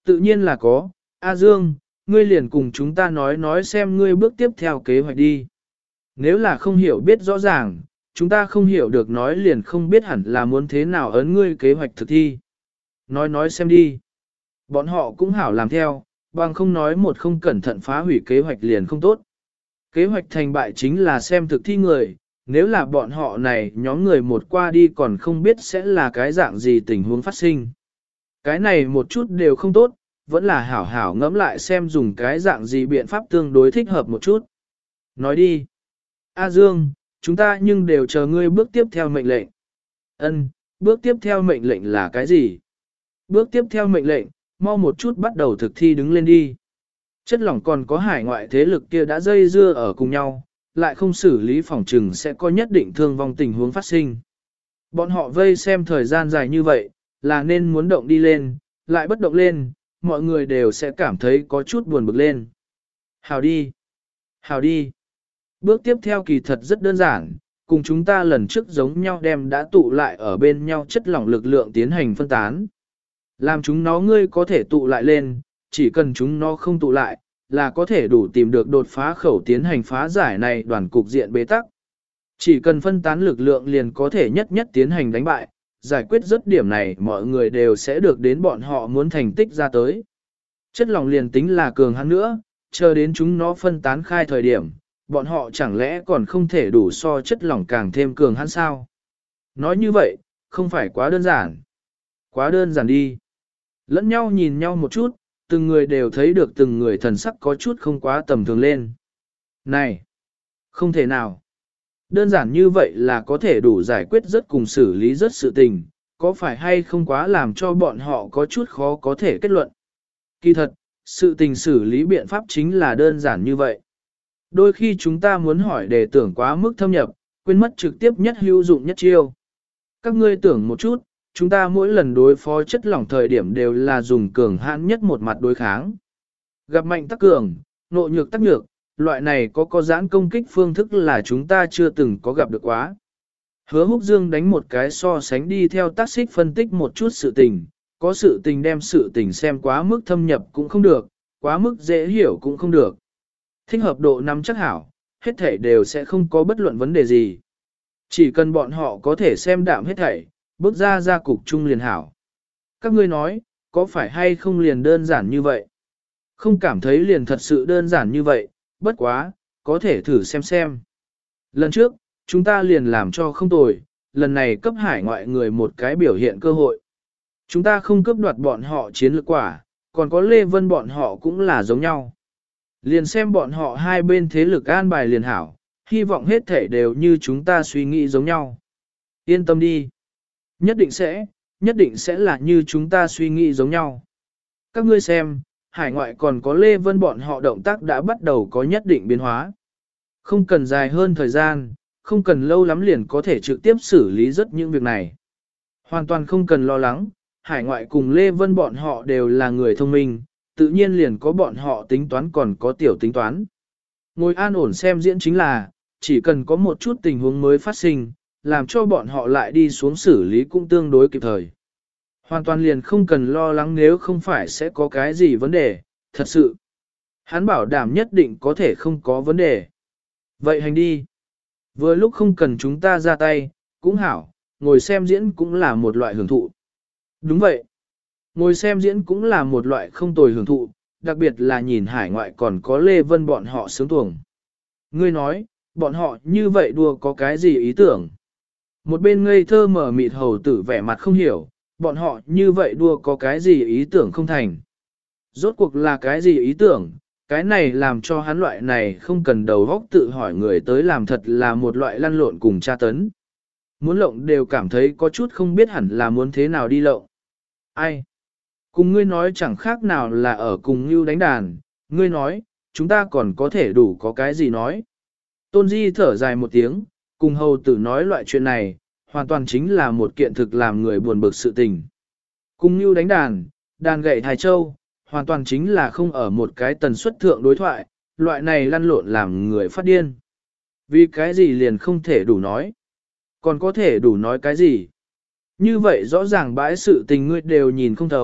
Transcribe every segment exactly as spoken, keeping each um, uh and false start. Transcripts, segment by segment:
Tự nhiên là có, A Dương, ngươi liền cùng chúng ta nói nói xem ngươi bước tiếp theo kế hoạch đi. Nếu là không hiểu biết rõ ràng, chúng ta không hiểu được nói liền không biết hẳn là muốn thế nào ấn ngươi kế hoạch thực thi. Nói nói xem đi. Bọn họ cũng hảo làm theo, bằng không nói một không cẩn thận phá hủy kế hoạch liền không tốt. Kế hoạch thành bại chính là xem thực thi người, nếu là bọn họ này nhóm người một qua đi còn không biết sẽ là cái dạng gì tình huống phát sinh. Cái này một chút đều không tốt, vẫn là hảo hảo ngẫm lại xem dùng cái dạng gì biện pháp tương đối thích hợp một chút. Nói đi. A Dương, chúng ta nhưng đều chờ ngươi bước tiếp theo mệnh lệnh. Ân, bước tiếp theo mệnh lệnh là cái gì? Bước tiếp theo mệnh lệnh, mau một chút bắt đầu thực thi đứng lên đi. Chất lỏng còn có hải ngoại thế lực kia đã dây dưa ở cùng nhau, lại không xử lý phòng trừng sẽ có nhất định thương vong tình huống phát sinh. Bọn họ vây xem thời gian dài như vậy, là nên muốn động đi lên, lại bất động lên, mọi người đều sẽ cảm thấy có chút buồn bực lên. Hào đi! Hào đi! Bước tiếp theo kỳ thật rất đơn giản, cùng chúng ta lần trước giống nhau đem đã tụ lại ở bên nhau chất lỏng lực lượng tiến hành phân tán. Làm chúng nó ngươi có thể tụ lại lên, chỉ cần chúng nó không tụ lại, là có thể đủ tìm được đột phá khẩu tiến hành phá giải này đoàn cục diện bế tắc. Chỉ cần phân tán lực lượng liền có thể nhất nhất tiến hành đánh bại, giải quyết rất điểm này mọi người đều sẽ được đến bọn họ muốn thành tích ra tới. Chất lỏng liền tính là cường hắn nữa, chờ đến chúng nó phân tán khai thời điểm, bọn họ chẳng lẽ còn không thể đủ so chất lỏng càng thêm cường hắn sao? Nói như vậy, không phải quá đơn giản. Quá đơn giản đi. Lẫn nhau nhìn nhau một chút, từng người đều thấy được từng người thần sắc có chút không quá tầm thường lên. Này! Không thể nào! Đơn giản như vậy là có thể đủ giải quyết rất cùng xử lý rất sự tình, có phải hay không quá làm cho bọn họ có chút khó có thể kết luận. Kỳ thật, sự tình xử lý biện pháp chính là đơn giản như vậy. Đôi khi chúng ta muốn hỏi để tưởng quá mức thâm nhập, quên mất trực tiếp nhất hữu dụng nhất chiêu. Các ngươi tưởng một chút, chúng ta mỗi lần đối phó chất lỏng thời điểm đều là dùng cường hãn nhất một mặt đối kháng. Gặp mạnh tắc cường, nộ nhược tắc nhược, loại này có có giãn công kích phương thức là chúng ta chưa từng có gặp được quá. Hứa Húc Dương đánh một cái so sánh đi theo tác xích phân tích một chút sự tình, có sự tình đem sự tình xem quá mức thâm nhập cũng không được, quá mức dễ hiểu cũng không được. Thích hợp độ nắm chắc hảo, hết thảy đều sẽ không có bất luận vấn đề gì. Chỉ cần bọn họ có thể xem đạm hết thảy, bước ra ra cục chung liền hảo. Các ngươi nói, có phải hay không liền đơn giản như vậy? Không cảm thấy liền thật sự đơn giản như vậy, bất quá, có thể thử xem xem. Lần trước, chúng ta liền làm cho không tồi, lần này cấp hải ngoại người một cái biểu hiện cơ hội. Chúng ta không cướp đoạt bọn họ chiến lược quả, còn có Lê Vân bọn họ cũng là giống nhau. Liền xem bọn họ hai bên thế lực an bài liền hảo, hy vọng hết thể đều như chúng ta suy nghĩ giống nhau. Yên tâm đi. Nhất định sẽ, nhất định sẽ là như chúng ta suy nghĩ giống nhau. Các ngươi xem, hải ngoại còn có Lê Vân bọn họ động tác đã bắt đầu có nhất định biến hóa. Không cần dài hơn thời gian, không cần lâu lắm liền có thể trực tiếp xử lý rất những việc này. Hoàn toàn không cần lo lắng, hải ngoại cùng Lê Vân bọn họ đều là người thông minh, tự nhiên liền có bọn họ tính toán còn có tiểu tính toán. Ngồi an ổn xem diễn chính là, chỉ cần có một chút tình huống mới phát sinh, làm cho bọn họ lại đi xuống xử lý cũng tương đối kịp thời. Hoàn toàn liền không cần lo lắng nếu không phải sẽ có cái gì vấn đề, thật sự. Hắn bảo đảm nhất định có thể không có vấn đề. Vậy hành đi. Vừa lúc không cần chúng ta ra tay, cũng hảo, ngồi xem diễn cũng là một loại hưởng thụ. Đúng vậy. Ngồi xem diễn cũng là một loại không tồi hưởng thụ, đặc biệt là nhìn hải ngoại còn có Lê Vân bọn họ sướng tuồng. Ngươi nói, bọn họ như vậy đùa có cái gì ý tưởng? Một bên ngây thơ mở mịt hầu tử vẻ mặt không hiểu, bọn họ như vậy đùa có cái gì ý tưởng không thành. Rốt cuộc là cái gì ý tưởng, cái này làm cho hắn loại này không cần đầu óc tự hỏi người tới làm thật là một loại lăn lộn cùng tra tấn. Muốn lộng đều cảm thấy có chút không biết hẳn là muốn thế nào đi lộng. Ai? Cùng ngươi nói chẳng khác nào là ở cùng như đánh đàn, ngươi nói, chúng ta còn có thể đủ có cái gì nói. Tôn Di thở dài một tiếng, cùng hầu tử nói loại chuyện này, hoàn toàn chính là một kiện thực làm người buồn bực sự tình. Cùng như đánh đàn, đàn gậy Thái Châu, hoàn toàn chính là không ở một cái tần suất thượng đối thoại, loại này lăn lộn làm người phát điên. Vì cái gì liền không thể đủ nói. Còn có thể đủ nói cái gì. Như vậy rõ ràng bãi sự tình ngươi đều nhìn không thấu,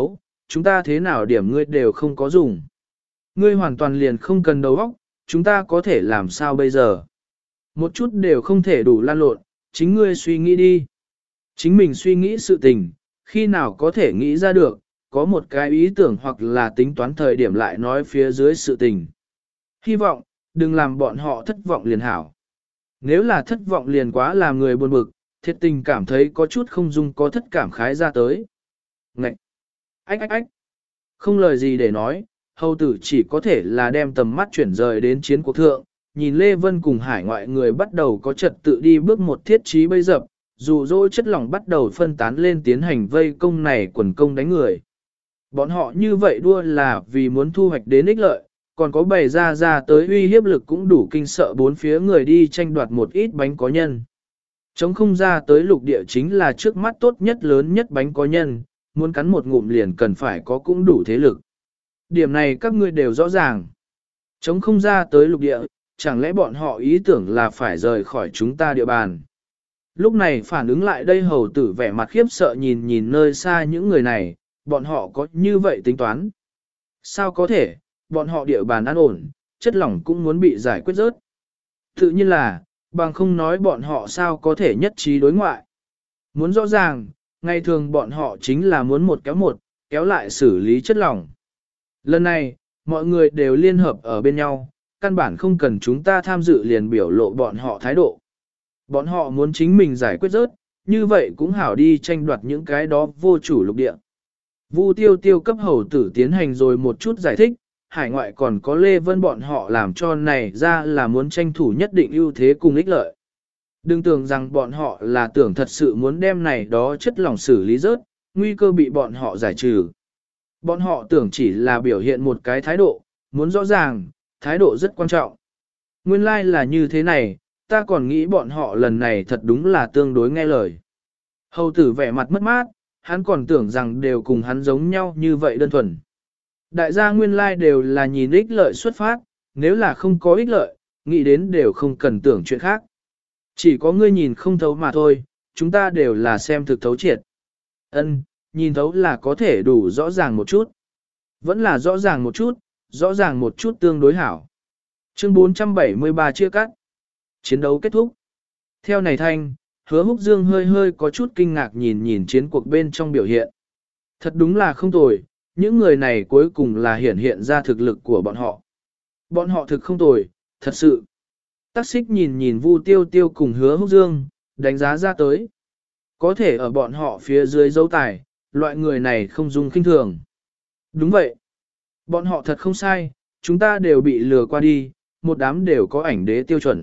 chúng ta thế nào điểm ngươi đều không có dùng. Ngươi hoàn toàn liền không cần đầu óc, chúng ta có thể làm sao bây giờ? Một chút đều không thể đủ lan lộn, chính ngươi suy nghĩ đi. Chính mình suy nghĩ sự tình, khi nào có thể nghĩ ra được, có một cái ý tưởng hoặc là tính toán thời điểm lại nói phía dưới sự tình. Hy vọng, đừng làm bọn họ thất vọng liền hảo. Nếu là thất vọng liền quá làm người buồn bực, thiệt tình cảm thấy có chút không dung có thất cảm khái ra tới. Ngậy! Ách ách ách! Không lời gì để nói, hầu tử chỉ có thể là đem tầm mắt chuyển rời đến chiến cuộc thượng, nhìn Lê Vân cùng hải ngoại người bắt đầu có trật tự đi bước một thiết trí bây dập, dù dỗ chất lỏng bắt đầu phân tán lên tiến hành vây công này quần công đánh người. Bọn họ như vậy đua là vì muốn thu hoạch đến ích lợi, còn có bày ra ra tới uy hiếp lực cũng đủ kinh sợ bốn phía người đi tranh đoạt một ít bánh có nhân. Chống không ra tới lục địa chính là trước mắt tốt nhất lớn nhất bánh có nhân, muốn cắn một ngụm liền cần phải có cũng đủ thế lực. Điểm này các ngươi đều rõ ràng. Chống không ra tới lục địa, chẳng lẽ bọn họ ý tưởng là phải rời khỏi chúng ta địa bàn. Lúc này phản ứng lại đây hầu tử vẻ mặt khiếp sợ nhìn nhìn nơi xa những người này, bọn họ có như vậy tính toán. Sao có thể, bọn họ địa bàn an ổn, chất lỏng cũng muốn bị giải quyết rớt. Tự nhiên là, bằng không nói bọn họ sao có thể nhất trí đối ngoại. Muốn rõ ràng, ngày thường bọn họ chính là muốn một kéo một, kéo lại xử lý chất lỏng. Lần này, mọi người đều liên hợp ở bên nhau, căn bản không cần chúng ta tham dự liền biểu lộ bọn họ thái độ. Bọn họ muốn chính mình giải quyết rớt, như vậy cũng hảo đi tranh đoạt những cái đó vô chủ lục địa. Vu tiêu tiêu cấp hầu tử tiến hành rồi một chút giải thích, hải ngoại còn có Lê Vân bọn họ làm cho này ra là muốn tranh thủ nhất định ưu thế cùng ích lợi. Đừng tưởng rằng bọn họ là tưởng thật sự muốn đem này đó chất lỏng xử lý rớt, nguy cơ bị bọn họ giải trừ. Bọn họ tưởng chỉ là biểu hiện một cái thái độ, muốn rõ ràng, thái độ rất quan trọng. Nguyên lai like là như thế này, ta còn nghĩ bọn họ lần này thật đúng là tương đối nghe lời. Hầu tử vẻ mặt mất mát, hắn còn tưởng rằng đều cùng hắn giống nhau như vậy đơn thuần. Đại gia nguyên lai like đều là nhìn ích lợi xuất phát, nếu là không có ích lợi, nghĩ đến đều không cần tưởng chuyện khác. Chỉ có ngươi nhìn không thấu mà thôi, chúng ta đều là xem thực thấu triệt. Ân, nhìn thấu là có thể đủ rõ ràng một chút. Vẫn là rõ ràng một chút, rõ ràng một chút tương đối hảo. Chương bốn trăm bảy mươi ba chia cắt. Chiến đấu kết thúc. Theo này thanh, Hứa Húc Dương hơi hơi có chút kinh ngạc nhìn nhìn chiến cuộc bên trong biểu hiện. Thật đúng là không tồi, những người này cuối cùng là hiển hiện ra thực lực của bọn họ. Bọn họ thực không tồi, thật sự. Tắc Xích nhìn nhìn Vu Tiêu Tiêu cùng Hứa Húc Dương, đánh giá ra tới. Có thể ở bọn họ phía dưới dấu tài, loại người này không dung khinh thường. Đúng vậy. Bọn họ thật không sai, chúng ta đều bị lừa qua đi, một đám đều có ảnh đế tiêu chuẩn.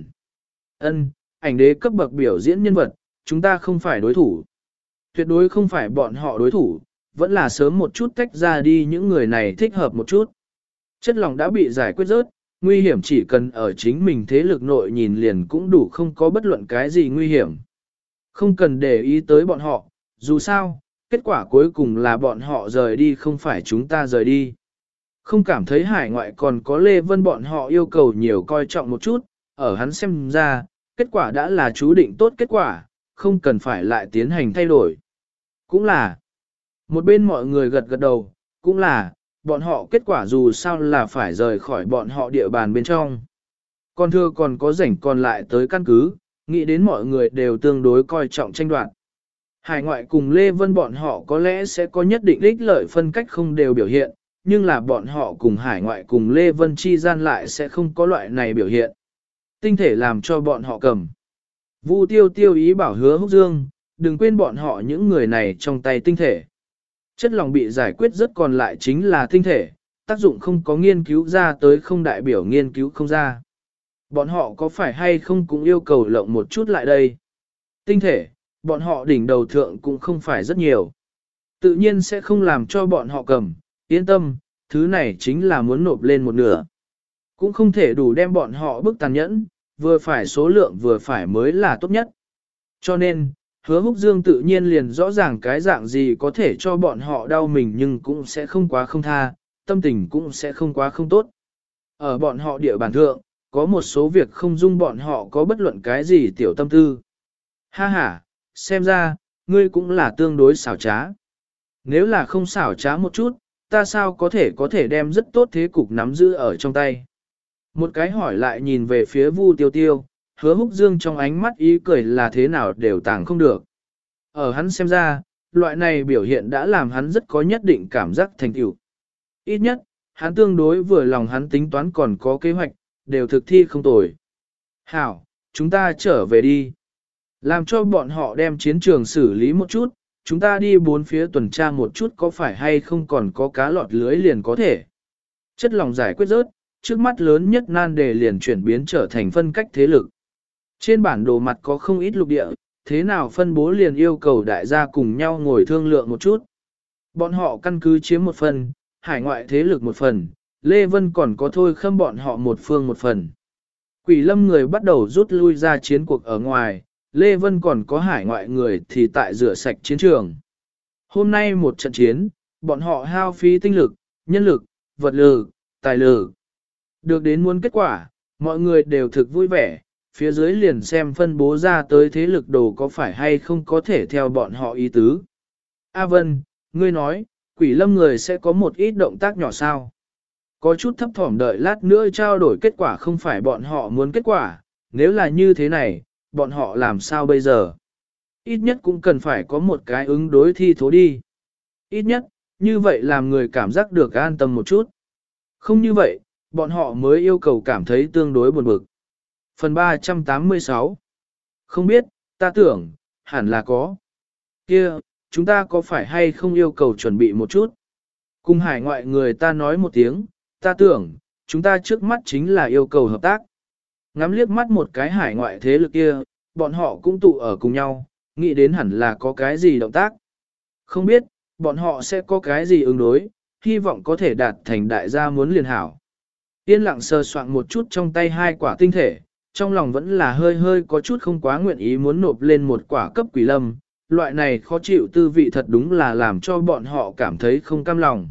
Ân, ảnh đế cấp bậc biểu diễn nhân vật, chúng ta không phải đối thủ. Tuyệt đối không phải bọn họ đối thủ, vẫn là sớm một chút tách ra đi những người này thích hợp một chút. Chất lỏng đã bị giải quyết rớt, nguy hiểm chỉ cần ở chính mình thế lực nội nhìn liền cũng đủ không có bất luận cái gì nguy hiểm. Không cần để ý tới bọn họ, dù sao, kết quả cuối cùng là bọn họ rời đi không phải chúng ta rời đi. Không cảm thấy hải ngoại còn có Lê Vân bọn họ yêu cầu nhiều coi trọng một chút, ở hắn xem ra, kết quả đã là chú định tốt kết quả, không cần phải lại tiến hành thay đổi. Cũng là, một bên mọi người gật gật đầu, cũng là, bọn họ kết quả dù sao là phải rời khỏi bọn họ địa bàn bên trong. Còn thưa còn có rảnh còn lại tới căn cứ, nghĩ đến mọi người đều tương đối coi trọng tranh đoạt. Hải ngoại cùng Lê Vân bọn họ có lẽ sẽ có nhất định ích lợi phân cách không đều biểu hiện, nhưng là bọn họ cùng hải ngoại cùng Lê Vân chi gian lại sẽ không có loại này biểu hiện. Tinh thể làm cho bọn họ cầm. Vu tiêu tiêu ý bảo Hứa Húc Dương, đừng quên bọn họ những người này trong tay tinh thể. Chất lỏng bị giải quyết rất còn lại chính là tinh thể, tác dụng không có nghiên cứu ra tới không đại biểu nghiên cứu không ra. Bọn họ có phải hay không cũng yêu cầu lộng một chút lại đây. Tinh thể, bọn họ đỉnh đầu thượng cũng không phải rất nhiều. Tự nhiên sẽ không làm cho bọn họ cầm, yên tâm, thứ này chính là muốn nộp lên một nửa. Cũng không thể đủ đem bọn họ bức tàn nhẫn, vừa phải số lượng vừa phải mới là tốt nhất. Cho nên, Hứa Húc Dương tự nhiên liền rõ ràng cái dạng gì có thể cho bọn họ đau mình nhưng cũng sẽ không quá không tha, tâm tình cũng sẽ không quá không tốt. Ở bọn họ địa bàn thượng, có một số việc không dung bọn họ có bất luận cái gì tiểu tâm tư. Ha ha, xem ra, ngươi cũng là tương đối xảo trá. Nếu là không xảo trá một chút, ta sao có thể có thể đem rất tốt thế cục nắm giữ ở trong tay. Một cái hỏi lại nhìn về phía Vu Tiêu Tiêu, Hứa Húc Dương trong ánh mắt ý cười là thế nào đều tàng không được. Ở hắn xem ra, loại này biểu hiện đã làm hắn rất có nhất định cảm giác thành tựu. Ít nhất, hắn tương đối vừa lòng hắn tính toán còn có kế hoạch, đều thực thi không tồi. Hảo, chúng ta trở về đi. Làm cho bọn họ đem chiến trường xử lý một chút, chúng ta đi bốn phía tuần tra một chút có phải hay không còn có cá lọt lưới liền có thể. Chất lòng giải quyết rớt, trước mắt lớn nhất nan đề liền chuyển biến trở thành phân cách thế lực. Trên bản đồ mặt có không ít lục địa, thế nào phân bố liền yêu cầu đại gia cùng nhau ngồi thương lượng một chút. Bọn họ căn cứ chiếm một phần, hải ngoại thế lực một phần, Lê Vân còn có thôi khâm bọn họ một phương một phần. Quỷ lâm người bắt đầu rút lui ra chiến cuộc ở ngoài, Lê Vân còn có hải ngoại người thì tại rửa sạch chiến trường. Hôm nay một trận chiến, bọn họ hao phí tinh lực, nhân lực, vật lực, tài lực. Được đến muốn kết quả, mọi người đều thực vui vẻ, phía dưới liền xem phân bố ra tới thế lực đồ có phải hay không có thể theo bọn họ ý tứ. A Vân, ngươi nói, quỷ lâm người sẽ có một ít động tác nhỏ sao? Có chút thấp thỏm đợi lát nữa trao đổi kết quả không phải bọn họ muốn kết quả, nếu là như thế này, bọn họ làm sao bây giờ? Ít nhất cũng cần phải có một cái ứng đối thi thố đi. Ít nhất, như vậy làm người cảm giác được an tâm một chút. Không như vậy, bọn họ mới yêu cầu cảm thấy tương đối buồn bực. Phần ba trăm tám mươi sáu. Không biết, ta tưởng, hẳn là có. Kia, chúng ta có phải hay không yêu cầu chuẩn bị một chút? Cùng hải ngoại người ta nói một tiếng, ta tưởng, chúng ta trước mắt chính là yêu cầu hợp tác. Ngắm liếc mắt một cái hải ngoại thế lực kia, bọn họ cũng tụ ở cùng nhau, nghĩ đến hẳn là có cái gì động tác. Không biết, bọn họ sẽ có cái gì ứng đối, hy vọng có thể đạt thành đại gia muốn liền hảo. Yên lặng sờ soạn một chút trong tay hai quả tinh thể, trong lòng vẫn là hơi hơi có chút không quá nguyện ý muốn nộp lên một quả cấp quỷ lâm, loại này khó chịu tư vị thật đúng là làm cho bọn họ cảm thấy không cam lòng.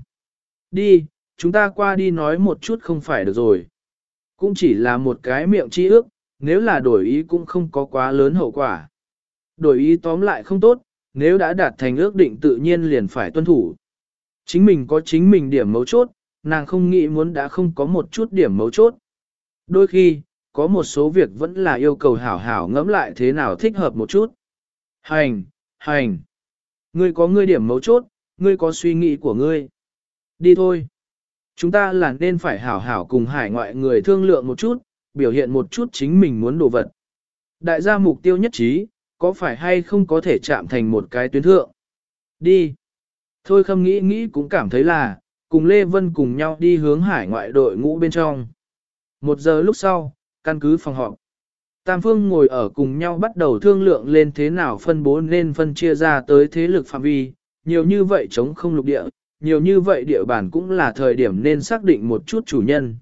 Đi, chúng ta qua đi nói một chút không phải được rồi. Cũng chỉ là một cái miệng chi ước, nếu là đổi ý cũng không có quá lớn hậu quả. Đổi ý tóm lại không tốt, nếu đã đạt thành ước định tự nhiên liền phải tuân thủ. Chính mình có chính mình điểm mấu chốt, nàng không nghĩ muốn đã không có một chút điểm mấu chốt. Đôi khi, có một số việc vẫn là yêu cầu hảo hảo ngẫm lại thế nào thích hợp một chút. Hành, hành. Ngươi có ngươi điểm mấu chốt, ngươi có suy nghĩ của ngươi. Đi thôi. Chúng ta là nên phải hảo hảo cùng hải ngoại người thương lượng một chút, biểu hiện một chút chính mình muốn đồ vật. Đại gia mục tiêu nhất trí, có phải hay không có thể chạm thành một cái tuyến thượng. Đi. Thôi Khâm nghĩ nghĩ cũng cảm thấy là, cùng Lê Vân cùng nhau đi hướng hải ngoại đội ngũ bên trong. Một giờ lúc sau, căn cứ phòng họp. Tam phương ngồi ở cùng nhau bắt đầu thương lượng lên thế nào phân bố nên phân chia ra tới thế lực phạm vi, nhiều như vậy chống không lục địa, nhiều như vậy địa bàn cũng là thời điểm nên xác định một chút chủ nhân.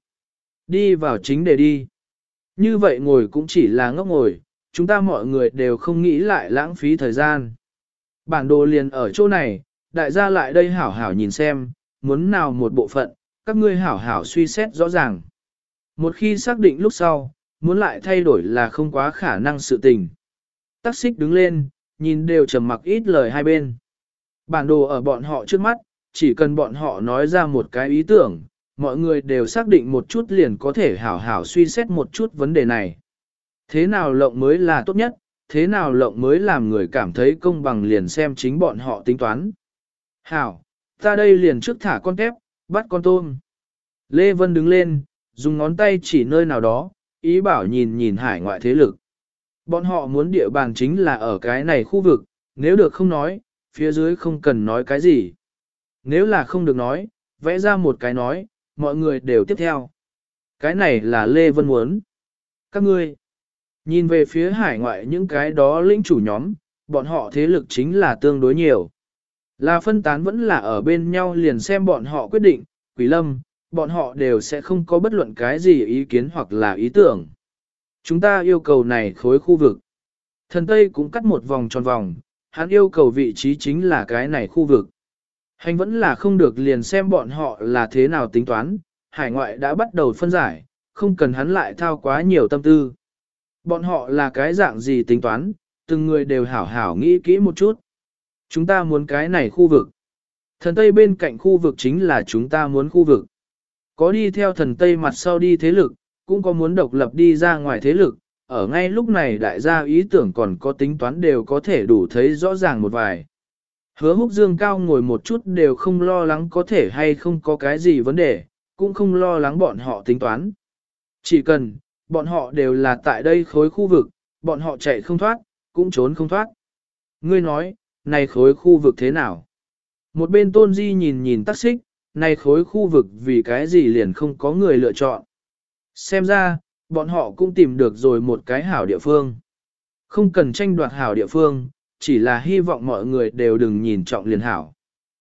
Đi vào chính để đi. Như vậy ngồi cũng chỉ là ngốc ngồi, chúng ta mọi người đều không nghĩ lại lãng phí thời gian. Bản đồ liền ở chỗ này, đại gia lại đây hảo hảo nhìn xem, muốn nào một bộ phận, các ngươi hảo hảo suy xét rõ ràng. Một khi xác định lúc sau, muốn lại thay đổi là không quá khả năng sự tình. Tắc xích đứng lên, nhìn đều trầm mặc ít lời hai bên. Bản đồ ở bọn họ trước mắt, chỉ cần bọn họ nói ra một cái ý tưởng, mọi người đều xác định một chút liền có thể hảo hảo suy xét một chút vấn đề này. Thế nào lộng mới là tốt nhất, thế nào lộng mới làm người cảm thấy công bằng liền xem chính bọn họ tính toán. Hảo, ta đây liền trước thả con tép, bắt con tôm. Lê Vân đứng lên, dùng ngón tay chỉ nơi nào đó, ý bảo nhìn nhìn hải ngoại thế lực. Bọn họ muốn địa bàn chính là ở cái này khu vực, nếu được không nói, phía dưới không cần nói cái gì. Nếu là không được nói, vẽ ra một cái nói, mọi người đều tiếp theo. Cái này là Lê Vân muốn. Các ngươi, nhìn về phía hải ngoại những cái đó lĩnh chủ nhóm, bọn họ thế lực chính là tương đối nhiều. Là phân tán vẫn là ở bên nhau liền xem bọn họ quyết định, Quỷ Lâm, bọn họ đều sẽ không có bất luận cái gì ý kiến hoặc là ý tưởng. Chúng ta yêu cầu này khối khu vực. Thần Tây cũng cắt một vòng tròn vòng, hắn yêu cầu vị trí chính là cái này khu vực. Hành vẫn là không được liền xem bọn họ là thế nào tính toán, hải ngoại đã bắt đầu phân giải, không cần hắn lại thao quá nhiều tâm tư. Bọn họ là cái dạng gì tính toán, từng người đều hảo hảo nghĩ kỹ một chút. Chúng ta muốn cái này khu vực. Thần Tây bên cạnh khu vực chính là chúng ta muốn khu vực. Có đi theo thần Tây mặt sau đi thế lực, cũng có muốn độc lập đi ra ngoài thế lực, ở ngay lúc này đại gia ý tưởng còn có tính toán đều có thể đủ thấy rõ ràng một vài. Hứa húc dương cao ngồi một chút đều không lo lắng có thể hay không có cái gì vấn đề, cũng không lo lắng bọn họ tính toán. Chỉ cần, bọn họ đều là tại đây khối khu vực, bọn họ chạy không thoát, cũng trốn không thoát. Ngươi nói, này khối khu vực thế nào? Một bên tôn di nhìn nhìn tắc xích, này khối khu vực vì cái gì liền không có người lựa chọn. Xem ra, bọn họ cũng tìm được rồi một cái hảo địa phương. Không cần tranh đoạt hảo địa phương, chỉ là hy vọng mọi người đều đừng nhìn trọng liền hảo.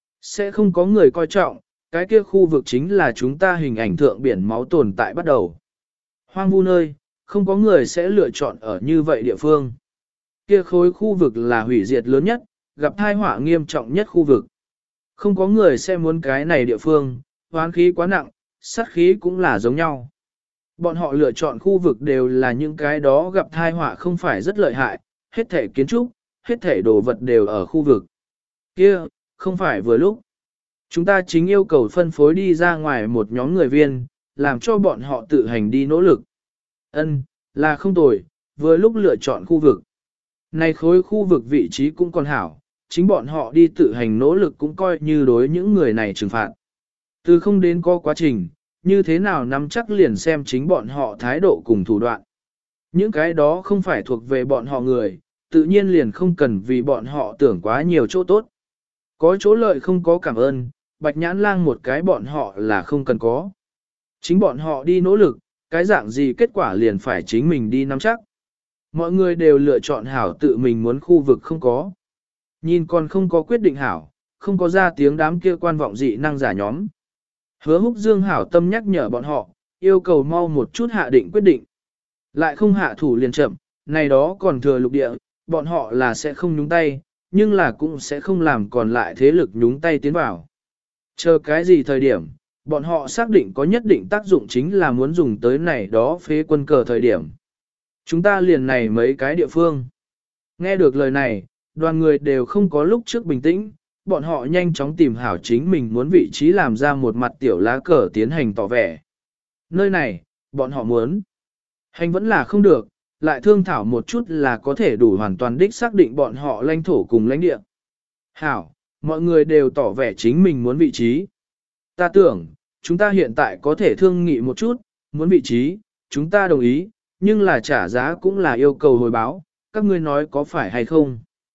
Sẽ không có người coi trọng, cái kia khu vực chính là chúng ta hình ảnh thượng biển máu tồn tại bắt đầu. Hoang vu nơi, không có người sẽ lựa chọn ở như vậy địa phương. Kia khối khu vực là hủy diệt lớn nhất, gặp tai họa nghiêm trọng nhất khu vực. Không có người sẽ muốn cái này địa phương, hoán khí quá nặng, sát khí cũng là giống nhau. Bọn họ lựa chọn khu vực đều là những cái đó gặp tai họa không phải rất lợi hại, hết thể kiến trúc, hết thể đồ vật đều ở khu vực. Kia, không phải vừa lúc. Chúng ta chính yêu cầu phân phối đi ra ngoài một nhóm người viên, làm cho bọn họ tự hành đi nỗ lực. Ân, là không tồi, vừa lúc lựa chọn khu vực. Này khối khu vực vị trí cũng còn hảo, chính bọn họ đi tự hành nỗ lực cũng coi như đối những người này trừng phạt. Từ không đến có quá trình, như thế nào nắm chắc liền xem chính bọn họ thái độ cùng thủ đoạn. Những cái đó không phải thuộc về bọn họ người, tự nhiên liền không cần vì bọn họ tưởng quá nhiều chỗ tốt. Có chỗ lợi không có cảm ơn, bạch nhãn lang một cái bọn họ là không cần có. Chính bọn họ đi nỗ lực, cái dạng gì kết quả liền phải chính mình đi nắm chắc. Mọi người đều lựa chọn hảo tự mình muốn khu vực không có. Nhìn còn không có quyết định hảo, không có ra tiếng đám kia quan vọng dị năng giả nhóm. Hứa húc dương hảo tâm nhắc nhở bọn họ, yêu cầu mau một chút hạ định quyết định. Lại không hạ thủ liền chậm, này đó còn thừa lục địa, bọn họ là sẽ không nhúng tay, nhưng là cũng sẽ không làm còn lại thế lực nhúng tay tiến vào. Chờ cái gì thời điểm, bọn họ xác định có nhất định tác dụng chính là muốn dùng tới này đó phế quân cờ thời điểm. Chúng ta liền này mấy cái địa phương. Nghe được lời này, đoàn người đều không có lúc trước bình tĩnh, bọn họ nhanh chóng tìm hảo chính mình muốn vị trí làm ra một mặt tiểu lá cờ tiến hành tỏ vẻ. Nơi này, bọn họ muốn. Hành vẫn là không được, lại thương thảo một chút là có thể đủ hoàn toàn đích xác định bọn họ lãnh thổ cùng lãnh địa. Hảo, mọi người đều tỏ vẻ chính mình muốn vị trí. Ta tưởng, chúng ta hiện tại có thể thương nghị một chút, muốn vị trí, chúng ta đồng ý, nhưng là trả giá cũng là yêu cầu hồi báo, các ngươi nói có phải hay không.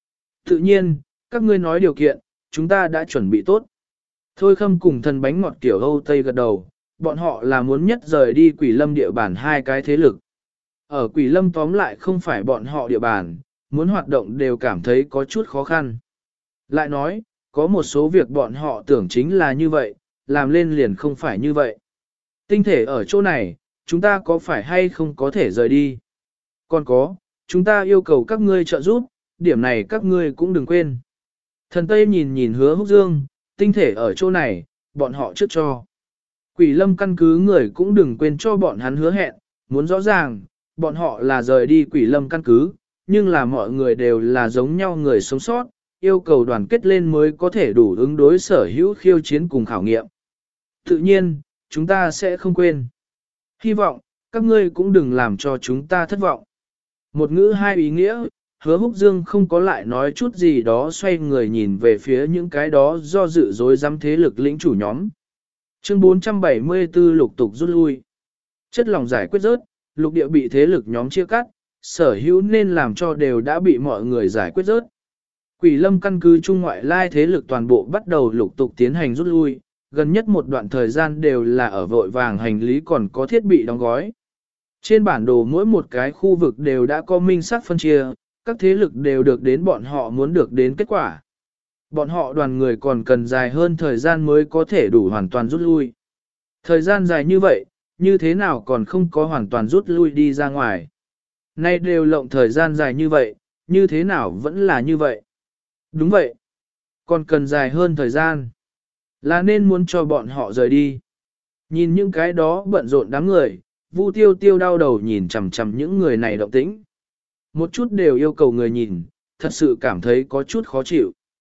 Tự nhiên, các ngươi nói điều kiện, chúng ta đã chuẩn bị tốt. Thôi Khâm cùng thần bánh ngọt kiểu Âu Tây gật đầu, bọn họ là muốn nhất rời đi Quỷ Lâm địa bàn hai cái thế lực. Ở Quỷ Lâm tóm lại không phải bọn họ địa bàn, muốn hoạt động đều cảm thấy có chút khó khăn. Lại nói, có một số việc bọn họ tưởng chính là như vậy, làm lên liền không phải như vậy. Tinh thể ở chỗ này, chúng ta có phải hay không có thể rời đi? Còn có, chúng ta yêu cầu các ngươi trợ giúp, điểm này các ngươi cũng đừng quên. Thần Tây nhìn nhìn Hứa Húc Dương, tinh thể ở chỗ này, bọn họ trước cho. Quỷ Lâm căn cứ người cũng đừng quên cho bọn hắn hứa hẹn, muốn rõ ràng, bọn họ là rời đi Quỷ Lâm căn cứ, nhưng là mọi người đều là giống nhau người sống sót, yêu cầu đoàn kết lên mới có thể đủ ứng đối sở hữu khiêu chiến cùng khảo nghiệm. Tự nhiên, chúng ta sẽ không quên. Hy vọng, các ngươi cũng đừng làm cho chúng ta thất vọng. Một ngữ hai ý nghĩa, Hứa Húc Dương không có lại nói chút gì đó, xoay người nhìn về phía những cái đó do dự dối dám thế lực lĩnh chủ nhóm. Chương bốn trăm bảy mươi tư lục tục rút lui. Chất lòng giải quyết rớt, lục địa bị thế lực nhóm chia cắt, sở hữu nên làm cho đều đã bị mọi người giải quyết rớt. Quỷ Lâm căn cứ trung ngoại lai thế lực toàn bộ bắt đầu lục tục tiến hành rút lui, gần nhất một đoạn thời gian đều là ở vội vàng hành lý còn có thiết bị đóng gói. Trên bản đồ mỗi một cái khu vực đều đã có minh xác phân chia, các thế lực đều được đến bọn họ muốn được đến kết quả. Bọn họ đoàn người còn cần dài hơn thời gian mới có thể đủ hoàn toàn rút lui. Thời gian dài như vậy, như thế nào còn không có hoàn toàn rút lui đi ra ngoài. Nay đều lộng thời gian dài như vậy, như thế nào vẫn là như vậy. Đúng vậy. Còn cần dài hơn thời gian. Là nên muốn cho bọn họ rời đi. Nhìn những cái đó bận rộn đám người, Vu Tiêu Tiêu đau đầu nhìn chằm chằm những người này động tĩnh. Một chút đều yêu cầu người nhìn, thật sự cảm thấy có chút khó chịu.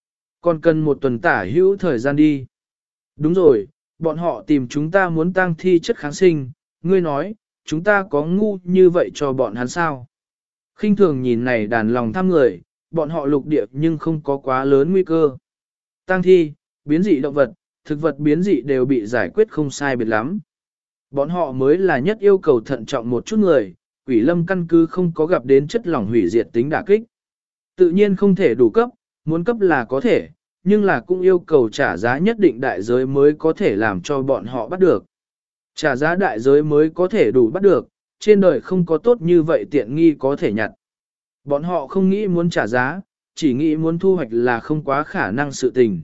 Còn cần một tuần tả hữu thời gian đi. Đúng rồi, bọn họ tìm chúng ta muốn tang thi chất kháng sinh, ngươi nói, chúng ta có ngu như vậy cho bọn hắn sao? Khinh thường nhìn này đàn lòng tham người, bọn họ lục địa nhưng không có quá lớn nguy cơ. Tang thi, biến dị động vật, thực vật biến dị đều bị giải quyết không sai biệt lắm. Bọn họ mới là nhất yêu cầu thận trọng một chút người, quỷ lâm căn cứ không có gặp đến chất lỏng hủy diệt tính đả kích. Tự nhiên không thể đủ cấp, muốn cấp là có thể, nhưng là cũng yêu cầu trả giá nhất định đại giới mới có thể làm cho bọn họ bắt được. Trả giá đại giới mới có thể đủ bắt được, trên đời không có tốt như vậy tiện nghi có thể nhặt. Bọn họ không nghĩ muốn trả giá, chỉ nghĩ muốn thu hoạch là không quá khả năng sự tình.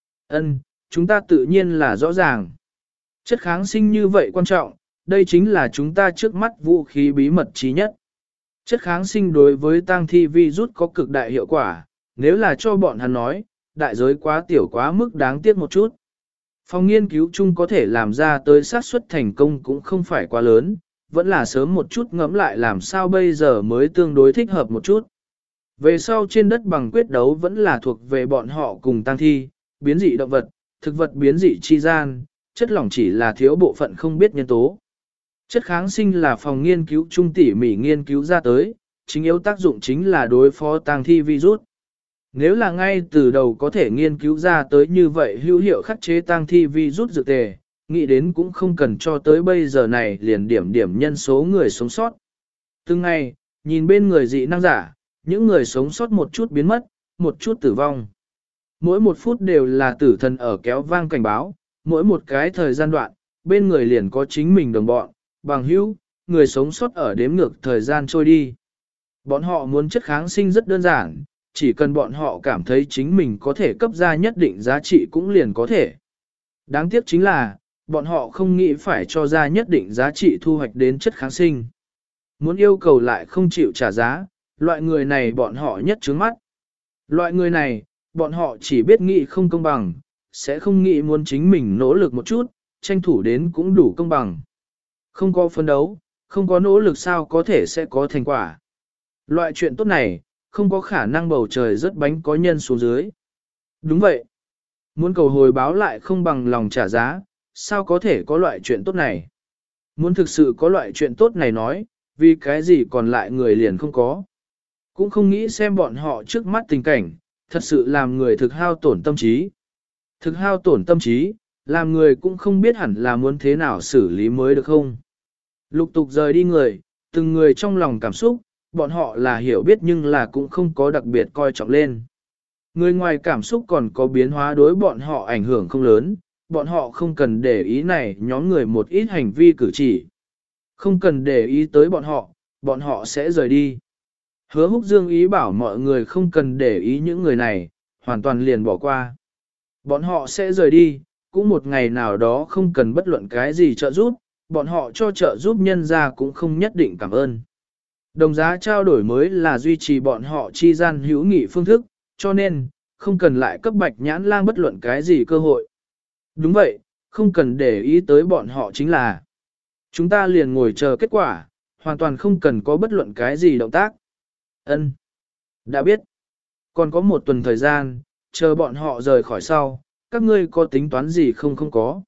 Ân, chúng ta tự nhiên là rõ ràng. Chất kháng sinh như vậy quan trọng, đây chính là chúng ta trước mắt vũ khí bí mật chí nhất. Chất kháng sinh đối với tang thi virus có cực đại hiệu quả, nếu là cho bọn hắn nói, đại giới quá tiểu quá mức đáng tiếc một chút. Phòng nghiên cứu chung có thể làm ra tới xác suất thành công cũng không phải quá lớn, vẫn là sớm một chút ngẫm lại làm sao bây giờ mới tương đối thích hợp một chút. Về sau trên đất bằng quyết đấu vẫn là thuộc về bọn họ cùng tang thi, biến dị động vật, thực vật biến dị chi gian, chất lỏng chỉ là thiếu bộ phận không biết nhân tố. Chất kháng sinh là phòng nghiên cứu trung tỉ mỉ nghiên cứu ra tới, chính yếu tác dụng chính là đối phó tang thi virus. Nếu là ngay từ đầu có thể nghiên cứu ra tới như vậy hữu hiệu khắc chế tang thi virus dược tề, nghĩ đến cũng không cần cho tới bây giờ này liền điểm điểm nhân số người sống sót. Từng ngày, nhìn bên người dị năng giả, những người sống sót một chút biến mất, một chút tử vong. Mỗi một phút đều là tử thần ở kéo vang cảnh báo, mỗi một cái thời gian đoạn, bên người liền có chính mình đồng bọn, bằng hữu, người sống sót ở đếm ngược thời gian trôi đi. Bọn họ muốn chất kháng sinh rất đơn giản, chỉ cần bọn họ cảm thấy chính mình có thể cấp ra nhất định giá trị cũng liền có thể. Đáng tiếc chính là, bọn họ không nghĩ phải cho ra nhất định giá trị thu hoạch đến chất kháng sinh. Muốn yêu cầu lại không chịu trả giá, loại người này bọn họ nhất trướng mắt. Loại người này, bọn họ chỉ biết nghĩ không công bằng, sẽ không nghĩ muốn chính mình nỗ lực một chút, tranh thủ đến cũng đủ công bằng. Không có phấn đấu, không có nỗ lực sao có thể sẽ có thành quả. Loại chuyện tốt này, không có khả năng bầu trời rớt bánh có nhân xuống dưới. Đúng vậy. Muốn cầu hồi báo lại không bằng lòng trả giá, sao có thể có loại chuyện tốt này. Muốn thực sự có loại chuyện tốt này nói, vì cái gì còn lại người liền không có. Cũng không nghĩ xem bọn họ trước mắt tình cảnh, thật sự làm người thực hao tổn tâm trí. Thực hao tổn tâm trí, làm người cũng không biết hẳn là muốn thế nào xử lý mới được không. Lục tục rời đi người, từng người trong lòng cảm xúc, bọn họ là hiểu biết nhưng là cũng không có đặc biệt coi trọng lên. Người ngoài cảm xúc còn có biến hóa đối bọn họ ảnh hưởng không lớn, bọn họ không cần để ý này nhóm người một ít hành vi cử chỉ. Không cần để ý tới bọn họ, bọn họ sẽ rời đi. Hứa Húc Dương ý bảo mọi người không cần để ý những người này, hoàn toàn liền bỏ qua. Bọn họ sẽ rời đi, cũng một ngày nào đó không cần bất luận cái gì trợ giúp, bọn họ cho trợ giúp nhân ra cũng không nhất định cảm ơn. Đồng giá trao đổi mới là duy trì bọn họ chi gian hữu nghị phương thức, cho nên, không cần lại cấp bạch nhãn lang bất luận cái gì cơ hội. Đúng vậy, không cần để ý tới bọn họ chính là chúng ta liền ngồi chờ kết quả, hoàn toàn không cần có bất luận cái gì động tác. Ân, đã biết. Còn có một tuần thời gian, chờ bọn họ rời khỏi sau, các ngươi có tính toán gì không không có.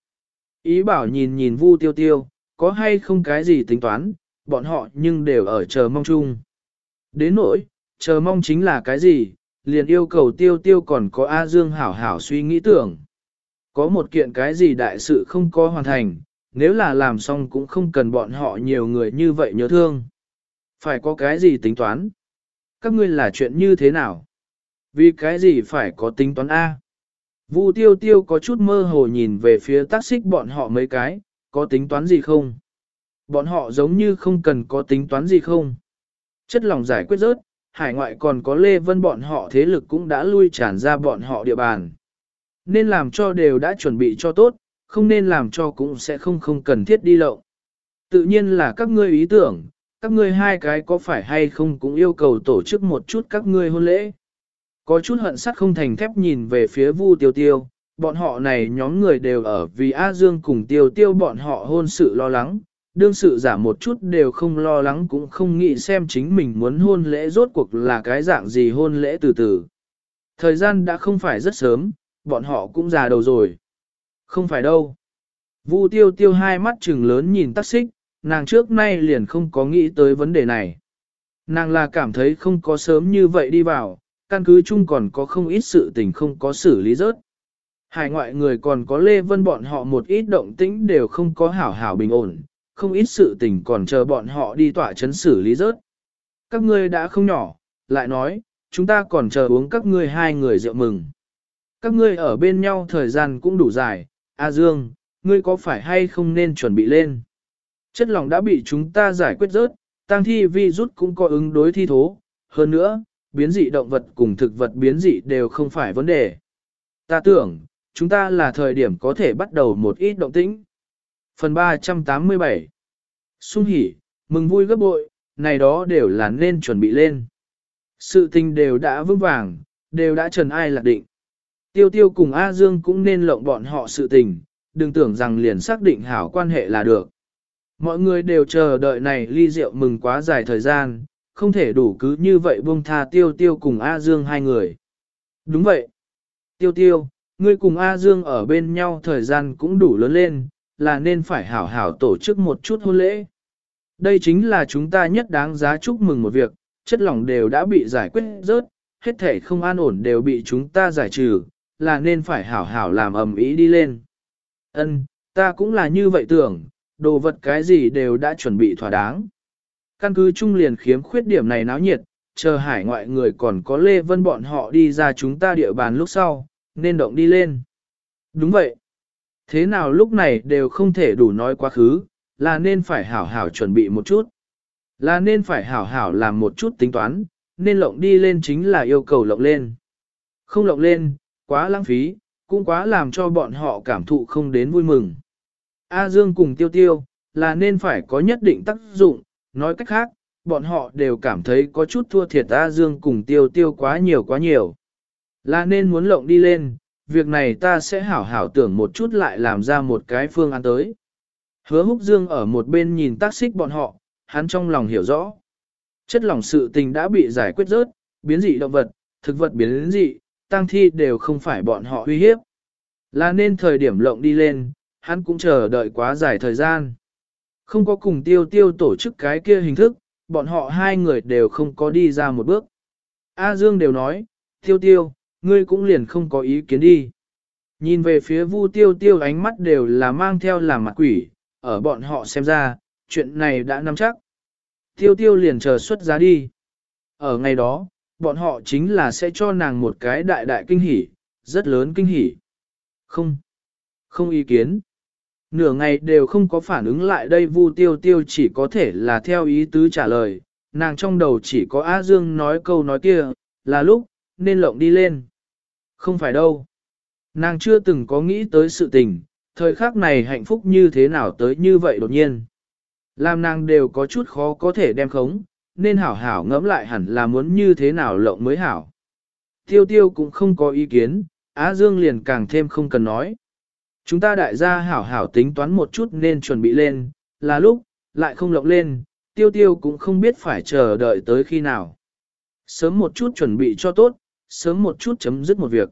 Ý bảo nhìn nhìn Vu Tiêu Tiêu, có hay không cái gì tính toán, bọn họ nhưng đều ở chờ mong chung. Đến nỗi, chờ mong chính là cái gì, liền yêu cầu Tiêu Tiêu còn có A Dương hảo hảo suy nghĩ tưởng. Có một kiện cái gì đại sự không có hoàn thành, nếu là làm xong cũng không cần bọn họ nhiều người như vậy nhớ thương. Phải có cái gì tính toán? Các ngươi là chuyện như thế nào? Vì cái gì phải có tính toán A? Vu Tiêu Tiêu có chút mơ hồ nhìn về phía tác xích bọn họ mấy cái, có tính toán gì không? Bọn họ giống như không cần có tính toán gì không? Chất lòng giải quyết rớt, hải ngoại còn có Lê Vân bọn họ thế lực cũng đã lui tràn ra bọn họ địa bàn. Nên làm cho đều đã chuẩn bị cho tốt, không nên làm cho cũng sẽ không không cần thiết đi lậu. Tự nhiên là các ngươi ý tưởng, các ngươi hai cái có phải hay không cũng yêu cầu tổ chức một chút các ngươi hôn lễ. Có chút hận sắt không thành thép nhìn về phía Vu Tiêu Tiêu, bọn họ này nhóm người đều ở vì A Dương cùng Tiêu Tiêu bọn họ hôn sự lo lắng, đương sự giả một chút đều không lo lắng cũng không nghĩ xem chính mình muốn hôn lễ rốt cuộc là cái dạng gì hôn lễ từ từ. Thời gian đã không phải rất sớm, bọn họ cũng già đầu rồi. Không phải đâu. Vu tiêu tiêu hai mắt trừng lớn nhìn tắc xích, nàng trước nay liền không có nghĩ tới vấn đề này. Nàng là cảm thấy không có sớm như vậy đi vào, căn cứ chung còn có không ít sự tình không có xử lý rớt. Hải ngoại người còn có Lê Vân bọn họ một ít động tĩnh đều không có hảo hảo bình ổn, không ít sự tình còn chờ bọn họ đi tỏa chấn xử lý rớt. Các ngươi đã không nhỏ, lại nói, chúng ta còn chờ uống các ngươi hai người rượu mừng. Các ngươi ở bên nhau thời gian cũng đủ dài, A Dương, ngươi có phải hay không nên chuẩn bị lên? Chất lỏng đã bị chúng ta giải quyết rớt, tang thi vi rút cũng có ứng đối thi thố. Hơn nữa, biến dị động vật cùng thực vật biến dị đều không phải vấn đề. Ta tưởng, chúng ta là thời điểm có thể bắt đầu một ít động tĩnh. Phần ba trăm tám mươi bảy Sung hỉ, mừng vui gấp bội, này đó đều là nên chuẩn bị lên. Sự tình đều đã vững vàng, đều đã trần ai lạc định. Tiêu tiêu cùng A Dương cũng nên lộng bọn họ sự tình, đừng tưởng rằng liền xác định hảo quan hệ là được. Mọi người đều chờ đợi này ly rượu mừng quá dài thời gian, không thể đủ cứ như vậy buông tha tiêu tiêu cùng A Dương hai người. Đúng vậy. Tiêu tiêu, ngươi cùng A Dương ở bên nhau thời gian cũng đủ lớn lên, là nên phải hảo hảo tổ chức một chút hôn lễ. Đây chính là chúng ta nhất đáng giá chúc mừng một việc, chất lỏng đều đã bị giải quyết rớt, hết thể không an ổn đều bị chúng ta giải trừ, là nên phải hảo hảo làm ầm ĩ đi lên. Ân, ta cũng là như vậy tưởng, đồ vật cái gì đều đã chuẩn bị thỏa đáng. Căn cứ trung liền khiếm khuyết điểm này náo nhiệt, chờ hải ngoại người còn có Lê Vân bọn họ đi ra chúng ta địa bàn lúc sau, nên động đi lên. Đúng vậy. Thế nào lúc này đều không thể đủ nói quá khứ, là nên phải hảo hảo chuẩn bị một chút. Là nên phải hảo hảo làm một chút tính toán, nên lộng đi lên chính là yêu cầu lộng lên. Không lộng lên, quá lãng phí, cũng quá làm cho bọn họ cảm thụ không đến vui mừng. A Dương cùng Tiêu Tiêu, là nên phải có nhất định tác dụng, nói cách khác, bọn họ đều cảm thấy có chút thua thiệt A Dương cùng Tiêu Tiêu quá nhiều quá nhiều. Là nên muốn lộng đi lên, việc này ta sẽ hảo hảo tưởng một chút lại làm ra một cái phương án tới. Hứa Húc Dương ở một bên nhìn tác xích bọn họ, hắn trong lòng hiểu rõ. Chất lỏng sự tình đã bị giải quyết rớt, biến dị động vật, thực vật biến dị, tang thi đều không phải bọn họ uy hiếp. Là nên thời điểm lộng đi lên, hắn cũng chờ đợi quá dài thời gian. Không có cùng tiêu tiêu tổ chức cái kia hình thức, bọn họ hai người đều không có đi ra một bước. A Dương đều nói, tiêu tiêu, ngươi cũng liền không có ý kiến đi. Nhìn về phía Vu Tiêu Tiêu ánh mắt đều là mang theo làm mặt quỷ, ở bọn họ xem ra, chuyện này đã nắm chắc. Tiêu Tiêu liền chờ xuất giá đi. Ở ngày đó, bọn họ chính là sẽ cho nàng một cái đại đại kinh hỉ, rất lớn kinh hỉ. Không, không ý kiến. Nửa ngày đều không có phản ứng lại đây, Vu Tiêu Tiêu chỉ có thể là theo ý tứ trả lời, nàng trong đầu chỉ có A Dương nói câu nói kia, là lúc, nên lộng đi lên. Không phải đâu. Nàng chưa từng có nghĩ tới sự tình, thời khắc này hạnh phúc như thế nào tới như vậy đột nhiên. Làm nàng đều có chút khó có thể đem khống, nên hảo hảo ngẫm lại hẳn là muốn như thế nào lộng mới hảo. Tiêu tiêu cũng không có ý kiến, Á Dương liền càng thêm không cần nói. Chúng ta đại gia hảo hảo tính toán một chút nên chuẩn bị lên, là lúc, lại không lộng lên, tiêu tiêu cũng không biết phải chờ đợi tới khi nào. Sớm một chút chuẩn bị cho tốt, sớm một chút chấm dứt một việc.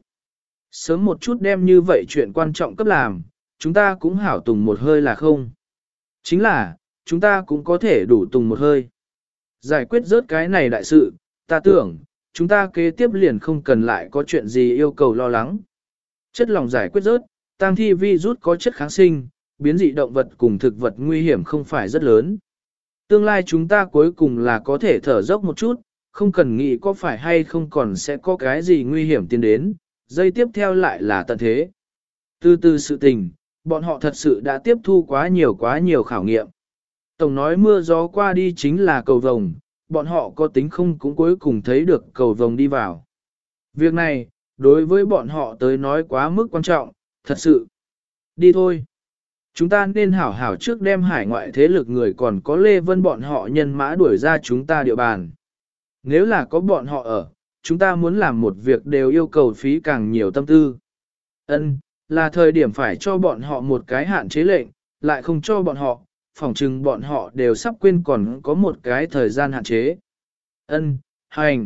Sớm một chút đem như vậy chuyện quan trọng cấp làm, chúng ta cũng hảo tùng một hơi là không. Chính là, chúng ta cũng có thể đủ tùng một hơi. Giải quyết rớt cái này đại sự, ta tưởng, chúng ta kế tiếp liền không cần lại có chuyện gì yêu cầu lo lắng. Chất lỏng giải quyết rớt, tang thi virus có chất kháng sinh, biến dị động vật cùng thực vật nguy hiểm không phải rất lớn. Tương lai chúng ta cuối cùng là có thể thở dốc một chút, không cần nghĩ có phải hay không còn sẽ có cái gì nguy hiểm tiến đến, dây tiếp theo lại là tận thế. Từ từ sự tình, bọn họ thật sự đã tiếp thu quá nhiều quá nhiều khảo nghiệm. Tổng nói mưa gió qua đi chính là cầu vồng, bọn họ có tính không cũng cuối cùng thấy được cầu vồng đi vào. Việc này, đối với bọn họ tới nói quá mức quan trọng, thật sự. Đi thôi. Chúng ta nên hảo hảo trước đem hải ngoại thế lực người còn có Lê Vân bọn họ nhân mã đuổi ra chúng ta địa bàn. Nếu là có bọn họ ở, chúng ta muốn làm một việc đều yêu cầu phí càng nhiều tâm tư. Ân, là thời điểm phải cho bọn họ một cái hạn chế lệnh, lại không cho bọn họ, phỏng chừng bọn họ đều sắp quên còn có một cái thời gian hạn chế. Ân, hành,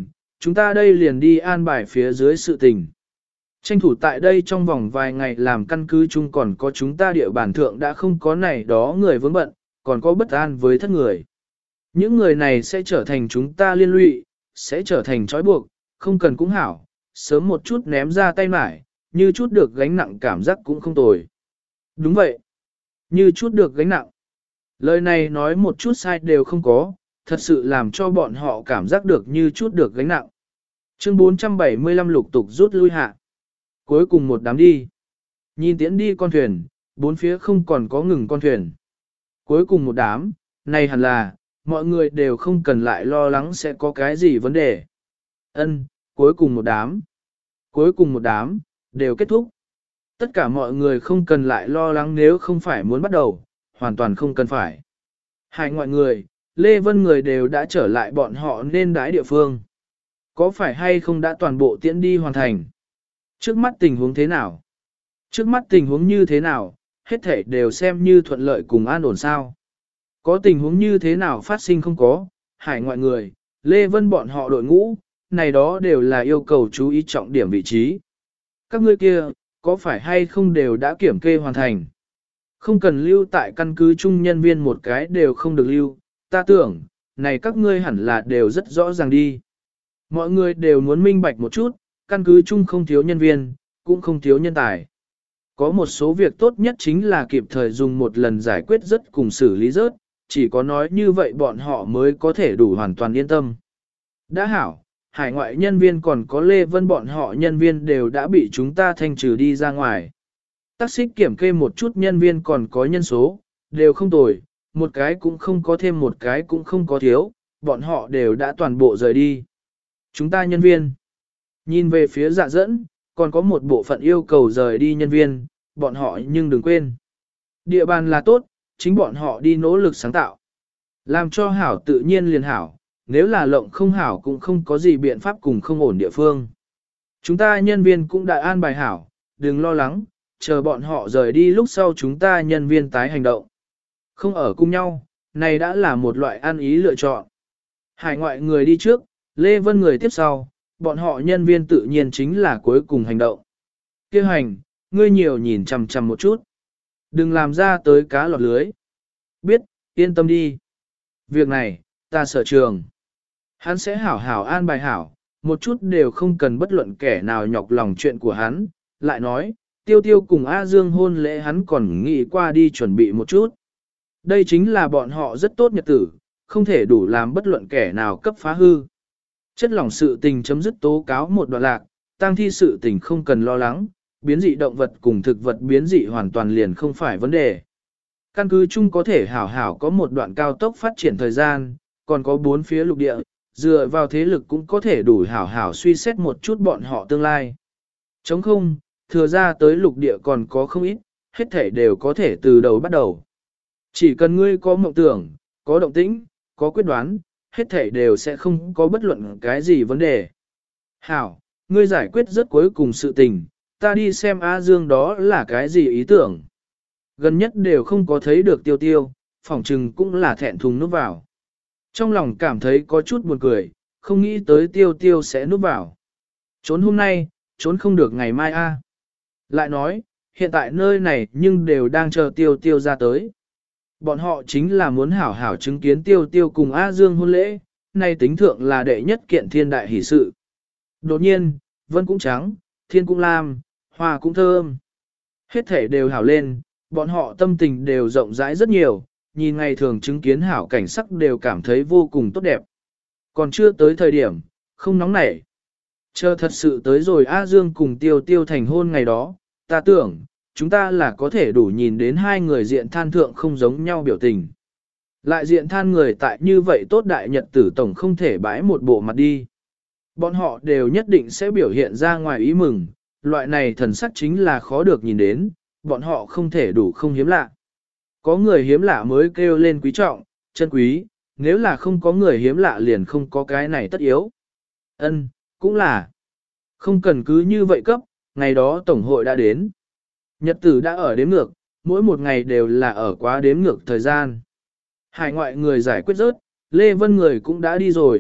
chúng ta đây liền đi an bài phía dưới sự tình. Tranh thủ tại đây trong vòng vài ngày làm căn cứ chung còn có chúng ta địa bàn thượng đã không có này đó người vướng bận, còn có bất an với thất người. Những người này sẽ trở thành chúng ta liên lụy, sẽ trở thành trói buộc, không cần cũng hảo, sớm một chút ném ra tay mải, như chút được gánh nặng cảm giác cũng không tồi. Đúng vậy, như chút được gánh nặng. Lời này nói một chút sai đều không có, thật sự làm cho bọn họ cảm giác được như chút được gánh nặng. Chương bốn trăm bảy mươi lăm lục tục rút lui hạ. Cuối cùng một đám đi. Nhìn tiễn đi con thuyền, bốn phía không còn có ngừng con thuyền. Cuối cùng một đám, này hẳn là, mọi người đều không cần lại lo lắng sẽ có cái gì vấn đề. Ân, cuối cùng một đám. Cuối cùng một đám, đều kết thúc. Tất cả mọi người không cần lại lo lắng nếu không phải muốn bắt đầu, hoàn toàn không cần phải. Hai ngoại người, Lê Vân người đều đã trở lại bọn họ nên đái địa phương. Có phải hay không đã toàn bộ tiễn đi hoàn thành? Trước mắt tình huống thế nào? Trước mắt tình huống như thế nào, hết thể đều xem như thuận lợi cùng an ổn sao. Có tình huống như thế nào phát sinh không có, hải ngoại người, Lê Vân bọn họ đội ngũ, này đó đều là yêu cầu chú ý trọng điểm vị trí. Các ngươi kia, có phải hay không đều đã kiểm kê hoàn thành? Không cần lưu tại căn cứ chung nhân viên một cái đều không được lưu, ta tưởng, này các ngươi hẳn là đều rất rõ ràng đi. Mọi người đều muốn minh bạch một chút, căn cứ chung không thiếu nhân viên, cũng không thiếu nhân tài. Có một số việc tốt nhất chính là kịp thời dùng một lần giải quyết rất cùng xử lý rớt, chỉ có nói như vậy bọn họ mới có thể đủ hoàn toàn yên tâm. Đã hảo, hải ngoại nhân viên còn có Lê Vân bọn họ nhân viên đều đã bị chúng ta thanh trừ đi ra ngoài. Tác xích kiểm kê một chút nhân viên còn có nhân số, đều không tồi, một cái cũng không có thêm một cái cũng không có thiếu, bọn họ đều đã toàn bộ rời đi. Chúng ta nhân viên, nhìn về phía dạ dẫn, còn có một bộ phận yêu cầu rời đi nhân viên, bọn họ nhưng đừng quên. Địa bàn là tốt, chính bọn họ đi nỗ lực sáng tạo. Làm cho hảo tự nhiên liền hảo, nếu là lộng không hảo cũng không có gì biện pháp cùng không ổn địa phương. Chúng ta nhân viên cũng đã an bài hảo, đừng lo lắng, chờ bọn họ rời đi lúc sau chúng ta nhân viên tái hành động. Không ở cùng nhau, này đã là một loại ăn ý lựa chọn. Hải ngoại người đi trước, Lê Vân người tiếp sau, bọn họ nhân viên tự nhiên chính là cuối cùng hành động. Kêu hành, ngươi nhiều nhìn chằm chằm một chút. Đừng làm ra tới cá lọt lưới. Biết, yên tâm đi. Việc này, ta sở trường. Hắn sẽ hảo hảo an bài hảo, một chút đều không cần bất luận kẻ nào nhọc lòng chuyện của hắn. Lại nói, tiêu tiêu cùng A Dương hôn lễ hắn còn nghĩ qua đi chuẩn bị một chút. Đây chính là bọn họ rất tốt nhật tử, không thể đủ làm bất luận kẻ nào cấp phá hư. Chất lỏng sự tình chấm dứt tố cáo một đoạn lạc, tang thi sự tình không cần lo lắng, biến dị động vật cùng thực vật biến dị hoàn toàn liền không phải vấn đề. Căn cứ chung có thể hảo hảo có một đoạn cao tốc phát triển thời gian, còn có bốn phía lục địa, dựa vào thế lực cũng có thể đủ hảo hảo suy xét một chút bọn họ tương lai. Chống không, thừa ra tới lục địa còn có không ít, hết thể đều có thể từ đầu bắt đầu. Chỉ cần ngươi có mộng tưởng, có động tĩnh, có quyết đoán, hết thể đều sẽ không có bất luận cái gì vấn đề. Hảo, ngươi giải quyết rất cuối cùng sự tình, ta đi xem A Dương đó là cái gì ý tưởng. Gần nhất đều không có thấy được tiêu tiêu, phỏng trừng cũng là thẹn thùng núp vào. Trong lòng cảm thấy có chút buồn cười, không nghĩ tới tiêu tiêu sẽ núp vào. Trốn hôm nay, trốn không được ngày mai a. Lại nói, hiện tại nơi này nhưng đều đang chờ tiêu tiêu ra tới. Bọn họ chính là muốn hảo hảo chứng kiến tiêu tiêu cùng A Dương hôn lễ, nay tính thượng là đệ nhất kiện thiên đại hỷ sự. Đột nhiên, vân cũng trắng, thiên cũng lam, hoa cũng thơm. Hết thể đều hảo lên, bọn họ tâm tình đều rộng rãi rất nhiều, nhìn ngày thường chứng kiến hảo cảnh sắc đều cảm thấy vô cùng tốt đẹp. Còn chưa tới thời điểm, không nóng nảy. Chờ thật sự tới rồi A Dương cùng tiêu tiêu thành hôn ngày đó, ta tưởng, chúng ta là có thể đủ nhìn đến hai người diện than thượng không giống nhau biểu tình. Lại diện than người tại như vậy tốt đại nhật tử tổng không thể bãi một bộ mặt đi. Bọn họ đều nhất định sẽ biểu hiện ra ngoài ý mừng, loại này thần sắc chính là khó được nhìn đến, bọn họ không thể đủ không hiếm lạ. Có người hiếm lạ mới kêu lên quý trọng, chân quý, nếu là không có người hiếm lạ liền không có cái này tất yếu. Ân, cũng là. Không cần cứ như vậy cấp, ngày đó tổng hội đã đến. Nhật tử đã ở đếm ngược, mỗi một ngày đều là ở quá đếm ngược thời gian. Hải ngoại người giải quyết rớt, Lê Vân người cũng đã đi rồi,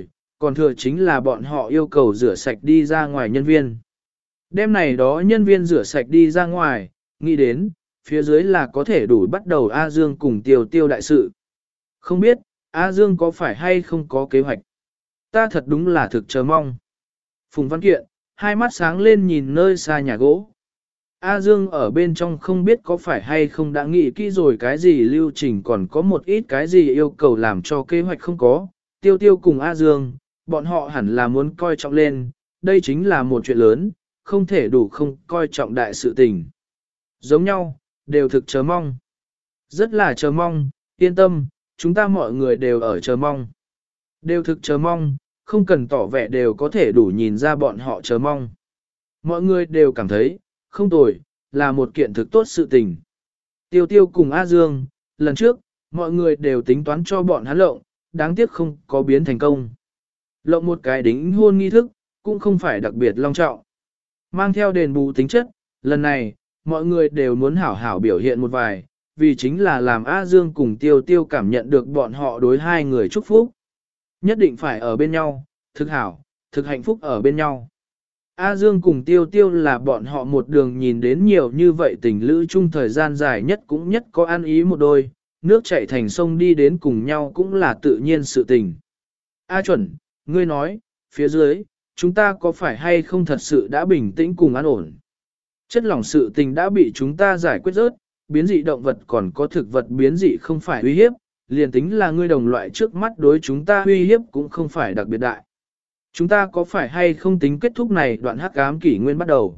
còn thừa chính là bọn họ yêu cầu rửa sạch đi ra ngoài nhân viên. Đêm này đó nhân viên rửa sạch đi ra ngoài, nghĩ đến, phía dưới là có thể đủ bắt đầu A Dương cùng Tiêu Tiêu đại sự. Không biết, A Dương có phải hay không có kế hoạch? Ta thật đúng là thực chờ mong. Phùng Văn Kiện, hai mắt sáng lên nhìn nơi xa nhà gỗ. A Dương ở bên trong không biết có phải hay không đã nghĩ kỹ rồi cái gì lưu trình, còn có một ít cái gì yêu cầu làm cho kế hoạch không có. Tiêu Tiêu cùng A Dương, bọn họ hẳn là muốn coi trọng lên, đây chính là một chuyện lớn, không thể đủ không coi trọng đại sự tình. Giống nhau, đều thực chờ mong. Rất là chờ mong, yên tâm, chúng ta mọi người đều ở chờ mong. Đều thực chờ mong, không cần tỏ vẻ đều có thể đủ nhìn ra bọn họ chờ mong. Mọi người đều cảm thấy, không tồi, là một kiện thực tốt sự tình. Tiêu Tiêu cùng A Dương, lần trước, mọi người đều tính toán cho bọn hắn lộng, đáng tiếc không có biến thành công. Lộng một cái đính hôn nghi thức, cũng không phải đặc biệt long trọng. Mang theo đền bù tính chất, lần này, mọi người đều muốn hảo hảo biểu hiện một vài, vì chính là làm A Dương cùng Tiêu Tiêu cảm nhận được bọn họ đối hai người chúc phúc. Nhất định phải ở bên nhau, thực hảo, thực hạnh phúc ở bên nhau. A Dương cùng Tiêu Tiêu là bọn họ một đường nhìn đến nhiều như vậy tình lữ chung thời gian dài nhất cũng nhất có ăn ý một đôi, nước chảy thành sông đi đến cùng nhau cũng là tự nhiên sự tình. A Chuẩn, ngươi nói, phía dưới, chúng ta có phải hay không thật sự đã bình tĩnh cùng an ổn? Chất lỏng sự tình đã bị chúng ta giải quyết rớt, biến dị động vật còn có thực vật biến dị không phải uy hiếp, liền tính là ngươi đồng loại trước mắt đối chúng ta uy hiếp cũng không phải đặc biệt đại. Chúng ta có phải hay không tính kết thúc này đoạn hắc ám kỷ nguyên bắt đầu?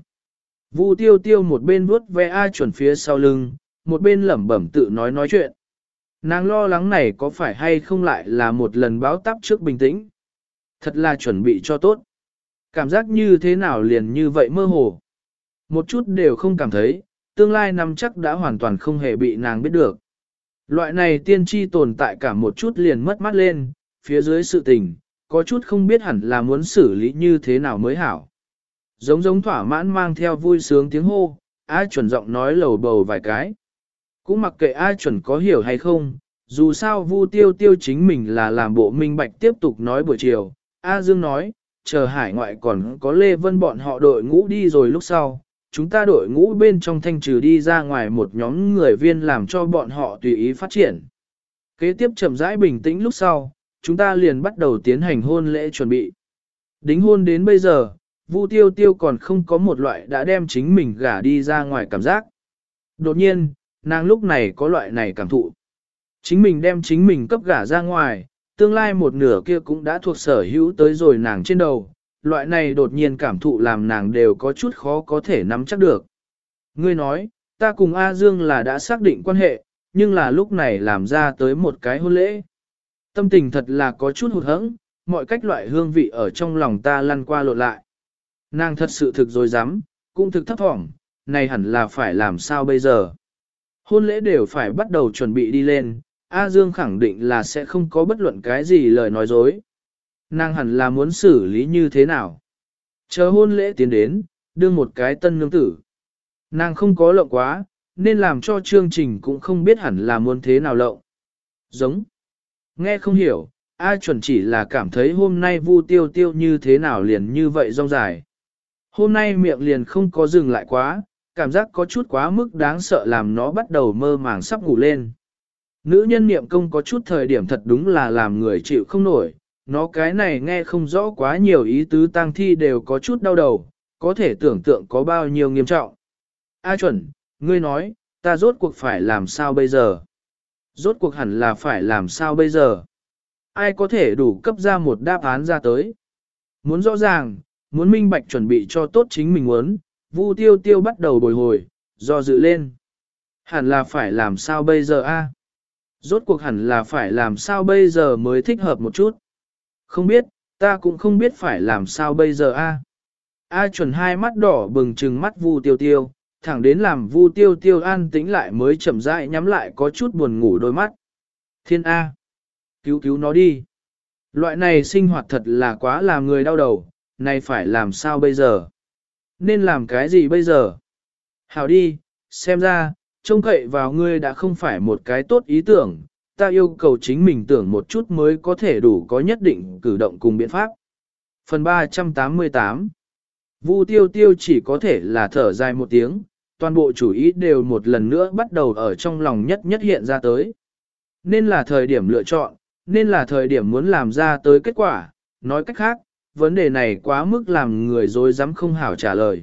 Vu Tiêu Tiêu một bên vuốt ve A Chuẩn phía sau lưng, một bên lẩm bẩm tự nói nói chuyện. Nàng lo lắng này có phải hay không lại là một lần báo táp trước bình tĩnh? Thật là chuẩn bị cho tốt. Cảm giác như thế nào liền như vậy mơ hồ. Một chút đều không cảm thấy, tương lai năm chắc đã hoàn toàn không hề bị nàng biết được. Loại này tiên tri tồn tại cả một chút liền mất mắt lên, phía dưới sự tình, có chút không biết hẳn là muốn xử lý như thế nào mới hảo. Giống giống thỏa mãn mang theo vui sướng tiếng hô, A Chuẩn giọng nói lầu bầu vài cái. Cũng mặc kệ A Chuẩn có hiểu hay không, dù sao Vu Tiêu Tiêu chính mình là làm bộ minh bạch tiếp tục nói buổi chiều. A Dương nói, chờ hải ngoại còn có Lê Vân bọn họ đội ngũ đi rồi lúc sau, chúng ta đội ngũ bên trong thanh trừ đi ra ngoài một nhóm người viên làm cho bọn họ tùy ý phát triển. Kế tiếp chậm rãi bình tĩnh lúc sau, chúng ta liền bắt đầu tiến hành hôn lễ chuẩn bị. Đính hôn đến bây giờ, Vu Tiêu Tiêu còn không có một loại đã đem chính mình gả đi ra ngoài cảm giác. Đột nhiên, nàng lúc này có loại này cảm thụ. Chính mình đem chính mình cấp gả ra ngoài, tương lai một nửa kia cũng đã thuộc sở hữu tới rồi nàng trên đầu. Loại này đột nhiên cảm thụ làm nàng đều có chút khó có thể nắm chắc được. Ngươi nói, ta cùng A Dương là đã xác định quan hệ, nhưng là lúc này làm ra tới một cái hôn lễ. Tâm tình thật là có chút hụt hẫng, mọi cách loại hương vị ở trong lòng ta lăn qua lộn lại. Nàng thật sự thực dối dám, cũng thực thấp thỏm, này hẳn là phải làm sao bây giờ. Hôn lễ đều phải bắt đầu chuẩn bị đi lên, A Dương khẳng định là sẽ không có bất luận cái gì lời nói dối. Nàng hẳn là muốn xử lý như thế nào. Chờ hôn lễ tiến đến, đưa một cái tân nương tử. Nàng không có lộng quá, nên làm cho chương trình cũng không biết hẳn là muốn thế nào lộng. Giống. Nghe không hiểu, A Chuẩn chỉ là cảm thấy hôm nay Vu Tiêu Tiêu như thế nào liền như vậy rong dài. Hôm nay miệng liền không có dừng lại quá, cảm giác có chút quá mức đáng sợ làm nó bắt đầu mơ màng sắp ngủ lên. Nữ nhân niệm công có chút thời điểm thật đúng là làm người chịu không nổi, nó cái này nghe không rõ quá nhiều ý tứ tang thi đều có chút đau đầu, có thể tưởng tượng có bao nhiêu nghiêm trọng. A Chuẩn, ngươi nói, ta rốt cuộc phải làm sao bây giờ? Rốt cuộc hẳn là phải làm sao bây giờ? Ai có thể đủ cấp ra một đáp án ra tới? Muốn rõ ràng, muốn minh bạch chuẩn bị cho tốt chính mình muốn, Vu Tiêu Tiêu bắt đầu bồi hồi, do dự lên. Hẳn là phải làm sao bây giờ a? Rốt cuộc hẳn là phải làm sao bây giờ mới thích hợp một chút? Không biết, ta cũng không biết phải làm sao bây giờ a. A Chuẩn hai mắt đỏ bừng trừng mắt Vu Tiêu Tiêu, thẳng đến làm Vu Tiêu Tiêu an tĩnh lại mới chậm rãi nhắm lại có chút buồn ngủ đôi mắt. Thiên A! Cứu cứu nó đi! Loại này sinh hoạt thật là quá làm người đau đầu, này phải làm sao bây giờ? Nên làm cái gì bây giờ? Hảo đi, xem ra, trông cậy vào ngươi đã không phải một cái tốt ý tưởng, ta yêu cầu chính mình tưởng một chút mới có thể đủ có nhất định cử động cùng biện pháp. Phần ba trăm tám mươi tám Vu Tiêu Tiêu chỉ có thể là thở dài một tiếng, toàn bộ chủ ý đều một lần nữa bắt đầu ở trong lòng nhất nhất hiện ra tới. Nên là thời điểm lựa chọn, nên là thời điểm muốn làm ra tới kết quả, nói cách khác, vấn đề này quá mức làm người dối dám không hảo trả lời.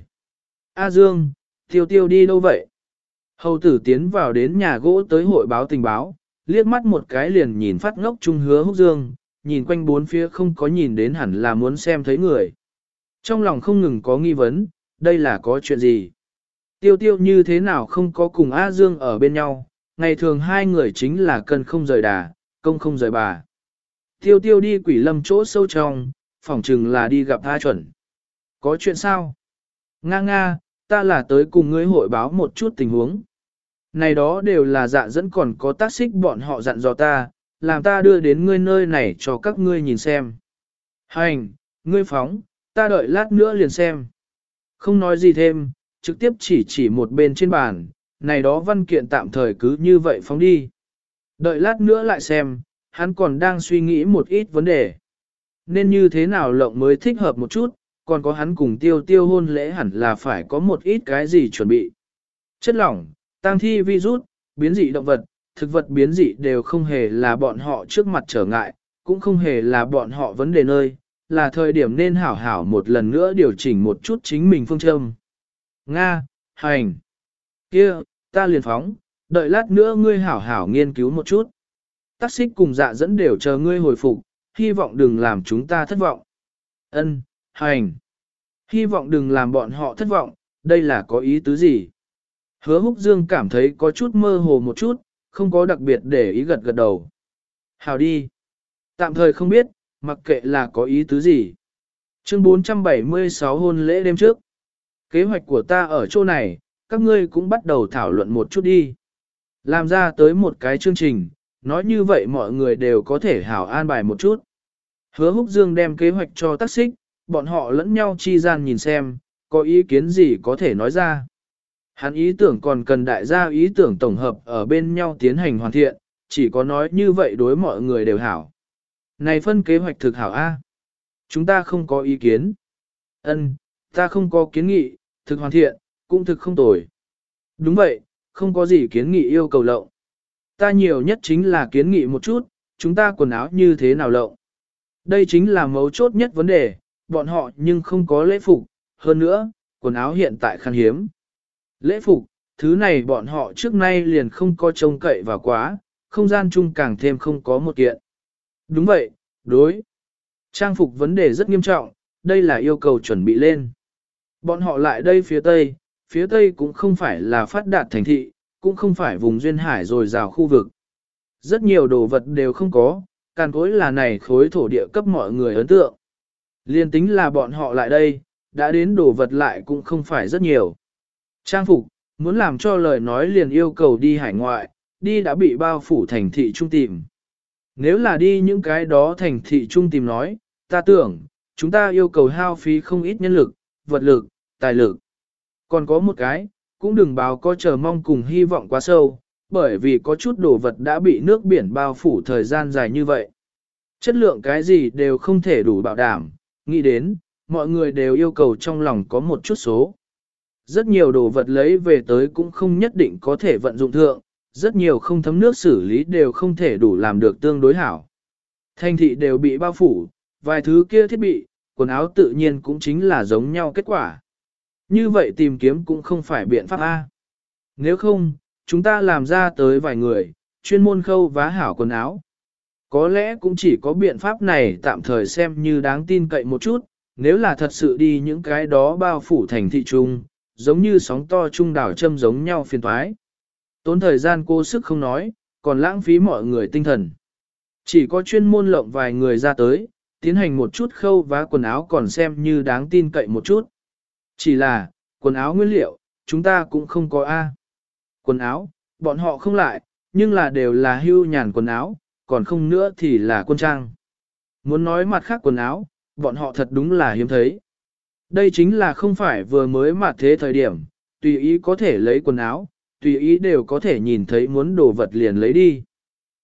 A Dương, Tiêu Tiêu đi đâu vậy? Hầu tử tiến vào đến nhà gỗ tới hội báo tình báo, liếc mắt một cái liền nhìn phát ngốc trung Hứa Húc Dương, nhìn quanh bốn phía không có nhìn đến hẳn là muốn xem thấy người. Trong lòng không ngừng có nghi vấn, đây là có chuyện gì? Tiêu Tiêu như thế nào không có cùng A Dương ở bên nhau, ngày thường hai người chính là cân không rời đà, công không rời bà. Tiêu Tiêu đi Quỷ Lâm chỗ sâu trong, phỏng chừng là đi gặp A Chuẩn. Có chuyện sao? Nga nga, ta là tới cùng ngươi hội báo một chút tình huống. Này đó đều là dạ dẫn còn có tác xích bọn họ dặn dò ta, làm ta đưa đến ngươi nơi này cho các ngươi nhìn xem. Hành, ngươi phóng, ta đợi lát nữa liền xem. Không nói gì thêm, trực tiếp chỉ chỉ một bên trên bàn, này đó văn kiện tạm thời cứ như vậy phóng đi. Đợi lát nữa lại xem, hắn còn đang suy nghĩ một ít vấn đề. Nên như thế nào lộng mới thích hợp một chút, còn có hắn cùng tiêu tiêu hôn lễ hẳn là phải có một ít cái gì chuẩn bị. Chất lỏng, tang thi virus, biến dị động vật, thực vật biến dị đều không hề là bọn họ trước mặt trở ngại, cũng không hề là bọn họ vấn đề nơi, là thời điểm nên hảo hảo một lần nữa điều chỉnh một chút chính mình phương châm. Nga, hành, kia, ta liền phóng, đợi lát nữa ngươi hảo hảo nghiên cứu một chút. Tác xích cùng dạ dẫn đều chờ ngươi hồi phục, hy vọng đừng làm chúng ta thất vọng. Ân, hành. Hy vọng đừng làm bọn họ thất vọng, đây là có ý tứ gì? Hứa Húc Dương cảm thấy có chút mơ hồ một chút, không có đặc biệt để ý gật gật đầu. Hào đi. Tạm thời không biết, mặc kệ là có ý tứ gì. Chương bốn trăm bảy mươi sáu hôn lễ đêm trước. Kế hoạch của ta ở chỗ này, các ngươi cũng bắt đầu thảo luận một chút đi. Làm ra tới một cái chương trình, nói như vậy mọi người đều có thể hảo an bài một chút. Hứa Húc Dương đem kế hoạch cho tác xích, bọn họ lẫn nhau chi gian nhìn xem, có ý kiến gì có thể nói ra. Hắn ý tưởng còn cần đại gia ý tưởng tổng hợp ở bên nhau tiến hành hoàn thiện, chỉ có nói như vậy đối mọi người đều hảo. Này phân kế hoạch thực hảo A. Chúng ta không có ý kiến. Ân, ta không có kiến nghị, thực hoàn thiện, cũng thực không tồi. Đúng vậy, không có gì kiến nghị yêu cầu lộng. Ta nhiều nhất chính là kiến nghị một chút, chúng ta quần áo như thế nào lộng. Đây chính là mấu chốt nhất vấn đề, bọn họ nhưng không có lễ phục, hơn nữa, quần áo hiện tại khan hiếm. Lễ phục, thứ này bọn họ trước nay liền không có trông cậy vào quá, không gian chung càng thêm không có một kiện. Đúng vậy, đối. Trang phục vấn đề rất nghiêm trọng, đây là yêu cầu chuẩn bị lên. Bọn họ lại đây phía Tây, phía Tây cũng không phải là phát đạt thành thị, cũng không phải vùng duyên hải rồi rào khu vực. Rất nhiều đồ vật đều không có, càn cối là này khối thổ địa cấp mọi người ấn tượng. Liên tính là bọn họ lại đây, đã đến đồ vật lại cũng không phải rất nhiều. Trang phục, muốn làm cho lời nói liền yêu cầu đi hải ngoại, đi đã bị bao phủ thành thị trung tìm. Nếu là đi những cái đó thành thị trung tìm nói, ta tưởng, chúng ta yêu cầu hao phí không ít nhân lực, vật lực, tài lực. Còn có một cái, cũng đừng báo có chờ mong cùng hy vọng quá sâu, bởi vì có chút đồ vật đã bị nước biển bao phủ thời gian dài như vậy. Chất lượng cái gì đều không thể đủ bảo đảm, nghĩ đến, mọi người đều yêu cầu trong lòng có một chút số. Rất nhiều đồ vật lấy về tới cũng không nhất định có thể vận dụng thượng, rất nhiều không thấm nước xử lý đều không thể đủ làm được tương đối hảo. Thành thị đều bị bao phủ, vài thứ kia thiết bị, quần áo tự nhiên cũng chính là giống nhau kết quả. Như vậy tìm kiếm cũng không phải biện pháp A. Nếu không, chúng ta làm ra tới vài người, chuyên môn khâu vá hảo quần áo. Có lẽ cũng chỉ có biện pháp này tạm thời xem như đáng tin cậy một chút, nếu là thật sự đi những cái đó bao phủ thành thị trung, giống như sóng to trung đảo châm giống nhau phiền toái. Tốn thời gian cố sức không nói, còn lãng phí mọi người tinh thần. Chỉ có chuyên môn lộng vài người ra tới, tiến hành một chút khâu vá quần áo còn xem như đáng tin cậy một chút. Chỉ là, quần áo nguyên liệu, chúng ta cũng không có A. Quần áo, bọn họ không lại, nhưng là đều là hưu nhàn quần áo, còn không nữa thì là quân trang. Muốn nói mặt khác quần áo, bọn họ thật đúng là hiếm thấy. Đây chính là không phải vừa mới mặt thế thời điểm, tùy ý có thể lấy quần áo, tùy ý đều có thể nhìn thấy muốn đồ vật liền lấy đi.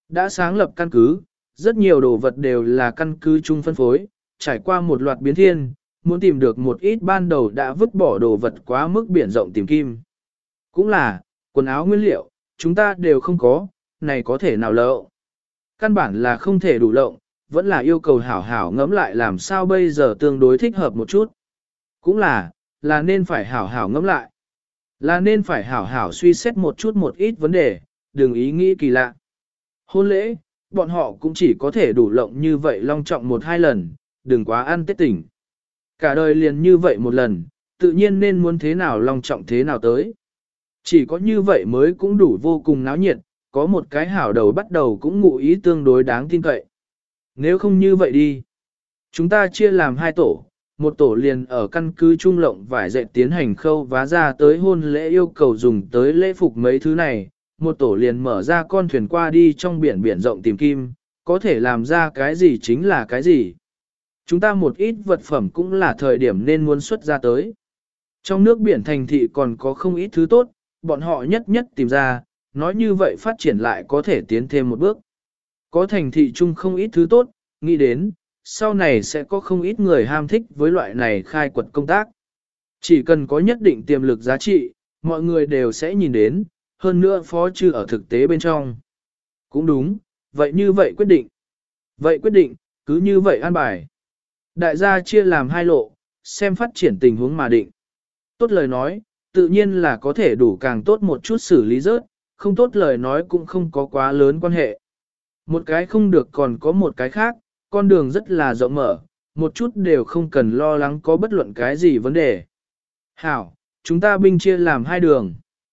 Đã sáng lập căn cứ, rất nhiều đồ vật đều là căn cứ chung phân phối, trải qua một loạt biến thiên, muốn tìm được một ít ban đầu đã vứt bỏ đồ vật quá mức biển rộng tìm kim. Cũng là, quần áo nguyên liệu, chúng ta đều không có, này có thể nào lậu. Căn bản là không thể đủ lộng, vẫn là yêu cầu hảo hảo ngẫm lại làm sao bây giờ tương đối thích hợp một chút. Cũng là, là nên phải hảo hảo ngẫm lại. Là nên phải hảo hảo suy xét một chút một ít vấn đề, đừng ý nghĩ kỳ lạ. Hôn lễ, bọn họ cũng chỉ có thể đủ lộng như vậy long trọng một hai lần, đừng quá ăn tết tỉnh. Cả đời liền như vậy một lần, tự nhiên nên muốn thế nào long trọng thế nào tới. Chỉ có như vậy mới cũng đủ vô cùng náo nhiệt, có một cái hảo đầu bắt đầu cũng ngụ ý tương đối đáng tin cậy. Nếu không như vậy đi, chúng ta chia làm hai tổ, một tổ liền ở căn cứ trung lộng vải dệt tiến hành khâu vá ra tới hôn lễ yêu cầu dùng tới lễ phục mấy thứ này, một tổ liền mở ra con thuyền qua đi trong biển biển rộng tìm kim, có thể làm ra cái gì chính là cái gì. Chúng ta một ít vật phẩm cũng là thời điểm nên muốn xuất ra tới. Trong nước biển thành thị còn có không ít thứ tốt, bọn họ nhất nhất tìm ra, nói như vậy phát triển lại có thể tiến thêm một bước. Có thành thị chung không ít thứ tốt, nghĩ đến, sau này sẽ có không ít người ham thích với loại này khai quật công tác. Chỉ cần có nhất định tiềm lực giá trị, mọi người đều sẽ nhìn đến, hơn nữa phó chư ở thực tế bên trong. Cũng đúng, vậy như vậy quyết định. Vậy quyết định, cứ như vậy an bài. Đại gia chia làm hai lộ, xem phát triển tình huống mà định. Tốt lời nói, tự nhiên là có thể đủ càng tốt một chút xử lý rớt, không tốt lời nói cũng không có quá lớn quan hệ. Một cái không được còn có một cái khác, con đường rất là rộng mở, một chút đều không cần lo lắng có bất luận cái gì vấn đề. Hảo, chúng ta binh chia làm hai đường.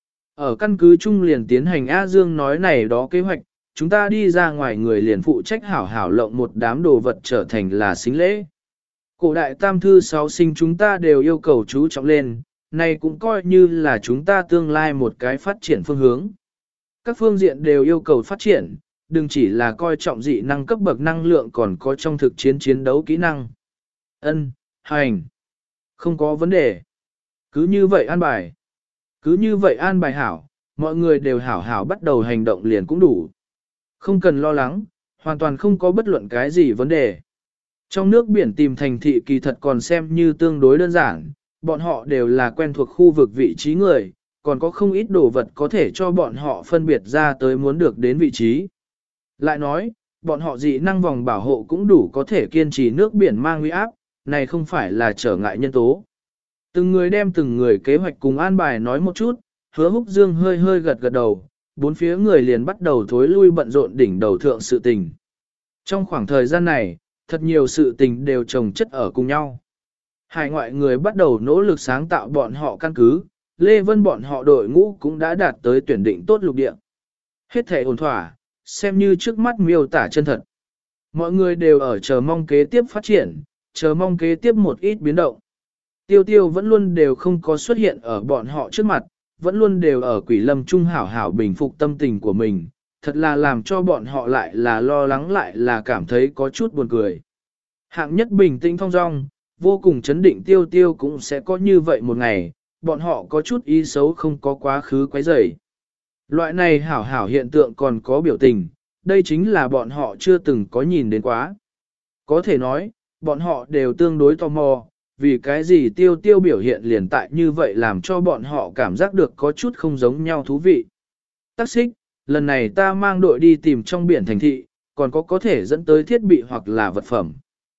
Ở căn cứ chung liền tiến hành A Dương nói này đó kế hoạch, chúng ta đi ra ngoài người liền phụ trách hảo hảo lộng một đám đồ vật trở thành là xính lễ. Cổ đại tam thư sáu sinh chúng ta đều yêu cầu chú trọng lên, này cũng coi như là chúng ta tương lai một cái phát triển phương hướng. Các phương diện đều yêu cầu phát triển, đừng chỉ là coi trọng dị năng cấp bậc năng lượng còn có trong thực chiến chiến đấu kỹ năng. Ân, hành. Không có vấn đề. Cứ như vậy an bài. Cứ như vậy an bài hảo, mọi người đều hảo hảo bắt đầu hành động liền cũng đủ. Không cần lo lắng, hoàn toàn không có bất luận cái gì vấn đề. Trong nước biển tìm thành thị kỳ thật còn xem như tương đối đơn giản, bọn họ đều là quen thuộc khu vực vị trí người, còn có không ít đồ vật có thể cho bọn họ phân biệt ra tới muốn được đến vị trí. Lại nói, bọn họ dị năng vòng bảo hộ cũng đủ có thể kiên trì nước biển mang uy áp, này không phải là trở ngại nhân tố. Từng người đem từng người kế hoạch cùng an bài nói một chút, Hứa Húc Dương hơi hơi gật gật đầu, bốn phía người liền bắt đầu thối lui bận rộn đỉnh đầu thượng sự tình. Trong khoảng thời gian này, thật nhiều sự tình đều chồng chất ở cùng nhau. Hải ngoại người bắt đầu nỗ lực sáng tạo bọn họ căn cứ, Lê Vân bọn họ đội ngũ cũng đã đạt tới tuyển định tốt lục địa. Hết thể ổn thỏa, xem như trước mắt miêu tả chân thật. Mọi người đều ở chờ mong kế tiếp phát triển, chờ mong kế tiếp một ít biến động. Tiêu tiêu vẫn luôn đều không có xuất hiện ở bọn họ trước mặt, vẫn luôn đều ở quỷ lâm trung hảo hảo bình phục tâm tình của mình, thật là làm cho bọn họ lại là lo lắng lại là cảm thấy có chút buồn cười. Hạng nhất bình tĩnh thong dong, vô cùng chấn định tiêu tiêu cũng sẽ có như vậy một ngày, bọn họ có chút ý xấu không có quá khứ quấy rầy. Loại này hảo hảo hiện tượng còn có biểu tình, đây chính là bọn họ chưa từng có nhìn đến quá. Có thể nói, bọn họ đều tương đối tò mò, vì cái gì tiêu tiêu biểu hiện liền tại như vậy làm cho bọn họ cảm giác được có chút không giống nhau thú vị. Tắc xích, lần này ta mang đội đi tìm trong biển thành thị, còn có có thể dẫn tới thiết bị hoặc là vật phẩm.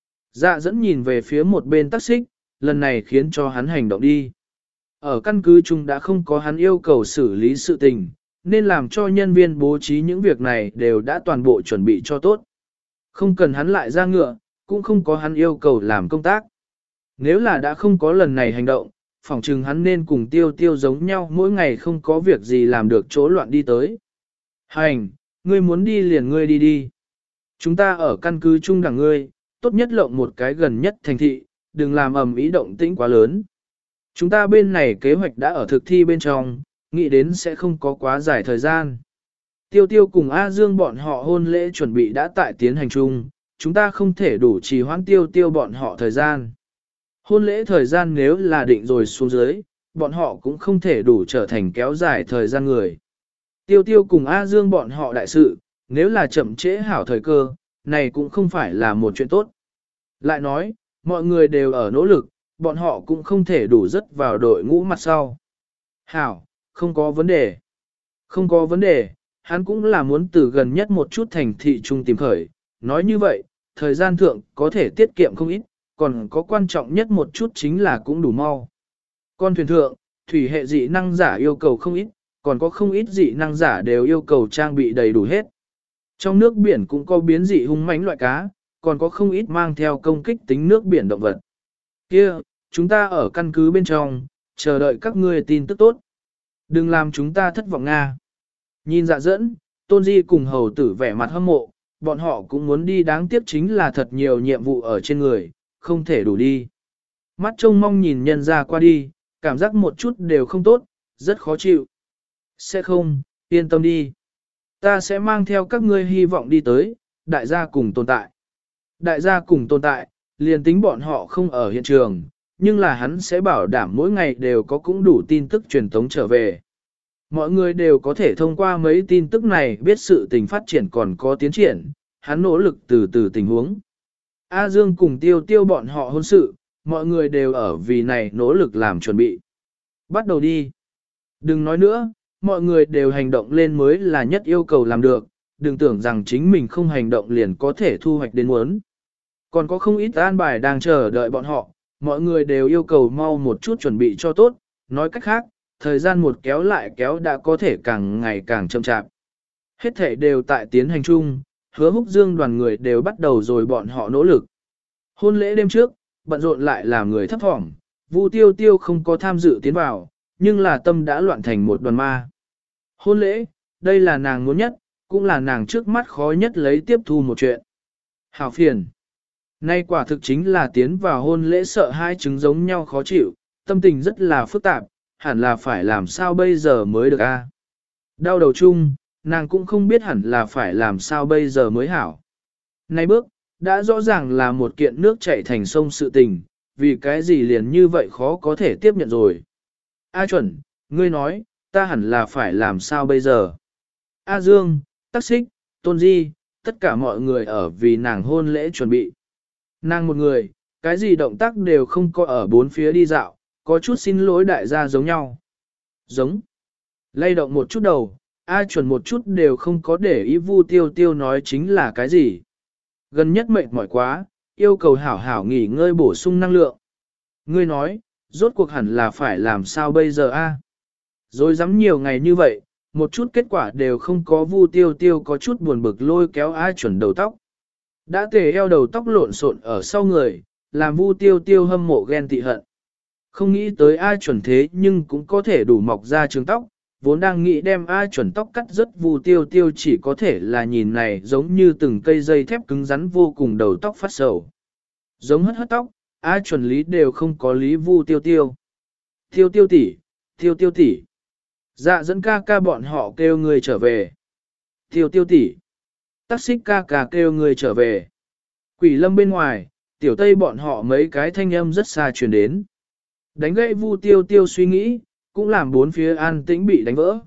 Dạ dẫn nhìn về phía một bên tắc xích, lần này khiến cho hắn hành động đi. Ở căn cứ chung đã không có hắn yêu cầu xử lý sự tình, nên làm cho nhân viên bố trí những việc này đều đã toàn bộ chuẩn bị cho tốt. Không cần hắn lại ra ngựa, cũng không có hắn yêu cầu làm công tác. Nếu là đã không có lần này hành động, phỏng chừng hắn nên cùng tiêu tiêu giống nhau mỗi ngày không có việc gì làm được chỗ loạn đi tới. Hành, ngươi muốn đi liền ngươi đi đi. Chúng ta ở căn cứ chung đẳng ngươi, tốt nhất lộng một cái gần nhất thành thị, đừng làm ầm ý động tĩnh quá lớn. Chúng ta bên này kế hoạch đã ở thực thi bên trong, nghĩ đến sẽ không có quá dài thời gian. Tiêu tiêu cùng A Dương bọn họ hôn lễ chuẩn bị đã tại tiến hành chung, chúng ta không thể đủ trì hoãn tiêu tiêu bọn họ thời gian. Hôn lễ thời gian nếu là định rồi xuống dưới, bọn họ cũng không thể đủ trở thành kéo dài thời gian người. Tiêu tiêu cùng A Dương bọn họ đại sự, nếu là chậm trễ hảo thời cơ, này cũng không phải là một chuyện tốt. Lại nói, mọi người đều ở nỗ lực, bọn họ cũng không thể đủ rất vào đội ngũ mặt sau. Hảo, không có vấn đề. Không có vấn đề, hắn cũng là muốn từ gần nhất một chút thành thị trung tìm khởi. Nói như vậy, thời gian thượng có thể tiết kiệm không ít, còn có quan trọng nhất một chút chính là cũng đủ mau. Con thuyền thượng, thủy hệ dị năng giả yêu cầu không ít, còn có không ít dị năng giả đều yêu cầu trang bị đầy đủ hết. Trong nước biển cũng có biến dị hung mãnh loại cá, còn có không ít mang theo công kích tính nước biển động vật. Kia, chúng ta ở căn cứ bên trong, chờ đợi các ngươi tin tức tốt. Đừng làm chúng ta thất vọng Nga. Nhìn dạ dẫn, Tôn Di cùng hầu tử vẻ mặt hâm mộ, bọn họ cũng muốn đi, đáng tiếc chính là thật nhiều nhiệm vụ ở trên người, không thể đủ đi. Mắt trông mong nhìn nhân ra qua đi, cảm giác một chút đều không tốt, rất khó chịu. Sẽ không, yên tâm đi. Ta sẽ mang theo các ngươi hy vọng đi tới, đại gia cùng tồn tại. Đại gia cùng tồn tại, liền tính bọn họ không ở hiện trường, nhưng là hắn sẽ bảo đảm mỗi ngày đều có cũng đủ tin tức truyền tống trở về. Mọi người đều có thể thông qua mấy tin tức này biết sự tình phát triển còn có tiến triển, hắn nỗ lực từ từ tình huống. A Dương cùng tiêu tiêu bọn họ hôn sự, mọi người đều ở vì này nỗ lực làm chuẩn bị. Bắt đầu đi. Đừng nói nữa, mọi người đều hành động lên mới là nhất yêu cầu làm được, đừng tưởng rằng chính mình không hành động liền có thể thu hoạch đến muốn. Còn có không ít an bài đang chờ đợi bọn họ, mọi người đều yêu cầu mau một chút chuẩn bị cho tốt, nói cách khác, thời gian một kéo lại kéo đã có thể càng ngày càng chậm chạp. Hết thể đều tại tiến hành chung, Hứa Húc Dương đoàn người đều bắt đầu rồi bọn họ nỗ lực. Hôn lễ đêm trước, bận rộn lại làm người thấp thỏm, Vu Tiêu Tiêu không có tham dự tiến vào, nhưng là tâm đã loạn thành một đoàn ma. Hôn lễ, đây là nàng muốn nhất, cũng là nàng trước mắt khó nhất lấy tiếp thu một chuyện. Hảo phiền. Nay quả thực chính là tiến vào hôn lễ sợ hai chứng giống nhau khó chịu, tâm tình rất là phức tạp, hẳn là phải làm sao bây giờ mới được a? Đau đầu chung, nàng cũng không biết hẳn là phải làm sao bây giờ mới hảo. Nay bước, đã rõ ràng là một kiện nước chảy thành sông sự tình, vì cái gì liền như vậy khó có thể tiếp nhận rồi. A chuẩn, ngươi nói, ta hẳn là phải làm sao bây giờ? A Dương, Tắc Xích, Tôn Di, tất cả mọi người ở vì nàng hôn lễ chuẩn bị. Nàng một người, cái gì động tác đều không có ở bốn phía đi dạo, có chút xin lỗi đại gia giống nhau. Giống. Lay động một chút đầu, A chuẩn một chút đều không có để ý Vu Tiêu Tiêu nói chính là cái gì. Gần nhất mệt mỏi quá, yêu cầu hảo hảo nghỉ ngơi bổ sung năng lượng. Ngươi nói, rốt cuộc hẳn là phải làm sao bây giờ a? Rồi dám nhiều ngày như vậy, một chút kết quả đều không có. Vu Tiêu Tiêu có chút buồn bực lôi kéo A chuẩn đầu tóc. Đã tề eo đầu tóc lộn xộn ở sau người, làm Vu Tiêu Tiêu hâm mộ ghen tị hận. Không nghĩ tới A chuẩn thế nhưng cũng có thể đủ mọc ra trường tóc, vốn đang nghĩ đem A chuẩn tóc cắt rất. Vu Tiêu Tiêu chỉ có thể là nhìn này giống như từng cây dây thép cứng rắn vô cùng, đầu tóc phát sầu. Giống hất hất tóc, A chuẩn lý đều không có lý Vu Tiêu Tiêu. Tiêu Tiêu tỷ, Tiêu Tiêu tỷ. Dạ dẫn ca ca bọn họ kêu người trở về. Tiêu Tiêu tỷ. Tắc Xích ca ca kêu người trở về. Quỷ lâm bên ngoài, tiểu tây bọn họ mấy cái thanh âm rất xa truyền đến. Đánh gãy Vu Tiêu Tiêu suy nghĩ, cũng làm bốn phía an tĩnh bị đánh vỡ.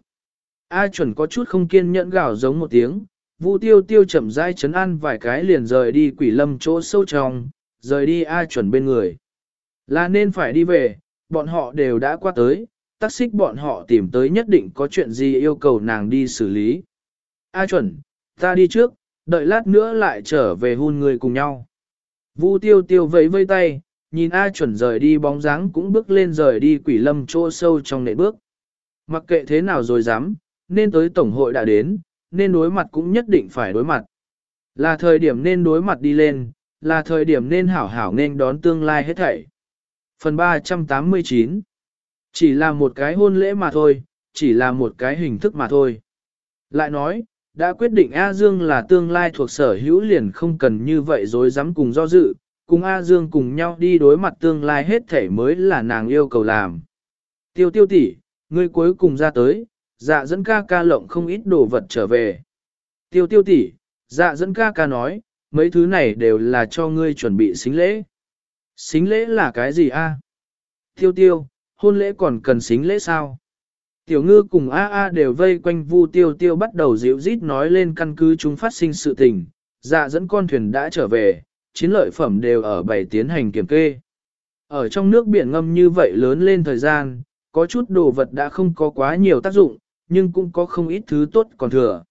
A chuẩn có chút không kiên nhẫn gào giống một tiếng, Vu Tiêu Tiêu chậm rãi chấn an vài cái liền rời đi quỷ lâm chỗ sâu trong, rời đi A chuẩn bên người. Là nên phải đi về, bọn họ đều đã qua tới, Tắc Xích bọn họ tìm tới nhất định có chuyện gì yêu cầu nàng đi xử lý. A chuẩn, ta đi trước, đợi lát nữa lại trở về hôn người cùng nhau. Vu Tiêu Tiêu vẫy vây tay, nhìn A chuẩn rời đi bóng dáng cũng bước lên rời đi quỷ lâm chỗ sâu trong nệ bước. Mặc kệ thế nào rồi dám, nên tới tổng hội đã đến, nên đối mặt cũng nhất định phải đối mặt. Là thời điểm nên đối mặt đi lên, là thời điểm nên hảo hảo nên đón tương lai hết thảy. Phần ba trăm tám mươi chín. Chỉ là một cái hôn lễ mà thôi, chỉ là một cái hình thức mà thôi. Lại nói, đã quyết định A Dương là tương lai thuộc sở hữu liền không cần như vậy dối dám cùng do dự, cùng A Dương cùng nhau đi đối mặt tương lai hết thảy mới là nàng yêu cầu làm. Tiêu Tiêu tỷ, ngươi cuối cùng ra tới, dạ dẫn ca ca lộng không ít đồ vật trở về. Tiêu Tiêu tỷ, dạ dẫn ca ca nói, mấy thứ này đều là cho ngươi chuẩn bị xính lễ. Xính lễ là cái gì a? Tiêu Tiêu, hôn lễ còn cần xính lễ sao? Tiểu ngư cùng A A đều vây quanh Vu Tiêu Tiêu bắt đầu dịu rít nói lên căn cứ chúng phát sinh sự tình, dạ dẫn con thuyền đã trở về, chiến lợi phẩm đều ở bảy tiến hành kiểm kê. Ở trong nước biển ngâm như vậy lớn lên thời gian, có chút đồ vật đã không có quá nhiều tác dụng, nhưng cũng có không ít thứ tốt còn thừa.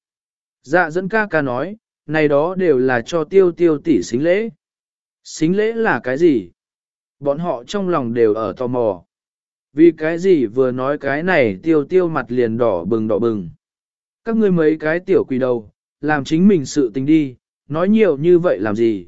Dạ dẫn ca ca nói, này đó đều là cho Tiêu Tiêu tỷ xính lễ. Xính lễ là cái gì? Bọn họ trong lòng đều ở tò mò. Vì cái gì vừa nói cái này Tiêu Tiêu mặt liền đỏ bừng đỏ bừng. Các ngươi mấy cái tiểu quỷ đầu, làm chính mình sự tình đi, nói nhiều như vậy làm gì?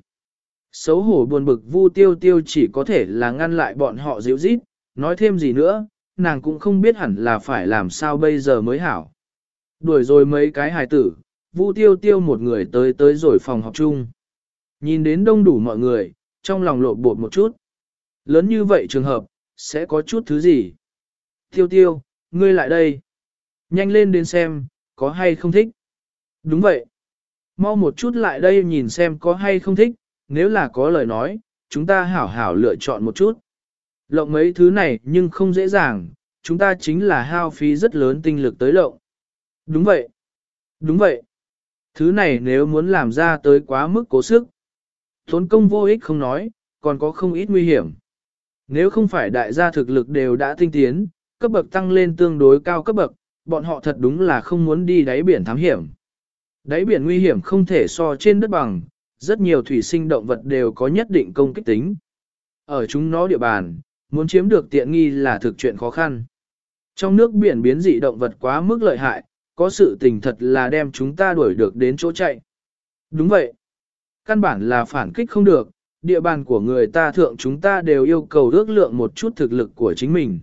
Xấu hổ buồn bực Vu Tiêu Tiêu chỉ có thể là ngăn lại bọn họ dịu rít, nói thêm gì nữa, nàng cũng không biết hẳn là phải làm sao bây giờ mới hảo. Đuổi rồi mấy cái hài tử, Vu Tiêu Tiêu một người tới tới rồi phòng học chung. Nhìn đến đông đủ mọi người, trong lòng lộn bột một chút. Lớn như vậy trường hợp, sẽ có chút thứ gì? Tiêu Tiêu, ngươi lại đây. Nhanh lên đến xem, có hay không thích? Đúng vậy. Mau một chút lại đây nhìn xem có hay không thích, nếu là có lời nói, chúng ta hảo hảo lựa chọn một chút. Lộng mấy thứ này nhưng không dễ dàng, chúng ta chính là hao phí rất lớn tinh lực tới lộng. Đúng vậy. Đúng vậy. Thứ này nếu muốn làm ra tới quá mức cố sức, tốn công vô ích không nói, còn có không ít nguy hiểm. Nếu không phải đại gia thực lực đều đã tinh tiến, cấp bậc tăng lên tương đối cao cấp bậc, bọn họ thật đúng là không muốn đi đáy biển thám hiểm. Đáy biển nguy hiểm không thể so trên đất bằng, rất nhiều thủy sinh động vật đều có nhất định công kích tính. Ở chúng nó địa bàn, muốn chiếm được tiện nghi là thực chuyện khó khăn. Trong nước biển biến dị động vật quá mức lợi hại, có sự tình thật là đem chúng ta đuổi được đến chỗ chạy. Đúng vậy. Căn bản là phản kích không được, địa bàn của người ta thượng chúng ta đều yêu cầu ước lượng một chút thực lực của chính mình.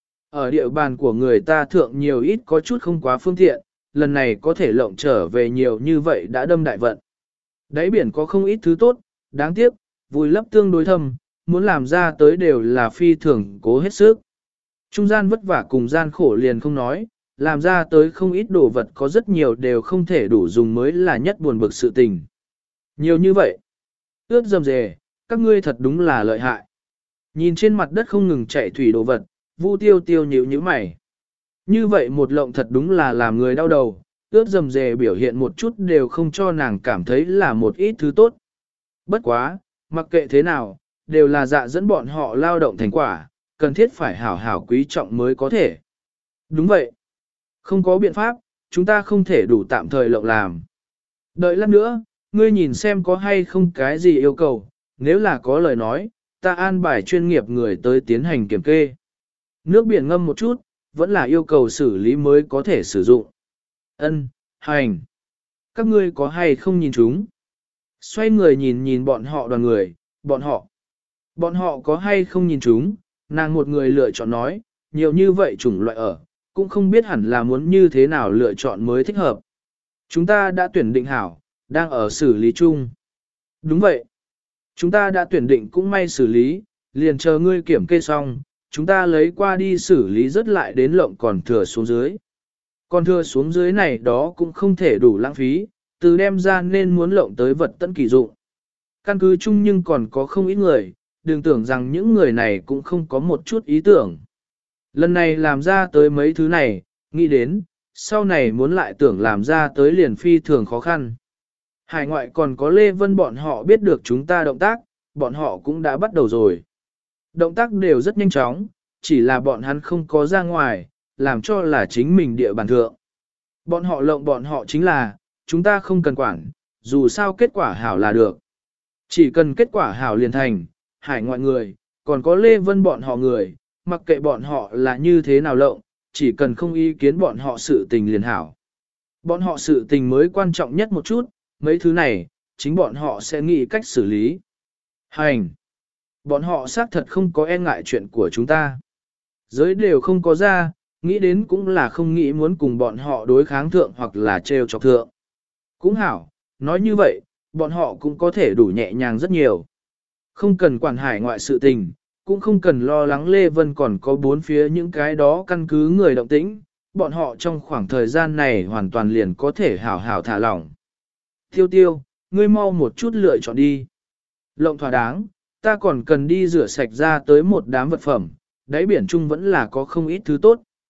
Ở địa bàn của người ta thượng nhiều ít có chút không quá phương tiện, lần này có thể lộng trở về nhiều như vậy đã đâm đại vận. Đáy biển có không ít thứ tốt, đáng tiếc, vùi lấp tương đối thâm, muốn làm ra tới đều là phi thường cố hết sức. Trung gian vất vả cùng gian khổ liền không nói, làm ra tới không ít đồ vật có rất nhiều đều không thể đủ dùng mới là nhất buồn bực sự tình. Nhiều như vậy, ướt dầm dề, các ngươi thật đúng là lợi hại. Nhìn trên mặt đất không ngừng chạy thủy đồ vật, Vu Tiêu Tiêu nhíu nhíu mày. Như vậy một lộng thật đúng là làm người đau đầu, ướt dầm dề biểu hiện một chút đều không cho nàng cảm thấy là một ít thứ tốt. Bất quá, mặc kệ thế nào, đều là dạ dẫn bọn họ lao động thành quả, cần thiết phải hảo hảo quý trọng mới có thể. Đúng vậy. Không có biện pháp, chúng ta không thể đủ tạm thời lộng làm. Đợi lát nữa, ngươi nhìn xem có hay không cái gì yêu cầu, nếu là có lời nói, ta an bài chuyên nghiệp người tới tiến hành kiểm kê. Nước biển ngâm một chút, vẫn là yêu cầu xử lý mới có thể sử dụng. Ân, hành. Các ngươi có hay không nhìn chúng? Xoay người nhìn nhìn bọn họ đoàn người, bọn họ. Bọn họ có hay không nhìn chúng, nàng một người lựa chọn nói, nhiều như vậy chủng loại ở, cũng không biết hẳn là muốn như thế nào lựa chọn mới thích hợp. Chúng ta đã tuyển định hảo, đang ở xử lý chung. Đúng vậy. Chúng ta đã tuyển định cũng may xử lý, liền chờ ngươi kiểm kê xong, chúng ta lấy qua đi xử lý rất lại đến lộng còn thừa xuống dưới. Còn thừa xuống dưới này đó cũng không thể đủ lãng phí, từ đem ra nên muốn lộng tới vật tận kỳ dụng. Căn cứ chung nhưng còn có không ít người, đừng tưởng rằng những người này cũng không có một chút ý tưởng. Lần này làm ra tới mấy thứ này, nghĩ đến, sau này muốn lại tưởng làm ra tới liền phi thường khó khăn. Hải ngoại còn có Lê Vân bọn họ biết được chúng ta động tác, bọn họ cũng đã bắt đầu rồi. Động tác đều rất nhanh chóng, chỉ là bọn hắn không có ra ngoài, làm cho là chính mình địa bàn thượng. Bọn họ lộng bọn họ chính là, chúng ta không cần quản, dù sao kết quả hảo là được. Chỉ cần kết quả hảo liền thành, hải ngoại người, còn có Lê Vân bọn họ người, mặc kệ bọn họ là như thế nào lộng, chỉ cần không ý kiến bọn họ sự tình liền hảo. Bọn họ sự tình mới quan trọng nhất một chút, mấy thứ này, chính bọn họ sẽ nghĩ cách xử lý. Hành! Bọn họ xác thật không có e ngại chuyện của chúng ta. Giới đều không có ra, nghĩ đến cũng là không nghĩ muốn cùng bọn họ đối kháng thượng hoặc là trêu chọc thượng. Cũng hảo, nói như vậy, bọn họ cũng có thể đủ nhẹ nhàng rất nhiều. Không cần quản hải ngoại sự tình, cũng không cần lo lắng Lê Vân còn có bốn phía những cái đó căn cứ người động tĩnh, bọn họ trong khoảng thời gian này hoàn toàn liền có thể hảo hảo thả lỏng. Tiêu tiêu, ngươi mau một chút lựa chọn đi. Lộng thỏa đáng, ta còn cần đi rửa sạch ra tới một đám vật phẩm, đáy biển chung vẫn là có không ít thứ tốt.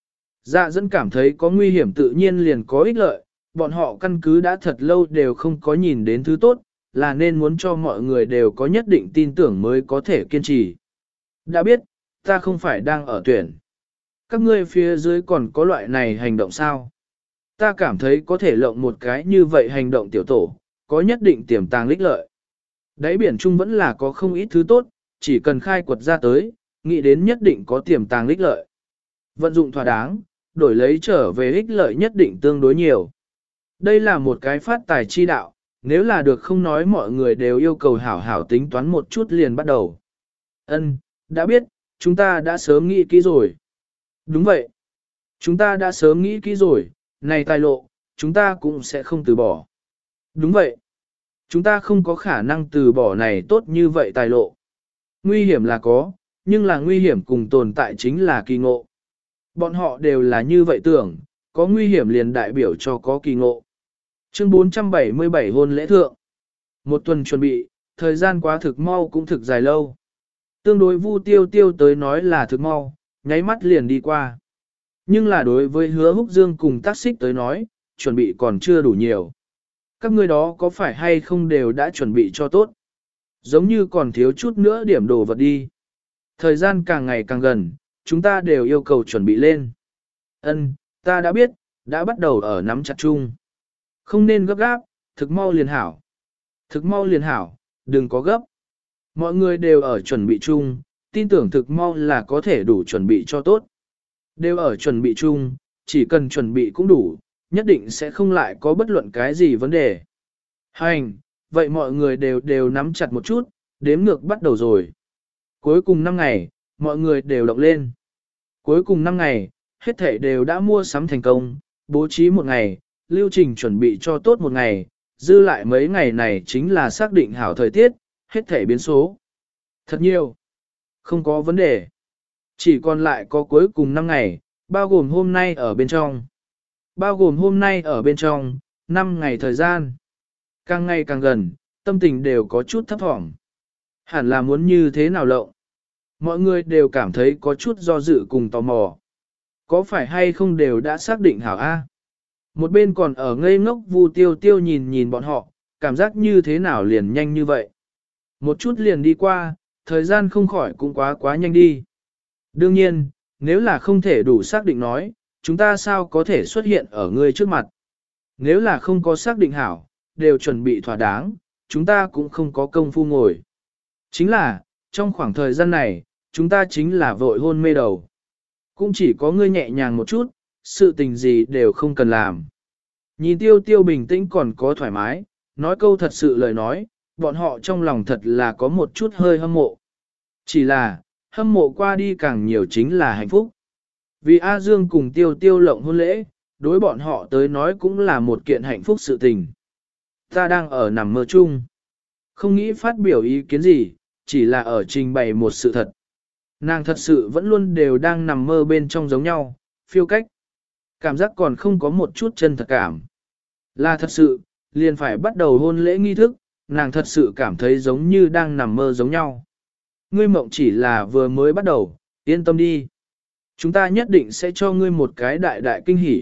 Dạ dẫn cảm thấy có nguy hiểm tự nhiên liền có ích lợi, bọn họ căn cứ đã thật lâu đều không có nhìn đến thứ tốt, là nên muốn cho mọi người đều có nhất định tin tưởng mới có thể kiên trì. Đã biết, ta không phải đang ở tuyển. Các ngươi phía dưới còn có loại này hành động sao? Ta cảm thấy có thể lộng một cái như vậy hành động tiểu tổ, có nhất định tiềm tàng lích lợi. Đáy biển chung vẫn là có không ít thứ tốt, chỉ cần khai quật ra tới, nghĩ đến nhất định có tiềm tàng lích lợi. Vận dụng thỏa đáng, đổi lấy trở về ích lợi nhất định tương đối nhiều. Đây là một cái phát tài chi đạo, nếu là được không nói mọi người đều yêu cầu hảo hảo tính toán một chút liền bắt đầu. Ân, đã biết, chúng ta đã sớm nghĩ kỹ rồi. Đúng vậy. Chúng ta đã sớm nghĩ kỹ rồi, này tài lộ, chúng ta cũng sẽ không từ bỏ. Đúng vậy. Chúng ta không có khả năng từ bỏ này tốt như vậy tài lộ. Nguy hiểm là có, nhưng là nguy hiểm cùng tồn tại chính là kỳ ngộ. Bọn họ đều là như vậy tưởng, có nguy hiểm liền đại biểu cho có kỳ ngộ. Chương bốn trăm bảy mươi bảy hôn lễ thượng. Một tuần chuẩn bị, thời gian quá thực mau cũng thực dài lâu. Tương đối Vu Tiêu Tiêu tới nói là thực mau, nháy mắt liền đi qua. Nhưng là đối với Hứa Húc Dương cùng Tác Xích tới nói, chuẩn bị còn chưa đủ nhiều. Các ngươi đó có phải hay không đều đã chuẩn bị cho tốt? Giống như còn thiếu chút nữa điểm đồ vật đi. Thời gian càng ngày càng gần, chúng ta đều yêu cầu chuẩn bị lên. Ân, ta đã biết, đã bắt đầu ở nắm chặt chung. Không nên gấp gáp, thực mau liền hảo. Thực mau liền hảo, đừng có gấp. Mọi người đều ở chuẩn bị chung, tin tưởng thực mau là có thể đủ chuẩn bị cho tốt. Đều ở chuẩn bị chung, chỉ cần chuẩn bị cũng đủ, nhất định sẽ không lại có bất luận cái gì vấn đề. Hành, vậy mọi người đều đều nắm chặt một chút, đếm ngược bắt đầu rồi. Cuối cùng năm ngày, mọi người đều động lên. Cuối cùng năm ngày, hết thảy đều đã mua sắm thành công, bố trí một ngày, lưu trình chuẩn bị cho tốt một ngày, dư lại mấy ngày này chính là xác định hảo thời tiết, hết thảy biến số. Thật nhiều. Không có vấn đề. Chỉ còn lại có cuối cùng năm ngày, bao gồm hôm nay ở bên trong. Bao gồm hôm nay ở bên trong, năm ngày thời gian. Càng ngày càng gần, tâm tình đều có chút thấp thỏm. Hẳn là muốn như thế nào lộng. Mọi người đều cảm thấy có chút do dự cùng tò mò. Có phải hay không đều đã xác định hảo A? Một bên còn ở ngây ngốc Vu Tiêu Tiêu nhìn nhìn bọn họ, cảm giác như thế nào liền nhanh như vậy. Một chút liền đi qua, thời gian không khỏi cũng quá quá nhanh đi. Đương nhiên, nếu là không thể đủ xác định nói, chúng ta sao có thể xuất hiện ở ngươi trước mặt. Nếu là không có xác định hảo, đều chuẩn bị thỏa đáng, chúng ta cũng không có công phu ngồi. Chính là, trong khoảng thời gian này, chúng ta chính là vội hôn mê đầu. Cũng chỉ có ngươi nhẹ nhàng một chút, sự tình gì đều không cần làm. Nhìn Tiêu Tiêu bình tĩnh còn có thoải mái, nói câu thật sự lời nói, bọn họ trong lòng thật là có một chút hơi hâm mộ. Chỉ là, hâm mộ qua đi càng nhiều chính là hạnh phúc. Vì A Dương cùng Tiêu Tiêu lộng hôn lễ, đối bọn họ tới nói cũng là một kiện hạnh phúc sự tình. Ta đang ở nằm mơ chung. Không nghĩ phát biểu ý kiến gì, chỉ là ở trình bày một sự thật. Nàng thật sự vẫn luôn đều đang nằm mơ bên trong giống nhau, phiêu cách. Cảm giác còn không có một chút chân thật cảm. Là thật sự, liền phải bắt đầu hôn lễ nghi thức, nàng thật sự cảm thấy giống như đang nằm mơ giống nhau. Ngươi mộng chỉ là vừa mới bắt đầu, yên tâm đi. Chúng ta nhất định sẽ cho ngươi một cái đại đại kinh hỉ.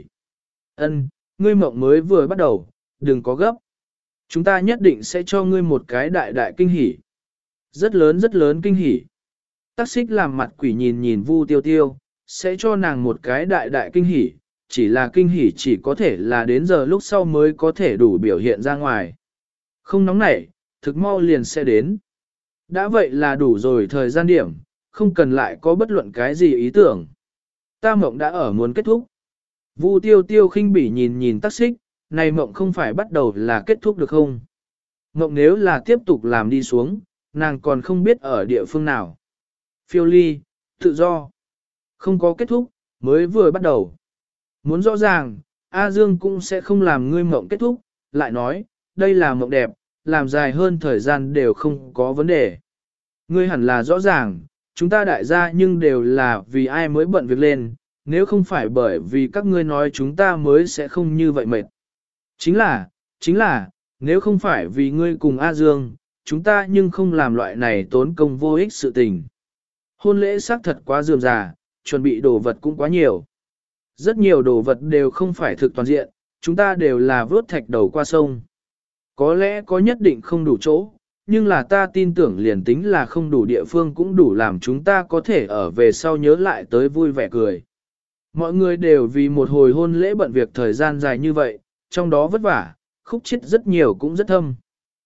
Ân, ngươi mộng mới vừa bắt đầu, đừng có gấp. Chúng ta nhất định sẽ cho ngươi một cái đại đại kinh hỉ. Rất lớn rất lớn kinh hỉ. Tắc Xích làm mặt quỷ nhìn nhìn Vu Tiêu Tiêu, sẽ cho nàng một cái đại đại kinh hỉ, chỉ là kinh hỉ chỉ có thể là đến giờ lúc sau mới có thể đủ biểu hiện ra ngoài. Không nóng nảy, thực mau liền sẽ đến. Đã vậy là đủ rồi thời gian điểm, không cần lại có bất luận cái gì ý tưởng. Ta mộng đã ở muốn kết thúc. Vu Tiêu Tiêu khinh bỉ nhìn nhìn Tắc Xích, này mộng không phải bắt đầu là kết thúc được không? Mộng nếu là tiếp tục làm đi xuống, nàng còn không biết ở địa phương nào. Phiêu ly, tự do. Không có kết thúc, mới vừa bắt đầu. Muốn rõ ràng, A Dương cũng sẽ không làm ngươi mộng kết thúc, lại nói, đây là mộng đẹp, làm dài hơn thời gian đều không có vấn đề. Ngươi hẳn là rõ ràng, chúng ta đại gia nhưng đều là vì ai mới bận việc lên, nếu không phải bởi vì các ngươi nói chúng ta mới sẽ không như vậy mệt. Chính là, chính là, nếu không phải vì ngươi cùng A Dương, chúng ta nhưng không làm loại này tốn công vô ích sự tình. Hôn lễ xác thật quá rườm rà, chuẩn bị đồ vật cũng quá nhiều. Rất nhiều đồ vật đều không phải thực toàn diện, chúng ta đều là vớt thạch đầu qua sông. Có lẽ có nhất định không đủ chỗ, nhưng là ta tin tưởng liền tính là không đủ địa phương cũng đủ làm chúng ta có thể ở về sau nhớ lại tới vui vẻ cười. Mọi người đều vì một hồi hôn lễ bận việc thời gian dài như vậy, trong đó vất vả, khúc chết rất nhiều cũng rất thâm.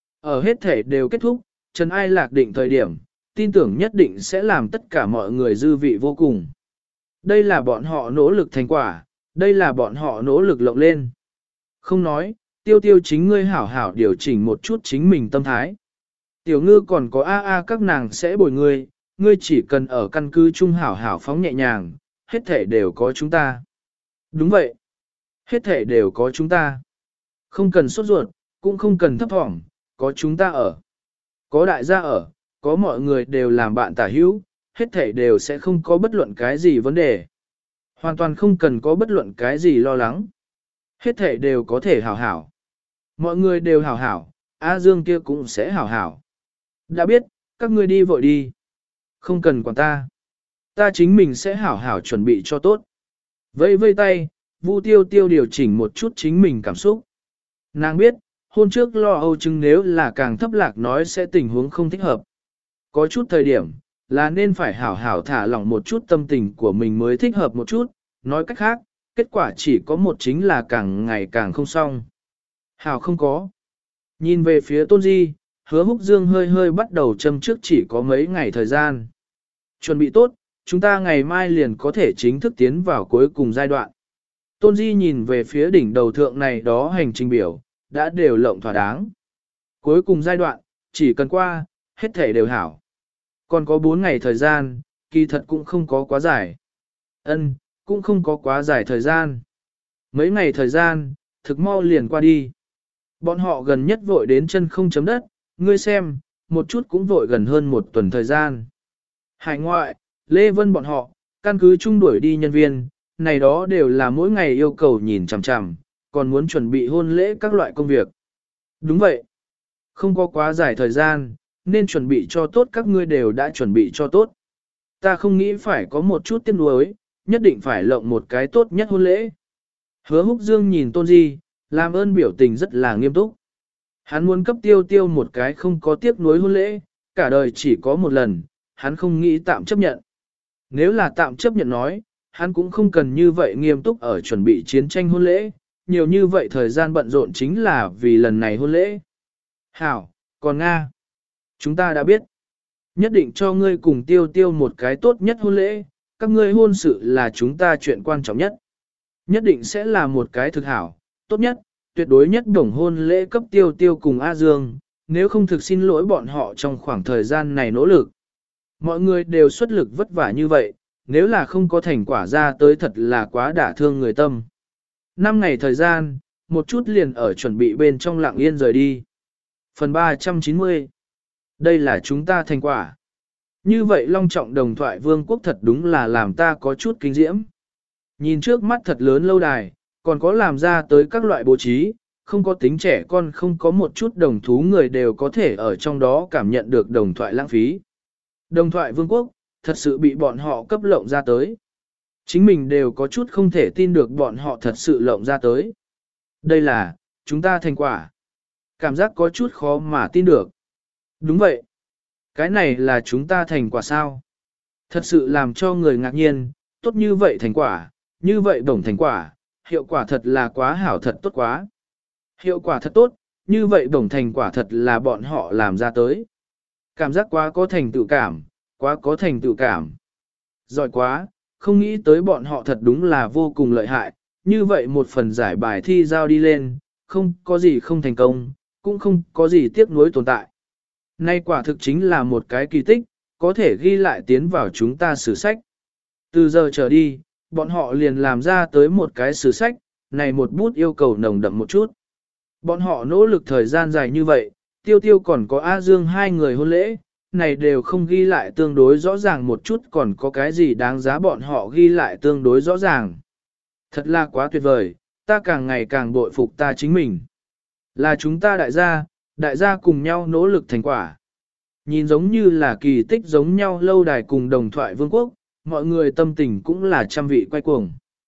Ở hết thể đều kết thúc, Trần Ai Lạc định thời điểm, tin tưởng nhất định sẽ làm tất cả mọi người dư vị vô cùng. Đây là bọn họ nỗ lực thành quả, đây là bọn họ nỗ lực lộng lên. Không nói, tiêu tiêu chính ngươi hảo hảo điều chỉnh một chút chính mình tâm thái. Tiểu ngư còn có a a các nàng sẽ bồi ngươi, ngươi chỉ cần ở căn cứ trung hảo hảo phóng nhẹ nhàng, hết thể đều có chúng ta. Đúng vậy. Hết thể đều có chúng ta. Không cần sốt ruột, cũng không cần thấp thỏm, có chúng ta ở. Có đại gia ở, có mọi người đều làm bạn tả hữu, hết thể đều sẽ không có bất luận cái gì vấn đề. Hoàn toàn không cần có bất luận cái gì lo lắng. Hết thể đều có thể hảo hảo. Mọi người đều hảo hảo, A Dương kia cũng sẽ hảo hảo. Đã biết, các ngươi đi vội đi. Không cần quản ta. Ta chính mình sẽ hảo hảo chuẩn bị cho tốt. Vây vây tay, Vu Tiêu Tiêu điều chỉnh một chút chính mình cảm xúc. Nàng biết, hôn trước lo âu chừng nếu là càng thấp lạc nói sẽ tình huống không thích hợp. Có chút thời điểm, là nên phải hảo hảo thả lỏng một chút tâm tình của mình mới thích hợp một chút, nói cách khác, kết quả chỉ có một chính là càng ngày càng không xong. Hảo không có. Nhìn về phía Tôn Di, Hứa Húc Dương hơi hơi bắt đầu châm trước chỉ có mấy ngày thời gian. Chuẩn bị tốt, chúng ta ngày mai liền có thể chính thức tiến vào cuối cùng giai đoạn. Tôn Di nhìn về phía đỉnh đầu thượng này đó hành trình biểu, đã đều lộng thỏa đáng. Cuối cùng giai đoạn, chỉ cần qua, hết thể đều hảo. Còn có bốn ngày thời gian, kỳ thật cũng không có quá dài. Ân, cũng không có quá dài thời gian. Mấy ngày thời gian, thực mau liền qua đi. Bọn họ gần nhất vội đến chân không chấm đất, ngươi xem, một chút cũng vội gần hơn một tuần thời gian. Hải ngoại, Lê Vân bọn họ, căn cứ chung đuổi đi nhân viên, này đó đều là mỗi ngày yêu cầu nhìn chằm chằm, còn muốn chuẩn bị hôn lễ các loại công việc. Đúng vậy. Không có quá dài thời gian, nên chuẩn bị cho tốt các ngươi đều đã chuẩn bị cho tốt. Ta không nghĩ phải có một chút tiếc nuối, nhất định phải lộng một cái tốt nhất hôn lễ. Hứa Húc Dương nhìn Tôn Di, làm ơn biểu tình rất là nghiêm túc. Hắn muốn cấp tiêu tiêu một cái không có tiếc nuối hôn lễ, cả đời chỉ có một lần, hắn không nghĩ tạm chấp nhận. Nếu là tạm chấp nhận nói, hắn cũng không cần như vậy nghiêm túc ở chuẩn bị chiến tranh hôn lễ, nhiều như vậy thời gian bận rộn chính là vì lần này hôn lễ. Hảo, còn Nga, chúng ta đã biết. Nhất định cho ngươi cùng tiêu tiêu một cái tốt nhất hôn lễ, các ngươi hôn sự là chúng ta chuyện quan trọng nhất. Nhất định sẽ là một cái thực hảo, tốt nhất, tuyệt đối nhất đồng hôn lễ cấp tiêu tiêu cùng A Dương, nếu không thực xin lỗi bọn họ trong khoảng thời gian này nỗ lực. Mọi người đều xuất lực vất vả như vậy, nếu là không có thành quả ra tới thật là quá đả thương người tâm. Năm ngày thời gian, một chút liền ở chuẩn bị bên trong lặng yên rời đi. Phần ba trăm chín mươi. Đây là chúng ta thành quả. Như vậy long trọng đồng thoại vương quốc thật đúng là làm ta có chút kinh diễm. Nhìn trước mắt thật lớn lâu đài, còn có làm ra tới các loại bố trí, không có tính trẻ con không có một chút đồng thú người đều có thể ở trong đó cảm nhận được đồng thoại lãng phí. Đồng thoại vương quốc, thật sự bị bọn họ cấp lộng ra tới. Chính mình đều có chút không thể tin được bọn họ thật sự lộng ra tới. Đây là, chúng ta thành quả. Cảm giác có chút khó mà tin được. Đúng vậy. Cái này là chúng ta thành quả sao? Thật sự làm cho người ngạc nhiên, tốt như vậy thành quả, như vậy đồng thành quả, hiệu quả thật là quá hảo thật tốt quá. Hiệu quả thật tốt, như vậy đồng thành quả thật là bọn họ làm ra tới. Cảm giác quá có thành tựu cảm, quá có thành tựu cảm. Giỏi quá, không nghĩ tới bọn họ thật đúng là vô cùng lợi hại, như vậy một phần giải bài thi giao đi lên, không có gì không thành công, cũng không có gì tiếc nuối tồn tại. Nay quả thực chính là một cái kỳ tích, có thể ghi lại tiến vào chúng ta sử sách. Từ giờ trở đi, bọn họ liền làm ra tới một cái sử sách, này một bút yêu cầu nồng đậm một chút. Bọn họ nỗ lực thời gian dài như vậy, tiêu tiêu còn có A Dương hai người hôn lễ, này đều không ghi lại tương đối rõ ràng một chút còn có cái gì đáng giá bọn họ ghi lại tương đối rõ ràng. Thật là quá tuyệt vời, ta càng ngày càng bội phục ta chính mình. Là chúng ta đại gia, đại gia cùng nhau nỗ lực thành quả. Nhìn giống như là kỳ tích giống nhau lâu đài cùng đồng thoại vương quốc, mọi người tâm tình cũng là trăm vị quay cuồng.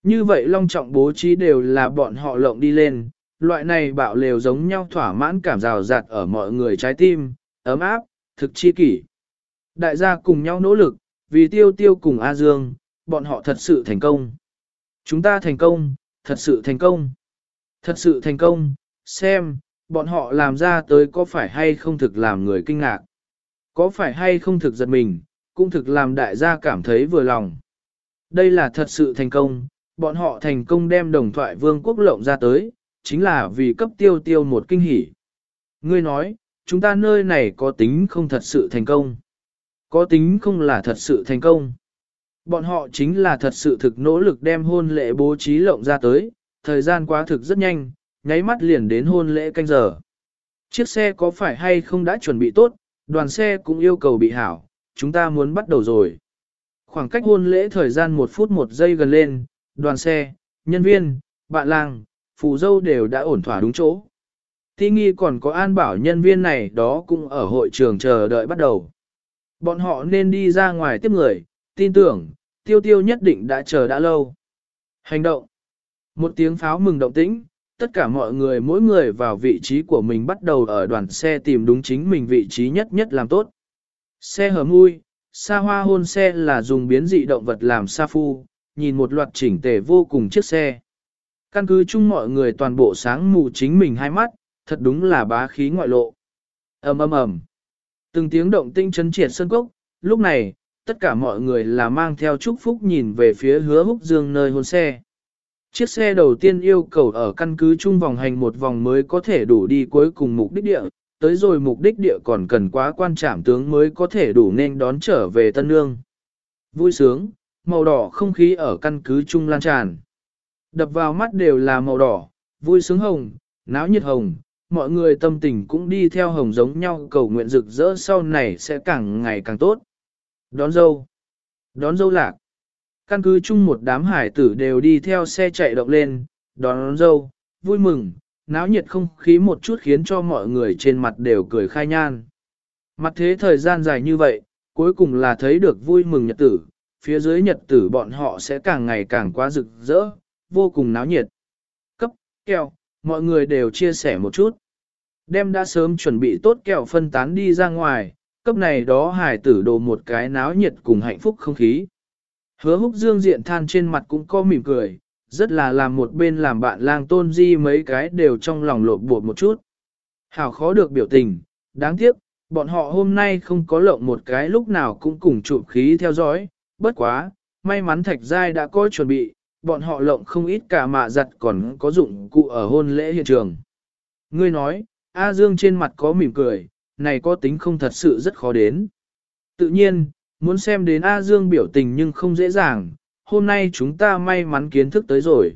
Như vậy long trọng bố trí đều là bọn họ lộng đi lên, loại này bạo lều giống nhau thỏa mãn cảm rào rạt ở mọi người trái tim, ấm áp, thực chi kỷ. Đại gia cùng nhau nỗ lực, vì tiêu tiêu cùng A Dương, bọn họ thật sự thành công. Chúng ta thành công, thật sự thành công. Thật sự thành công, xem, bọn họ làm ra tới có phải hay không thực làm người kinh ngạc. Có phải hay không thực giật mình, cũng thực làm đại gia cảm thấy vừa lòng. Đây là thật sự thành công, bọn họ thành công đem đồng thoại vương quốc lộng ra tới, chính là vì cấp tiêu tiêu một kinh hỉ. Ngươi nói, chúng ta nơi này có tính không thật sự thành công. Có tính không là thật sự thành công. Bọn họ chính là thật sự thực nỗ lực đem hôn lễ bố trí lộng ra tới, thời gian quá thực rất nhanh, nháy mắt liền đến hôn lễ canh giờ. Chiếc xe có phải hay không đã chuẩn bị tốt, đoàn xe cũng yêu cầu bị hảo, chúng ta muốn bắt đầu rồi. Khoảng cách hôn lễ thời gian một phút một giây gần lên, đoàn xe, nhân viên, bạn làng, phù dâu đều đã ổn thỏa đúng chỗ. Thi nghi còn có an bảo nhân viên này đó cũng ở hội trường chờ đợi bắt đầu. Bọn họ nên đi ra ngoài tiếp người, tin tưởng, tiêu tiêu nhất định đã chờ đã lâu. Hành động. Một tiếng pháo mừng động tĩnh, tất cả mọi người mỗi người vào vị trí của mình bắt đầu ở đoàn xe tìm đúng chính mình vị trí nhất nhất làm tốt. Xe hở mui, xa hoa hôn xe là dùng biến dị động vật làm sa phu, nhìn một loạt chỉnh tề vô cùng chiếc xe. Căn cứ chung mọi người toàn bộ sáng mù chính mình hai mắt, thật đúng là bá khí ngoại lộ. ầm ầm ầm, từng tiếng động tinh chấn triệt sân cốc, lúc này, tất cả mọi người là mang theo chúc phúc nhìn về phía Hứa Húc Dương nơi hôn xe. Chiếc xe đầu tiên yêu cầu ở căn cứ chung vòng hành một vòng mới có thể đủ đi cuối cùng mục đích địa, tới rồi mục đích địa còn cần quá quan trảm tướng mới có thể đủ nên đón trở về Tân Nương. Vui sướng, màu đỏ không khí ở căn cứ chung lan tràn. Đập vào mắt đều là màu đỏ, vui sướng hồng, náo nhiệt hồng, mọi người tâm tình cũng đi theo hồng giống nhau cầu nguyện rực rỡ sau này sẽ càng ngày càng tốt. Đón dâu, đón dâu lạc. Căn cứ chung một đám hải tử đều đi theo xe chạy động lên, đón dâu, vui mừng, náo nhiệt không khí một chút khiến cho mọi người trên mặt đều cười khai nhan. Mặt thế thời gian dài như vậy, cuối cùng là thấy được vui mừng nhật tử, phía dưới nhật tử bọn họ sẽ càng ngày càng quá rực rỡ, vô cùng náo nhiệt. Cấp, kẹo, mọi người đều chia sẻ một chút. Đem đã sớm chuẩn bị tốt kẹo phân tán đi ra ngoài, cấp này đó hải tử đồ một cái náo nhiệt cùng hạnh phúc không khí. Hứa Húc Dương diện than trên mặt cũng có mỉm cười, rất là làm một bên làm bạn lang Tôn Di mấy cái đều trong lòng lột bột một chút. Hảo khó được biểu tình, đáng tiếc, bọn họ hôm nay không có lộng một cái lúc nào cũng cùng chụp khí theo dõi, bất quá, may mắn Thạch Giai đã có chuẩn bị, bọn họ lộng không ít cả mạ giặt còn có dụng cụ ở hôn lễ hiện trường. Ngươi nói, A Dương trên mặt có mỉm cười, này có tính không thật sự rất khó đến. Tự nhiên, muốn xem đến A Dương biểu tình nhưng không dễ dàng, hôm nay chúng ta may mắn kiến thức tới rồi.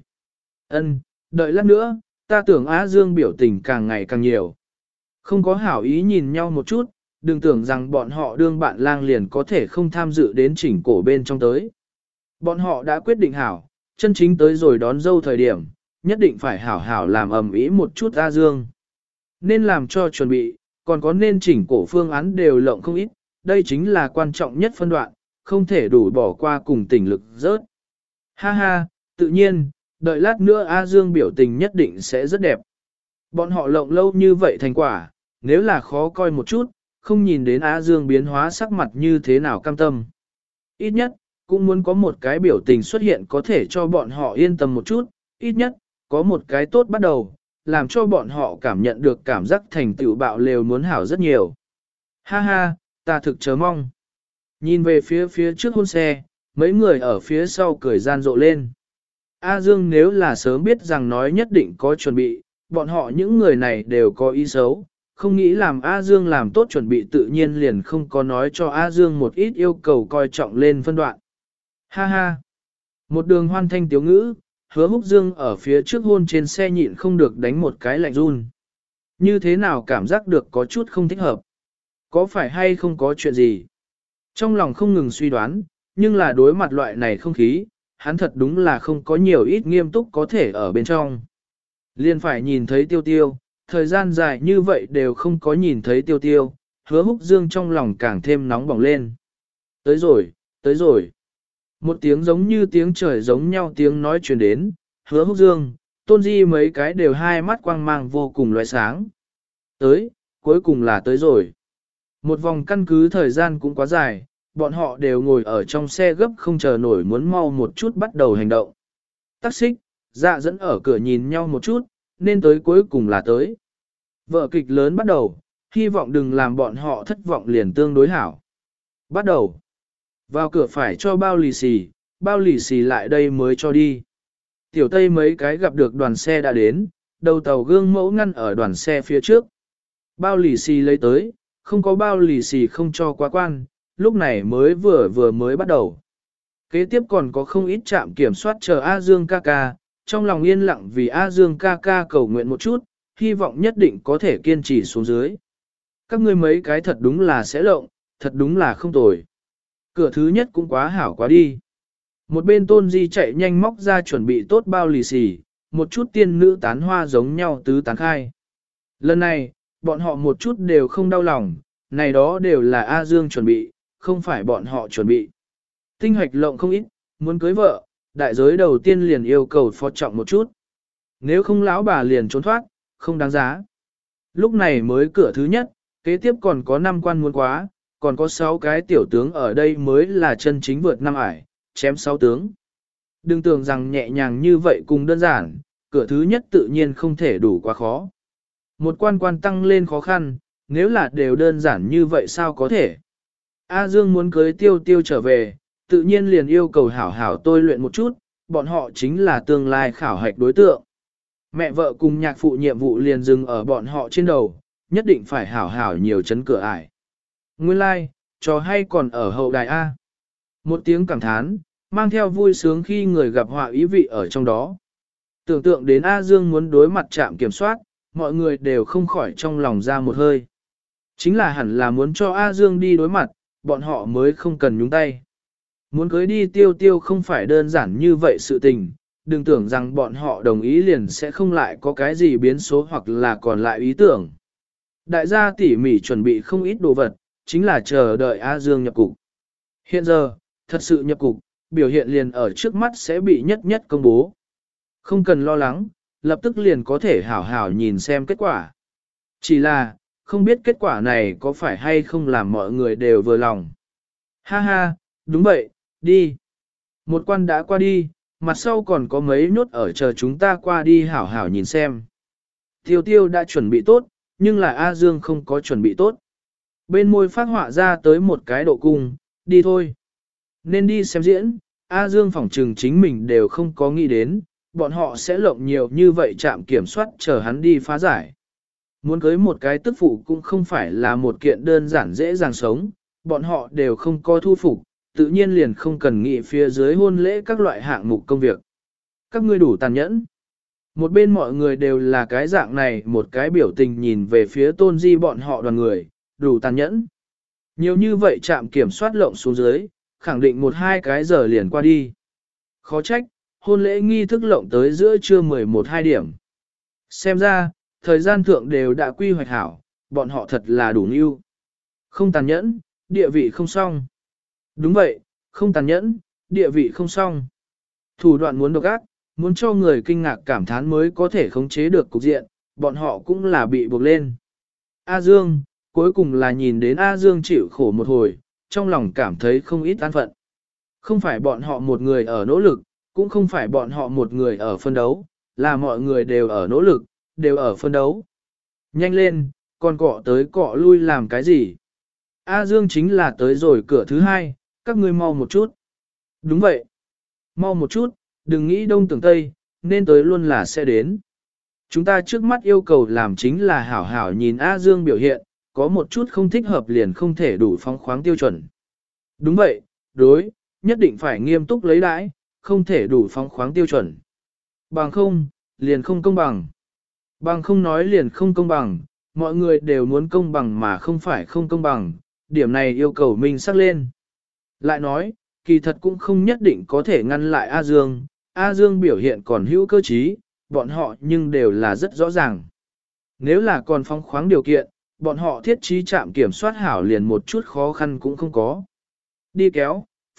Ân, đợi lát nữa, ta tưởng A Dương biểu tình càng ngày càng nhiều. Không có hảo ý nhìn nhau một chút, đừng tưởng rằng bọn họ đương bạn lang liền có thể không tham dự đến chỉnh cổ bên trong tới. Bọn họ đã quyết định hảo, chân chính tới rồi đón dâu thời điểm, nhất định phải hảo hảo làm ầm ĩ một chút A Dương. Nên làm cho chuẩn bị, còn có nên chỉnh cổ phương án đều lộng không ít, đây chính là quan trọng nhất phân đoạn, không thể đủ bỏ qua cùng tình lực rớt. Ha ha, tự nhiên, đợi lát nữa A Dương biểu tình nhất định sẽ rất đẹp. Bọn họ lộng lâu như vậy thành quả, nếu là khó coi một chút, không nhìn đến A Dương biến hóa sắc mặt như thế nào cam tâm. Ít nhất, cũng muốn có một cái biểu tình xuất hiện có thể cho bọn họ yên tâm một chút, ít nhất, có một cái tốt bắt đầu, làm cho bọn họ cảm nhận được cảm giác thành tựu bạo lều muốn hảo rất nhiều. Ha ha, ta thực chớ mong. Nhìn về phía phía trước hôn xe, mấy người ở phía sau cười gian rộ lên. A Dương nếu là sớm biết rằng nói nhất định có chuẩn bị, bọn họ những người này đều có ý xấu, không nghĩ làm A Dương làm tốt chuẩn bị tự nhiên liền không có nói cho A Dương một ít yêu cầu coi trọng lên phân đoạn. Ha ha! Một đường hoan thanh tiếu ngữ, Hứa Húc Dương ở phía trước hôn trên xe nhịn không được đánh một cái lạnh run. Như thế nào cảm giác được có chút không thích hợp? Có phải hay không có chuyện gì? Trong lòng không ngừng suy đoán, nhưng là đối mặt loại này không khí, hắn thật đúng là không có nhiều ít nghiêm túc có thể ở bên trong. Liên phải nhìn thấy tiêu tiêu, thời gian dài như vậy đều không có nhìn thấy tiêu tiêu, Hứa Húc Dương trong lòng càng thêm nóng bỏng lên. Tới rồi, tới rồi. Một tiếng giống như tiếng trời giống nhau tiếng nói truyền đến, Hứa Húc Dương, Tôn Di mấy cái đều hai mắt quang mang vô cùng loại sáng. Tới, cuối cùng là tới rồi. Một vòng căn cứ thời gian cũng quá dài, bọn họ đều ngồi ở trong xe gấp không chờ nổi muốn mau một chút bắt đầu hành động. Tắc xích, dạ dẫn ở cửa nhìn nhau một chút, nên tới cuối cùng là tới. Vở kịch lớn bắt đầu, hy vọng đừng làm bọn họ thất vọng liền tương đối hảo. Bắt đầu. Vào cửa phải cho bao lì xì, bao lì xì lại đây mới cho đi. Tiểu Tây mấy cái gặp được đoàn xe đã đến, đầu tàu gương mẫu ngăn ở đoàn xe phía trước. Bao lì xì lấy tới, không có bao lì xì không cho quá quan, lúc này mới vừa vừa mới bắt đầu. Kế tiếp còn có không ít trạm kiểm soát chờ A Dương ca ca, trong lòng yên lặng vì A Dương ca ca cầu nguyện một chút, hy vọng nhất định có thể kiên trì xuống dưới. Các ngươi mấy cái thật đúng là sẽ lộng, thật đúng là không tồi. Cửa thứ nhất cũng quá hảo quá đi. Một bên Tôn Di chạy nhanh móc ra chuẩn bị tốt bao lì xì, một chút tiên nữ tán hoa giống nhau tứ tán khai. Lần này, bọn họ một chút đều không đau lòng, này đó đều là A Dương chuẩn bị, không phải bọn họ chuẩn bị. Tinh hoạch lộng không ít, muốn cưới vợ, đại giới đầu tiên liền yêu cầu phó trọng một chút. Nếu không lão bà liền trốn thoát, không đáng giá. Lúc này mới cửa thứ nhất, kế tiếp còn có năm quan muốn quá, còn có sáu cái tiểu tướng ở đây mới là chân chính vượt năm ải, chém sáu tướng. Đừng tưởng rằng nhẹ nhàng như vậy cùng đơn giản, cửa thứ nhất tự nhiên không thể đủ quá khó. Một quan quan tăng lên khó khăn, nếu là đều đơn giản như vậy sao có thể. A Dương muốn cưới tiêu tiêu trở về, tự nhiên liền yêu cầu hảo hảo tôi luyện một chút, bọn họ chính là tương lai khảo hạch đối tượng. Mẹ vợ cùng nhạc phụ nhiệm vụ liền dừng ở bọn họ trên đầu, nhất định phải hảo hảo nhiều chấn cửa ải. Nguyên lai, like, trò hay còn ở hậu đài A. Một tiếng cảm thán, mang theo vui sướng khi người gặp họa ý vị ở trong đó. Tưởng tượng đến A Dương muốn đối mặt trạm kiểm soát, mọi người đều không khỏi trong lòng ra một hơi. Chính là hẳn là muốn cho A Dương đi đối mặt, bọn họ mới không cần nhúng tay. Muốn cưới đi tiêu tiêu không phải đơn giản như vậy sự tình, đừng tưởng rằng bọn họ đồng ý liền sẽ không lại có cái gì biến số hoặc là còn lại ý tưởng. Đại gia tỉ mỉ chuẩn bị không ít đồ vật, chính là chờ đợi A Dương nhập cục. Hiện giờ, thật sự nhập cục, biểu hiện liền ở trước mắt sẽ bị nhất nhất công bố. Không cần lo lắng, lập tức liền có thể hảo hảo nhìn xem kết quả. Chỉ là, không biết kết quả này có phải hay không làm mọi người đều vừa lòng. Ha ha, đúng vậy, đi. Một quan đã qua đi, mặt sau còn có mấy nhốt ở chờ chúng ta qua đi hảo hảo nhìn xem. Tiêu tiêu đã chuẩn bị tốt, nhưng là A Dương không có chuẩn bị tốt. Bên môi phát họa ra tới một cái độ cung, đi thôi. Nên đi xem diễn, A Dương phỏng trừng chính mình đều không có nghĩ đến, bọn họ sẽ lộng nhiều như vậy chạm kiểm soát chờ hắn đi phá giải. Muốn cưới một cái tức phụ cũng không phải là một kiện đơn giản dễ dàng sống, bọn họ đều không có thu phục, tự nhiên liền không cần nghĩ phía dưới hôn lễ các loại hạng mục công việc. Các ngươi đủ tàn nhẫn. Một bên mọi người đều là cái dạng này, một cái biểu tình nhìn về phía Tôn Di bọn họ đoàn người, đủ tàn nhẫn. Nhiều như vậy chạm kiểm soát lộng xuống dưới, khẳng định một hai cái giờ liền qua đi. Khó trách, hôn lễ nghi thức lộng tới giữa trưa mười một hai điểm. Xem ra, thời gian thượng đều đã quy hoạch hảo, bọn họ thật là đủ ưu. Không tàn nhẫn, địa vị không xong. Đúng vậy, không tàn nhẫn, địa vị không xong. Thủ đoạn muốn độc ác, muốn cho người kinh ngạc cảm thán mới có thể khống chế được cục diện, bọn họ cũng là bị buộc lên. A Dương, cuối cùng là nhìn đến A Dương chịu khổ một hồi, trong lòng cảm thấy không ít an phận. Không phải bọn họ một người ở nỗ lực, cũng không phải bọn họ một người ở phân đấu, là mọi người đều ở nỗ lực, đều ở phân đấu. Nhanh lên, còn cọ tới cọ lui làm cái gì? A Dương chính là tới rồi cửa thứ hai, các ngươi mau một chút. Đúng vậy. Mau một chút, đừng nghĩ đông tưởng tây, nên tới luôn là sẽ đến. Chúng ta trước mắt yêu cầu làm chính là hảo hảo nhìn A Dương biểu hiện, có một chút không thích hợp liền không thể đủ phóng khoáng tiêu chuẩn. Đúng vậy, đối, nhất định phải nghiêm túc lấy đãi, không thể đủ phóng khoáng tiêu chuẩn. Bằng không, liền không công bằng. Bằng không nói liền không công bằng, mọi người đều muốn công bằng mà không phải không công bằng, điểm này yêu cầu mình sắc lên. Lại nói, kỳ thật cũng không nhất định có thể ngăn lại A Dương, A Dương biểu hiện còn hữu cơ trí, bọn họ nhưng đều là rất rõ ràng. Nếu là còn phóng khoáng điều kiện, bọn họ thiết trí trạm kiểm soát hảo liền một chút khó khăn cũng không có. Đi kéo,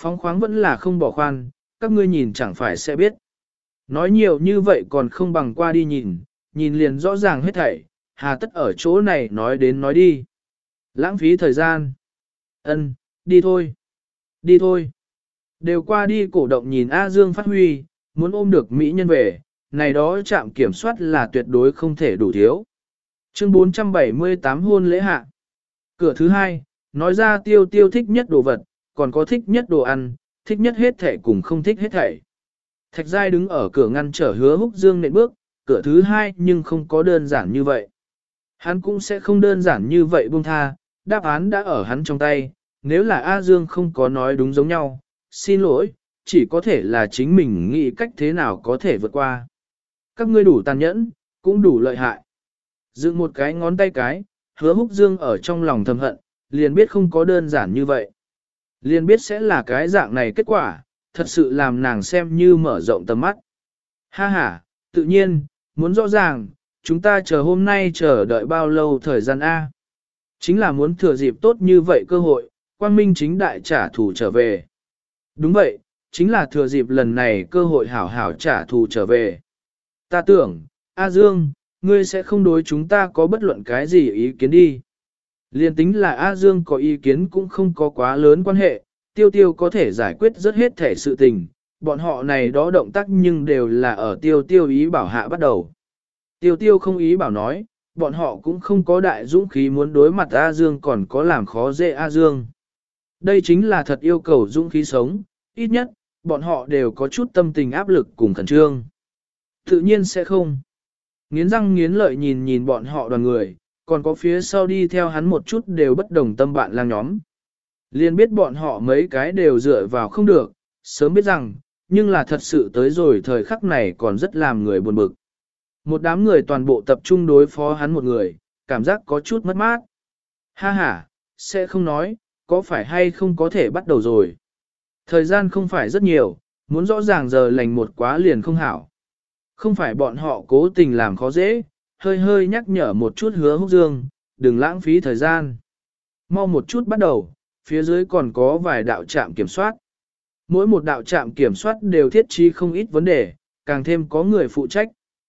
Phóng khoáng vẫn là không bỏ khoan, các ngươi nhìn chẳng phải sẽ biết. Nói nhiều như vậy còn không bằng qua đi nhìn, nhìn liền rõ ràng hết thảy, hà tất ở chỗ này nói đến nói đi. Lãng phí thời gian. Ân, đi thôi. Đi thôi. Đều qua đi cổ động nhìn A Dương phát huy, muốn ôm được Mỹ nhân về, này đó trạm kiểm soát là tuyệt đối không thể đủ thiếu. Chương bốn trăm bảy mươi tám hôn lễ hạ. Cửa thứ hai, nói ra tiêu tiêu thích nhất đồ vật, còn có thích nhất đồ ăn, thích nhất hết thể cùng không thích hết thể. Thạch Giai đứng ở cửa ngăn trở Hứa Húc Dương nện bước, cửa thứ hai nhưng không có đơn giản như vậy. Hắn cũng sẽ không đơn giản như vậy buông tha, đáp án đã ở hắn trong tay, nếu là A Dương không có nói đúng giống nhau, xin lỗi, chỉ có thể là chính mình nghĩ cách thế nào có thể vượt qua. Các ngươi đủ tàn nhẫn, cũng đủ lợi hại. Dựng một cái ngón tay cái, Hứa Húc Dương ở trong lòng thầm hận, liền biết không có đơn giản như vậy. Liền biết sẽ là cái dạng này kết quả, thật sự làm nàng xem như mở rộng tầm mắt. Ha ha, tự nhiên, muốn rõ ràng, chúng ta chờ hôm nay chờ đợi bao lâu thời gian A. Chính là muốn thừa dịp tốt như vậy cơ hội, quang minh chính đại trả thù trở về. Đúng vậy, chính là thừa dịp lần này cơ hội hảo hảo trả thù trở về. Ta tưởng, A Dương, ngươi sẽ không đối chúng ta có bất luận cái gì ý kiến đi. Liên tính là A Dương có ý kiến cũng không có quá lớn quan hệ, tiêu tiêu có thể giải quyết rất hết thể sự tình, bọn họ này đó động tác nhưng đều là ở tiêu tiêu ý bảo hạ bắt đầu. Tiêu tiêu không ý bảo nói, bọn họ cũng không có đại dũng khí muốn đối mặt A Dương còn có làm khó dễ A Dương. Đây chính là thật yêu cầu dũng khí sống, ít nhất, bọn họ đều có chút tâm tình áp lực cùng khẩn trương. Tự nhiên sẽ không. Nghiến răng nghiến lợi nhìn nhìn bọn họ đoàn người, còn có phía sau đi theo hắn một chút đều bất đồng tâm bạn lang nhóm. Liên biết bọn họ mấy cái đều dựa vào không được, sớm biết rằng, nhưng là thật sự tới rồi thời khắc này còn rất làm người buồn bực. Một đám người toàn bộ tập trung đối phó hắn một người, cảm giác có chút mất mát. Ha ha, sẽ không nói, có phải hay không có thể bắt đầu rồi. Thời gian không phải rất nhiều, muốn rõ ràng giờ lành một quá liền không hảo. Không phải bọn họ cố tình làm khó dễ, hơi hơi nhắc nhở một chút Hứa Húc Dương, đừng lãng phí thời gian. Mau một chút bắt đầu, phía dưới còn có vài đạo trạm kiểm soát. Mỗi một đạo trạm kiểm soát đều thiết trí không ít vấn đề, càng thêm có người phụ trách.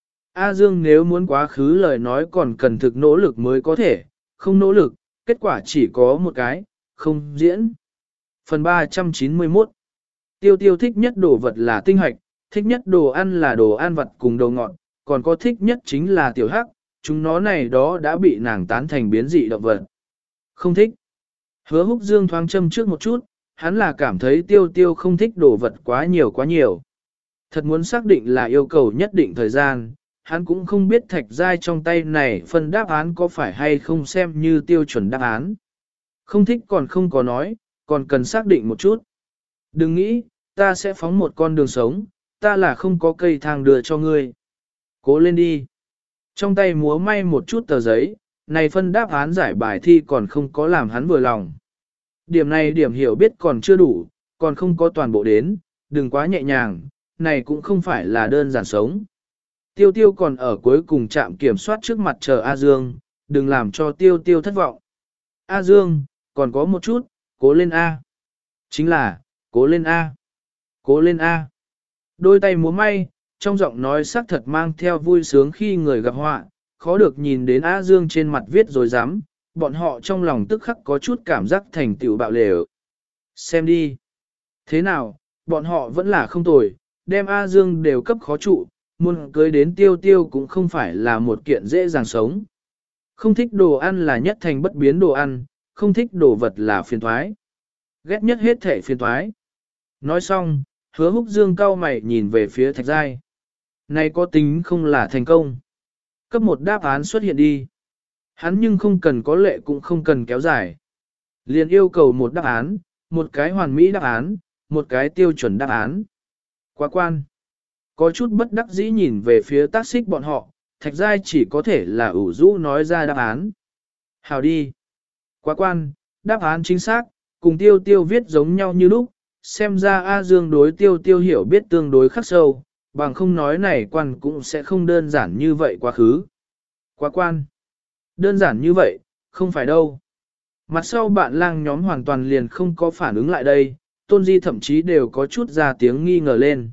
A Dương nếu muốn quá khứ lời nói còn cần thực nỗ lực mới có thể, không nỗ lực, kết quả chỉ có một cái, không diễn. Phần ba trăm chín mươi mốt. Tiêu tiêu thích nhất đồ vật là tinh hoạch, thích nhất đồ ăn là đồ ăn vặt cùng đồ ngọt, còn có thích nhất chính là tiểu hắc, chúng nó này đó đã bị nàng tán thành biến dị động vật. Không thích. Hứa Húc Dương thoáng châm trước một chút, hắn là cảm thấy tiêu tiêu không thích đồ vật quá nhiều quá nhiều. Thật muốn xác định là yêu cầu nhất định thời gian, hắn cũng không biết Thạch Giai trong tay này phân đáp án có phải hay không xem như tiêu chuẩn đáp án. Không thích còn không có nói, còn cần xác định một chút. Đừng nghĩ, ta sẽ phóng một con đường sống, ta là không có cây thang đưa cho ngươi. Cố lên đi. Trong tay múa may một chút tờ giấy, này phân đáp án giải bài thi còn không có làm hắn vừa lòng. Điểm này điểm hiểu biết còn chưa đủ, còn không có toàn bộ đến, đừng quá nhẹ nhàng, này cũng không phải là đơn giản sống. Tiêu tiêu còn ở cuối cùng trạm kiểm soát trước mặt chờ A Dương, đừng làm cho tiêu tiêu thất vọng. A Dương, còn có một chút, cố lên A. Chính là, cố lên A. Cố lên A. Đôi tay múa may, trong giọng nói xác thật mang theo vui sướng khi người gặp họa, khó được nhìn đến A Dương trên mặt viết rồi dám, bọn họ trong lòng tức khắc có chút cảm giác thành tựu bạo lều. Xem đi. Thế nào, bọn họ vẫn là không tồi, đem A Dương đều cấp khó trụ, muốn cưới đến tiêu tiêu cũng không phải là một kiện dễ dàng sống. Không thích đồ ăn là nhất thành bất biến đồ ăn, không thích đồ vật là phiền thoái. Ghét nhất hết thể phiền thoái. Nói xong, Hứa Húc Dương cau mày nhìn về phía Thạch Giai. Này có tính không là thành công. Cấp một đáp án xuất hiện đi. Hắn nhưng không cần có lệ cũng không cần kéo dài. Liền yêu cầu một đáp án, một cái hoàn mỹ đáp án, một cái tiêu chuẩn đáp án. Quá quan. Có chút bất đắc dĩ nhìn về phía tác xích bọn họ, Thạch Giai chỉ có thể là ủ rũ nói ra đáp án. Hào đi. Quá quan, đáp án chính xác, cùng tiêu tiêu viết giống nhau như lúc, xem ra A Dương đối tiêu tiêu hiểu biết tương đối khắc sâu, bằng không nói này quan cũng sẽ không đơn giản như vậy quá khứ. Quá quan. Đơn giản như vậy, không phải đâu. Mặt sau bạn lang nhóm hoàn toàn liền không có phản ứng lại đây, Tôn Di thậm chí đều có chút ra tiếng nghi ngờ lên.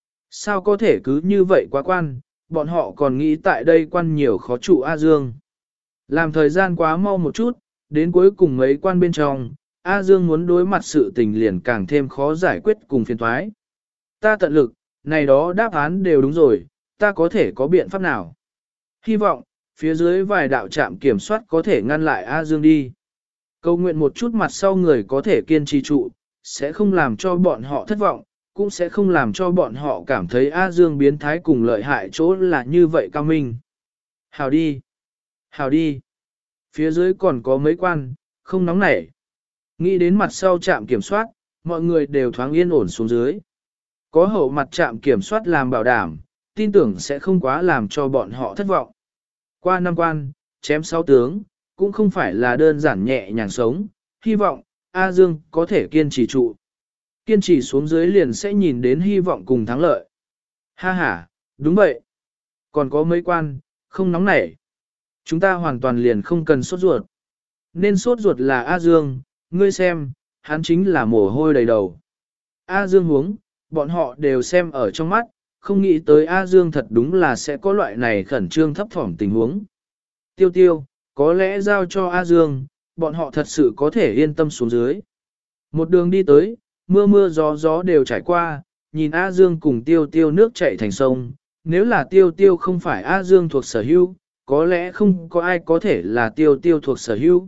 Sao có thể cứ như vậy quá quan, bọn họ còn nghĩ tại đây quan nhiều khó trụ A Dương. Làm thời gian quá mau một chút, đến cuối cùng mấy quan bên trong, A Dương muốn đối mặt sự tình liền càng thêm khó giải quyết cùng phiền thoái. Ta tận lực, này đó đáp án đều đúng rồi, ta có thể có biện pháp nào? Hy vọng, phía dưới vài đạo trạm kiểm soát có thể ngăn lại A Dương đi. Cầu nguyện một chút mặt sau người có thể kiên trì trụ, sẽ không làm cho bọn họ thất vọng, cũng sẽ không làm cho bọn họ cảm thấy A Dương biến thái cùng lợi hại chỗ là như vậy cao minh. Hào đi! Hào đi! Phía dưới còn có mấy quan, không nóng nảy. Nghĩ đến mặt sau trạm kiểm soát, mọi người đều thoáng yên ổn xuống dưới. Có hậu mặt trạm kiểm soát làm bảo đảm, tin tưởng sẽ không quá làm cho bọn họ thất vọng. Qua năm quan, chém sáu tướng, cũng không phải là đơn giản nhẹ nhàng sống, hy vọng, A Dương có thể kiên trì trụ. Kiên trì xuống dưới liền sẽ nhìn đến hy vọng cùng thắng lợi. Ha ha, đúng vậy. Còn có mấy quan, không nóng nảy. Chúng ta hoàn toàn liền không cần sốt ruột. Nên sốt ruột là A Dương, ngươi xem, hắn chính là mồ hôi đầy đầu. A Dương huống, bọn họ đều xem ở trong mắt, không nghĩ tới A Dương thật đúng là sẽ có loại này khẩn trương thấp thỏm tình huống. Tiêu tiêu, có lẽ giao cho A Dương, bọn họ thật sự có thể yên tâm xuống dưới. Một đường đi tới, mưa mưa gió gió đều trải qua, nhìn A Dương cùng tiêu tiêu nước chảy thành sông, nếu là tiêu tiêu không phải A Dương thuộc sở hữu, có lẽ không có ai có thể là tiêu tiêu thuộc sở hữu.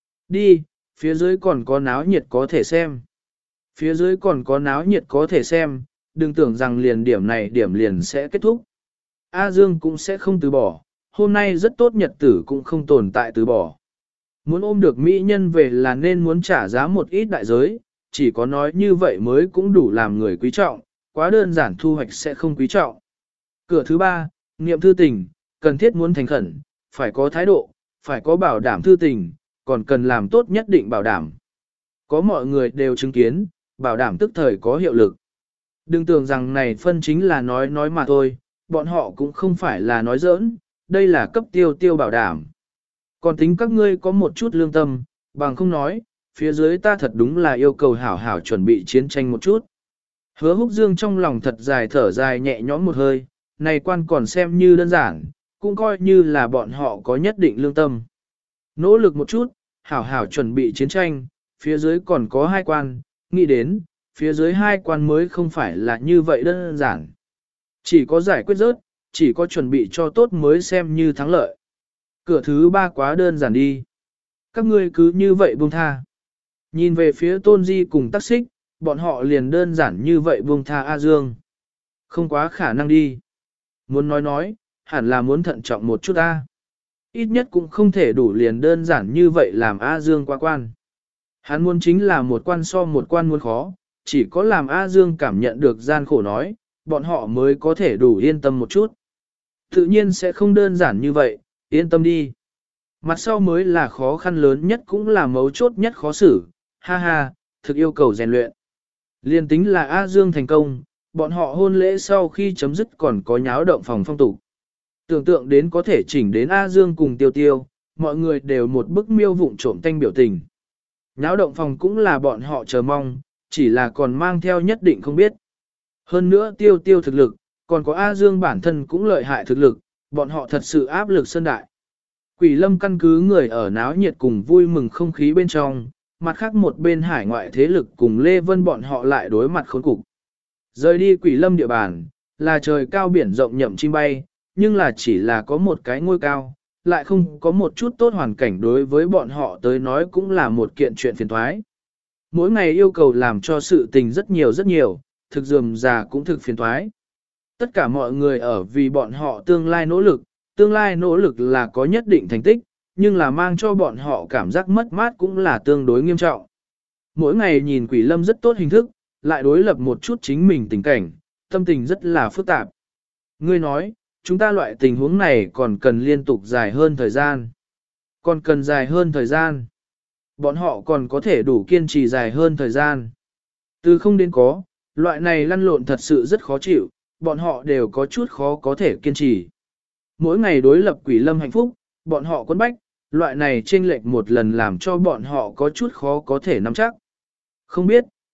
Đi, phía dưới còn có náo nhiệt có thể xem. Phía dưới còn có náo nhiệt có thể xem, đừng tưởng rằng liền điểm này điểm liền sẽ kết thúc. A Dương cũng sẽ không từ bỏ, hôm nay rất tốt nhật tử cũng không tồn tại từ bỏ. Muốn ôm được mỹ nhân về là nên muốn trả giá một ít đại giới, chỉ có nói như vậy mới cũng đủ làm người quý trọng, quá đơn giản thu hoạch sẽ không quý trọng. Cửa thứ ba, nghiệm thư tình, cần thiết muốn thành khẩn, phải có thái độ, phải có bảo đảm thư tình, còn cần làm tốt nhất định bảo đảm. Có mọi người đều chứng kiến, bảo đảm tức thời có hiệu lực. Đừng tưởng rằng này phân chính là nói nói mà thôi, bọn họ cũng không phải là nói giỡn, đây là cấp tiêu tiêu bảo đảm. Còn tính các ngươi có một chút lương tâm, bằng không nói, phía dưới ta thật đúng là yêu cầu hảo hảo chuẩn bị chiến tranh một chút. Hứa Húc Dương trong lòng thật dài thở dài nhẹ nhõm một hơi, này quan còn xem như đơn giản, cũng coi như là bọn họ có nhất định lương tâm. Nỗ lực một chút, hảo hảo chuẩn bị chiến tranh, phía dưới còn có hai quan, nghĩ đến, phía dưới hai quan mới không phải là như vậy đơn giản. Chỉ có giải quyết rớt, chỉ có chuẩn bị cho tốt mới xem như thắng lợi. Cửa thứ ba quá đơn giản đi. Các ngươi cứ như vậy buông tha. Nhìn về phía Tôn Di cùng Tắc Xích, bọn họ liền đơn giản như vậy buông tha A Dương. Không quá khả năng đi. Muốn nói nói, hẳn là muốn thận trọng một chút A. Ít nhất cũng không thể đủ liền đơn giản như vậy làm A Dương qua quan. Hắn muốn chính là một quan so một quan muốn khó, chỉ có làm A Dương cảm nhận được gian khổ nói, bọn họ mới có thể đủ yên tâm một chút. Tự nhiên sẽ không đơn giản như vậy, yên tâm đi. Mặt sau mới là khó khăn lớn nhất cũng là mấu chốt nhất khó xử, ha ha, thực yêu cầu rèn luyện. Liên tính là A Dương thành công, bọn họ hôn lễ sau khi chấm dứt còn có nháo động phòng phong tục. Tưởng tượng đến có thể chỉnh đến A Dương cùng Tiêu Tiêu, mọi người đều một bức miêu vụng trộm tanh biểu tình. Nháo động phòng cũng là bọn họ chờ mong, chỉ là còn mang theo nhất định không biết. Hơn nữa Tiêu Tiêu thực lực, còn có A Dương bản thân cũng lợi hại thực lực, bọn họ thật sự áp lực sơn đại. Quỷ Lâm căn cứ người ở náo nhiệt cùng vui mừng không khí bên trong, mặt khác một bên hải ngoại thế lực cùng Lê Vân bọn họ lại đối mặt khốn cục. Rời đi Quỷ Lâm địa bàn, là trời cao biển rộng nhậm chim bay, nhưng là chỉ là có một cái ngôi cao, lại không có một chút tốt hoàn cảnh đối với bọn họ tới nói cũng là một kiện chuyện phiền thoái. Mỗi ngày yêu cầu làm cho sự tình rất nhiều rất nhiều, thực dườm già cũng thực phiền thoái. Tất cả mọi người ở vì bọn họ tương lai nỗ lực, tương lai nỗ lực là có nhất định thành tích, nhưng là mang cho bọn họ cảm giác mất mát cũng là tương đối nghiêm trọng. Mỗi ngày nhìn Quỷ Lâm rất tốt hình thức, lại đối lập một chút chính mình tình cảnh, tâm tình rất là phức tạp. Ngươi nói, chúng ta loại tình huống này còn cần liên tục dài hơn thời gian. Còn cần dài hơn thời gian. Bọn họ còn có thể đủ kiên trì dài hơn thời gian. Từ không đến có, loại này lăn lộn thật sự rất khó chịu, bọn họ đều có chút khó có thể kiên trì. Mỗi ngày đối lập Quỷ Lâm hạnh phúc, bọn họ quấn bách, loại này chênh lệch một lần làm cho bọn họ có chút khó có thể nắm chắc. Không biết,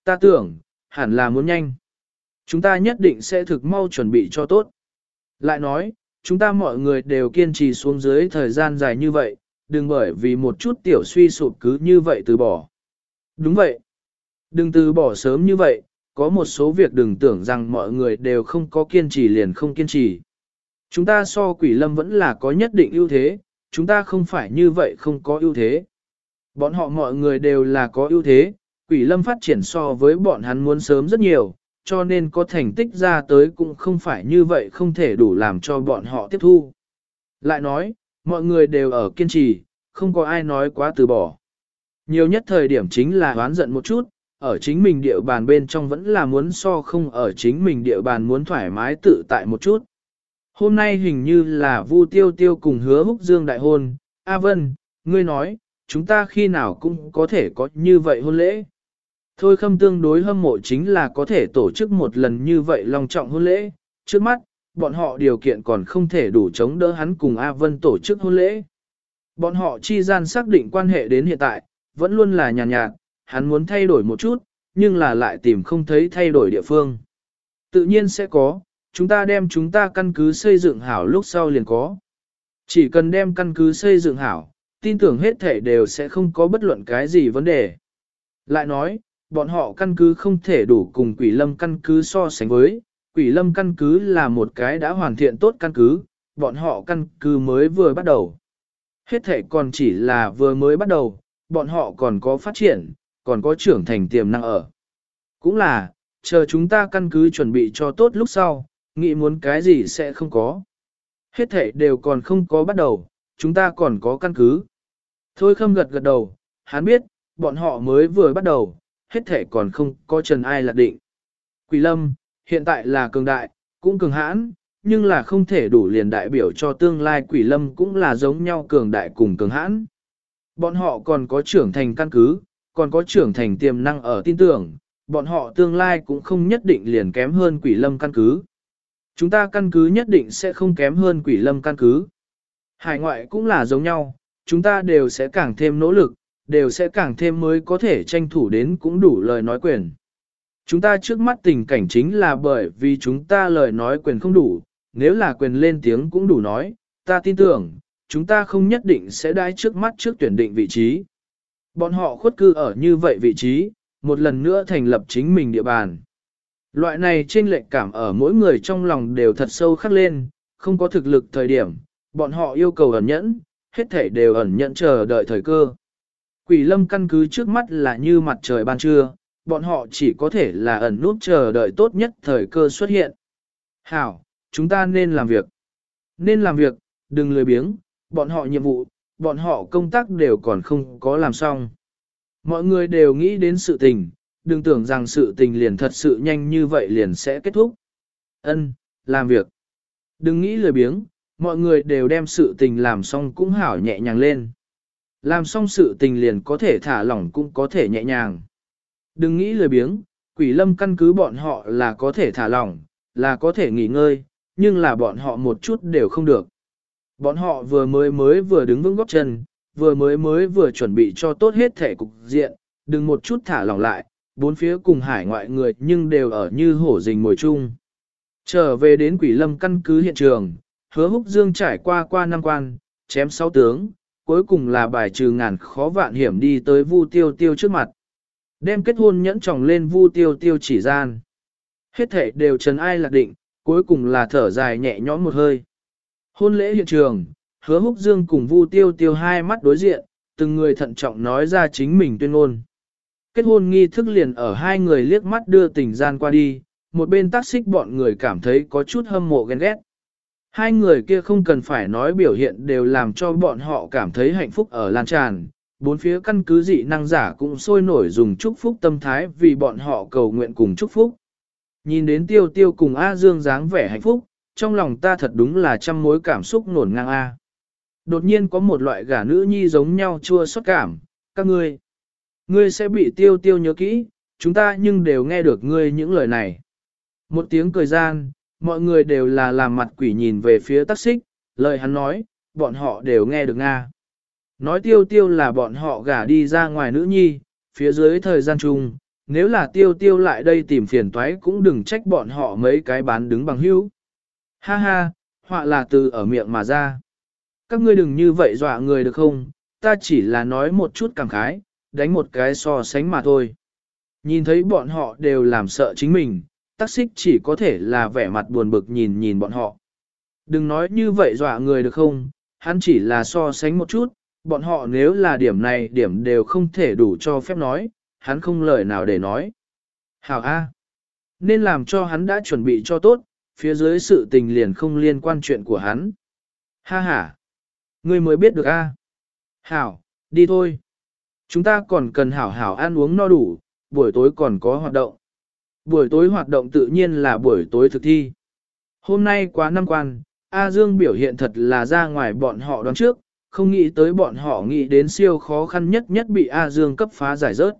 Ta tưởng, hẳn là muốn nhanh. Chúng ta nhất định sẽ thực mau chuẩn bị cho tốt. Lại nói, chúng ta mọi người đều kiên trì xuống dưới thời gian dài như vậy, đừng bởi vì một chút tiểu suy sụp cứ như vậy từ bỏ. Đúng vậy. Đừng từ bỏ sớm như vậy, có một số việc đừng tưởng rằng mọi người đều không có kiên trì liền không kiên trì. Chúng ta so quỷ lâm vẫn là có nhất định ưu thế, chúng ta không phải như vậy không có ưu thế. Bọn họ mọi người đều là có ưu thế, quỷ lâm phát triển so với bọn hắn muốn sớm rất nhiều, cho nên có thành tích ra tới cũng không phải như vậy không thể đủ làm cho bọn họ tiếp thu. Lại nói, mọi người đều ở kiên trì, không có ai nói quá từ bỏ. Nhiều nhất thời điểm chính là oán giận một chút, ở chính mình địa bàn bên trong vẫn là muốn so không ở chính mình địa bàn muốn thoải mái tự tại một chút. Hôm nay hình như là Vu Tiêu Tiêu cùng Hứa Húc Dương đại hôn, A Vân, ngươi nói, chúng ta khi nào cũng có thể có như vậy hôn lễ. Thôi Khâm tương đối hâm mộ chính là có thể tổ chức một lần như vậy long trọng hôn lễ, trước mắt, bọn họ điều kiện còn không thể đủ chống đỡ hắn cùng A Vân tổ chức hôn lễ. Bọn họ chi gian xác định quan hệ đến hiện tại, vẫn luôn là nhàn nhạt, nhạt, hắn muốn thay đổi một chút, nhưng là lại tìm không thấy thay đổi địa phương. Tự nhiên sẽ có, chúng ta đem chúng ta căn cứ xây dựng hảo lúc sau liền có. Chỉ cần đem căn cứ xây dựng hảo, tin tưởng hết thể đều sẽ không có bất luận cái gì vấn đề. Lại nói, bọn họ căn cứ không thể đủ cùng quỷ lâm căn cứ so sánh với, quỷ lâm căn cứ là một cái đã hoàn thiện tốt căn cứ, bọn họ căn cứ mới vừa bắt đầu. Hết thể còn chỉ là vừa mới bắt đầu, bọn họ còn có phát triển, còn có trưởng thành tiềm năng ở. Cũng là, chờ chúng ta căn cứ chuẩn bị cho tốt lúc sau, nghĩ muốn cái gì sẽ không có. Hết thể đều còn không có bắt đầu, chúng ta còn có căn cứ. Thôi Khâm gật gật đầu, hắn biết, bọn họ mới vừa bắt đầu, hết thể còn không có trần ai lạc định. Quỷ lâm, hiện tại là cường đại, cũng cường hãn, nhưng là không thể đủ liền đại biểu cho tương lai quỷ lâm cũng là giống nhau cường đại cùng cường hãn. Bọn họ còn có trưởng thành căn cứ, còn có trưởng thành tiềm năng ở tin tưởng, bọn họ tương lai cũng không nhất định liền kém hơn quỷ lâm căn cứ. Chúng ta căn cứ nhất định sẽ không kém hơn quỷ lâm căn cứ. Hải ngoại cũng là giống nhau, chúng ta đều sẽ càng thêm nỗ lực, đều sẽ càng thêm mới có thể tranh thủ đến cũng đủ lời nói quyền. Chúng ta trước mắt tình cảnh chính là bởi vì chúng ta lời nói quyền không đủ, nếu là quyền lên tiếng cũng đủ nói, ta tin tưởng, chúng ta không nhất định sẽ đai trước mắt trước tuyển định vị trí. Bọn họ khuất cư ở như vậy vị trí, một lần nữa thành lập chính mình địa bàn. Loại này chênh lệch cảm ở mỗi người trong lòng đều thật sâu khắc lên, không có thực lực thời điểm, bọn họ yêu cầu ẩn nhẫn, hết thể đều ẩn nhẫn chờ đợi thời cơ. Quỷ lâm căn cứ trước mắt là như mặt trời ban trưa, bọn họ chỉ có thể là ẩn nút chờ đợi tốt nhất thời cơ xuất hiện. Hảo, chúng ta nên làm việc. Nên làm việc, đừng lười biếng, bọn họ nhiệm vụ, bọn họ công tác đều còn không có làm xong. Mọi người đều nghĩ đến sự tình, đừng tưởng rằng sự tình liền thật sự nhanh như vậy liền sẽ kết thúc. Ân, làm việc. Đừng nghĩ lười biếng, mọi người đều đem sự tình làm xong cũng hảo nhẹ nhàng lên. Làm xong sự tình liền có thể thả lỏng cũng có thể nhẹ nhàng. Đừng nghĩ lười biếng, quỷ lâm căn cứ bọn họ là có thể thả lỏng, là có thể nghỉ ngơi, nhưng là bọn họ một chút đều không được. Bọn họ vừa mới mới vừa đứng vững góp chân, vừa mới mới vừa chuẩn bị cho tốt hết thể cục diện, đừng một chút thả lỏng lại, bốn phía cùng hải ngoại người nhưng đều ở như hổ rình mồi chung. Trở về đến quỷ lâm căn cứ hiện trường, Hứa Húc Dương trải qua qua năm quan, chém sáu tướng, cuối cùng là bài trừ ngàn khó vạn hiểm đi tới Vu Tiêu Tiêu trước mặt. Đem kết hôn nhẫn tròng lên Vu Tiêu Tiêu chỉ gian. Hết thể đều trần ai lạc định, cuối cùng là thở dài nhẹ nhõm một hơi. Hôn lễ hiện trường, Hứa Húc Dương cùng Vu Tiêu Tiêu hai mắt đối diện, từng người thận trọng nói ra chính mình tuyên ngôn. Kết hôn nghi thức liền ở hai người liếc mắt đưa tình gian qua đi, một bên tác xích bọn người cảm thấy có chút hâm mộ ghen ghét. Hai người kia không cần phải nói biểu hiện đều làm cho bọn họ cảm thấy hạnh phúc ở lan tràn, bốn phía căn cứ dị năng giả cũng sôi nổi dùng chúc phúc tâm thái vì bọn họ cầu nguyện cùng chúc phúc. Nhìn đến Tiêu Tiêu cùng A Dương dáng vẻ hạnh phúc, trong lòng ta thật đúng là trăm mối cảm xúc nổn ngang A. Đột nhiên có một loại gả nữ nhi giống nhau chua xót cảm, các ngươi. Ngươi sẽ bị Tiêu Tiêu nhớ kỹ, chúng ta nhưng đều nghe được ngươi những lời này. Một tiếng cười gian, mọi người đều là làm mặt quỷ nhìn về phía Tắc Xích, lời hắn nói, bọn họ đều nghe được Nga. Nói Tiêu Tiêu là bọn họ gả đi ra ngoài nữ nhi, phía dưới thời gian chung, nếu là tiêu tiêu lại đây tìm phiền toái cũng đừng trách bọn họ mấy cái bán đứng bằng hữu. Ha ha, họa là từ ở miệng mà ra. Các ngươi đừng như vậy dọa người được không, ta chỉ là nói một chút cảm khái, đánh một cái so sánh mà thôi. Nhìn thấy bọn họ đều làm sợ chính mình, Tắc Xích chỉ có thể là vẻ mặt buồn bực nhìn nhìn bọn họ. Đừng nói như vậy dọa người được không, hắn chỉ là so sánh một chút, bọn họ nếu là điểm này điểm đều không thể đủ cho phép nói, hắn không lời nào để nói. Hảo A. Nên làm cho hắn đã chuẩn bị cho tốt, phía dưới sự tình liền không liên quan chuyện của hắn. Ha ha. Ngươi mới biết được A. Hảo, đi thôi. Chúng ta còn cần hảo hảo ăn uống no đủ, buổi tối còn có hoạt động. Buổi tối hoạt động tự nhiên là buổi tối thực thi. Hôm nay quá năm quan, A Dương biểu hiện thật là ra ngoài bọn họ đoán trước, không nghĩ tới bọn họ nghĩ đến siêu khó khăn nhất nhất bị A Dương cấp phá giải rớt.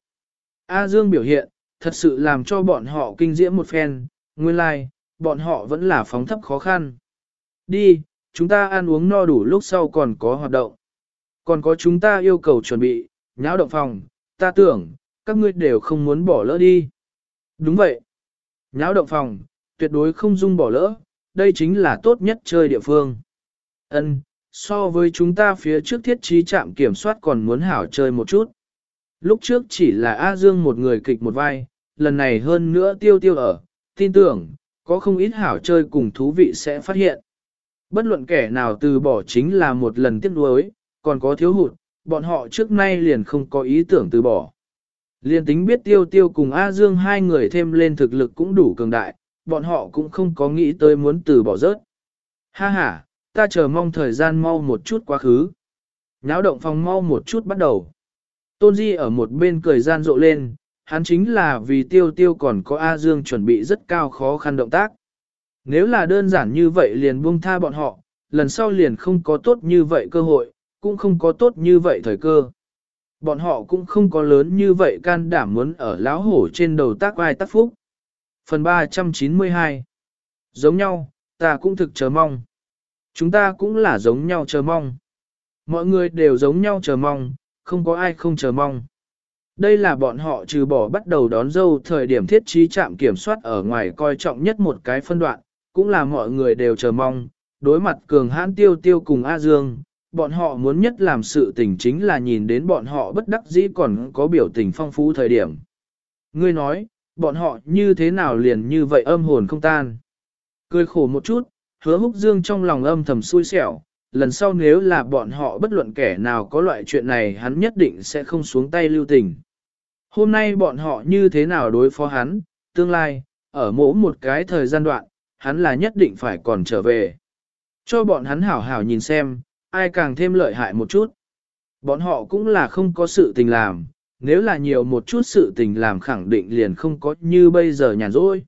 A Dương biểu hiện, thật sự làm cho bọn họ kinh diễm một phen, nguyên lai, like, bọn họ vẫn là phóng thấp khó khăn. Đi, chúng ta ăn uống no đủ lúc sau còn có hoạt động. Còn có chúng ta yêu cầu chuẩn bị, nháo động phòng, ta tưởng, các ngươi đều không muốn bỏ lỡ đi. Đúng vậy. Nháo động phòng, tuyệt đối không dung bỏ lỡ, đây chính là tốt nhất chơi địa phương. Ân, so với chúng ta phía trước thiết trí trạm kiểm soát còn muốn hảo chơi một chút. Lúc trước chỉ là A Dương một người kịch một vai, lần này hơn nữa tiêu tiêu ở, tin tưởng, có không ít hảo chơi cùng thú vị sẽ phát hiện. Bất luận kẻ nào từ bỏ chính là một lần tiếc nuối, còn có thiếu hụt, bọn họ trước nay liền không có ý tưởng từ bỏ. Liên tính biết tiêu tiêu cùng A Dương hai người thêm lên thực lực cũng đủ cường đại, bọn họ cũng không có nghĩ tới muốn từ bỏ rớt. Ha ha, ta chờ mong thời gian mau một chút quá khứ. Náo động phòng mau một chút bắt đầu. Tôn Di ở một bên cười gian rộ lên, hắn chính là vì tiêu tiêu còn có A Dương chuẩn bị rất cao khó khăn động tác. Nếu là đơn giản như vậy liền buông tha bọn họ, lần sau liền không có tốt như vậy cơ hội, cũng không có tốt như vậy thời cơ. Bọn họ cũng không có lớn như vậy can đảm muốn ở láo hổ trên đầu tác vai tác phúc. Phần ba trăm chín mươi hai. Giống nhau, ta cũng thực chờ mong. Chúng ta cũng là giống nhau chờ mong. Mọi người đều giống nhau chờ mong, không có ai không chờ mong. Đây là bọn họ trừ bỏ bắt đầu đón dâu thời điểm thiết trí trạm kiểm soát ở ngoài coi trọng nhất một cái phân đoạn, cũng là mọi người đều chờ mong. Đối mặt cường hãn tiêu tiêu cùng A Dương, bọn họ muốn nhất làm sự tình chính là nhìn đến bọn họ bất đắc dĩ còn có biểu tình phong phú thời điểm. Ngươi nói, bọn họ như thế nào liền như vậy âm hồn không tan. Cười khổ một chút, Hứa Húc Dương trong lòng âm thầm xui xẻo, lần sau nếu là bọn họ bất luận kẻ nào có loại chuyện này hắn nhất định sẽ không xuống tay lưu tình. Hôm nay bọn họ như thế nào đối phó hắn, tương lai, ở mỗi một cái thời gian đoạn, hắn là nhất định phải còn trở về. Cho bọn hắn hảo hảo nhìn xem, ai càng thêm lợi hại một chút. Bọn họ cũng là không có sự tình làm, nếu là nhiều một chút sự tình làm khẳng định liền không có như bây giờ nhàn rỗi.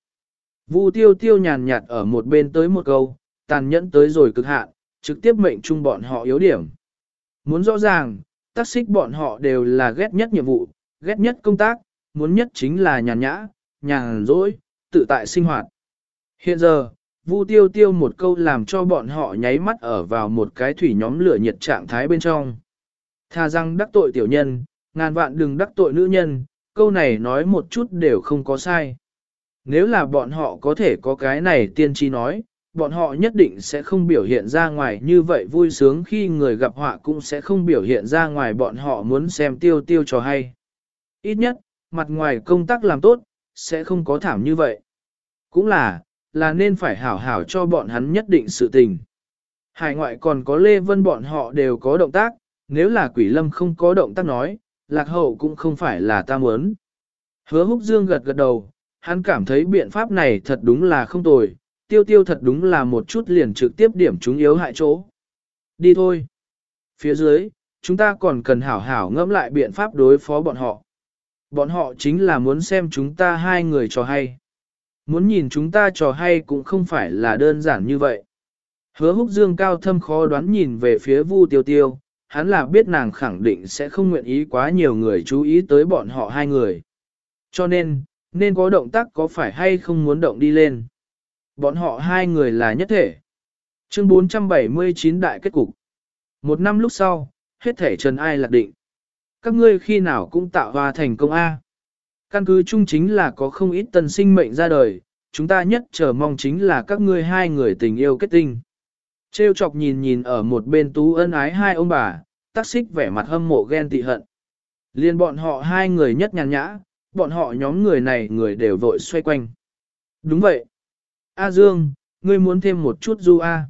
Vu tiêu tiêu nhàn nhạt ở một bên tới một câu, tàn nhẫn tới rồi cực hạn, trực tiếp mệnh chung bọn họ yếu điểm. Muốn rõ ràng, tác xích bọn họ đều là ghét nhất nhiệm vụ, ghét nhất công tác, muốn nhất chính là nhàn nhã, nhàn rỗi, tự tại sinh hoạt. Hiện giờ, Vu tiêu tiêu một câu làm cho bọn họ nháy mắt ở vào một cái thủy nhóm lửa nhiệt trạng thái bên trong. Tha rằng đắc tội tiểu nhân, ngàn vạn đừng đắc tội nữ nhân, câu này nói một chút đều không có sai. Nếu là bọn họ có thể có cái này tiên tri nói, bọn họ nhất định sẽ không biểu hiện ra ngoài như vậy vui sướng khi người gặp họa cũng sẽ không biểu hiện ra ngoài bọn họ muốn xem tiêu tiêu cho hay. Ít nhất, mặt ngoài công tác làm tốt, sẽ không có thảm như vậy. Cũng là, là nên phải hảo hảo cho bọn hắn nhất định sự tình. Hải ngoại còn có Lê Vân bọn họ đều có động tác, nếu là Quỷ Lâm không có động tác nói, Lạc Hậu cũng không phải là ta muốn. Hứa Húc Dương gật gật đầu, hắn cảm thấy biện pháp này thật đúng là không tồi, tiêu tiêu thật đúng là một chút liền trực tiếp điểm chúng yếu hại chỗ. Đi thôi. Phía dưới, chúng ta còn cần hảo hảo ngẫm lại biện pháp đối phó bọn họ. Bọn họ chính là muốn xem chúng ta hai người trò hay. Muốn nhìn chúng ta trò hay cũng không phải là đơn giản như vậy. Hứa Húc Dương cao thâm khó đoán nhìn về phía Vu Tiêu Tiêu, hắn là biết nàng khẳng định sẽ không nguyện ý quá nhiều người chú ý tới bọn họ hai người. Cho nên, nên có động tác có phải hay không muốn động đi lên. Bọn họ hai người là nhất thể. Chương bốn trăm bảy mươi chín đại kết cục. Một năm lúc sau, hết thể trần ai lạc định. Các ngươi khi nào cũng tạo hoa thành công A. Căn cứ chung chính là có không ít tân sinh mệnh ra đời, chúng ta nhất chờ mong chính là các ngươi hai người tình yêu kết tinh. Trêu chọc nhìn nhìn ở một bên tú ân ái hai ông bà, tác xích vẻ mặt hâm mộ ghen tị hận. Liên bọn họ hai người nhất nhàn nhã, bọn họ nhóm người này người đều vội xoay quanh. Đúng vậy. A Dương, ngươi muốn thêm một chút du A.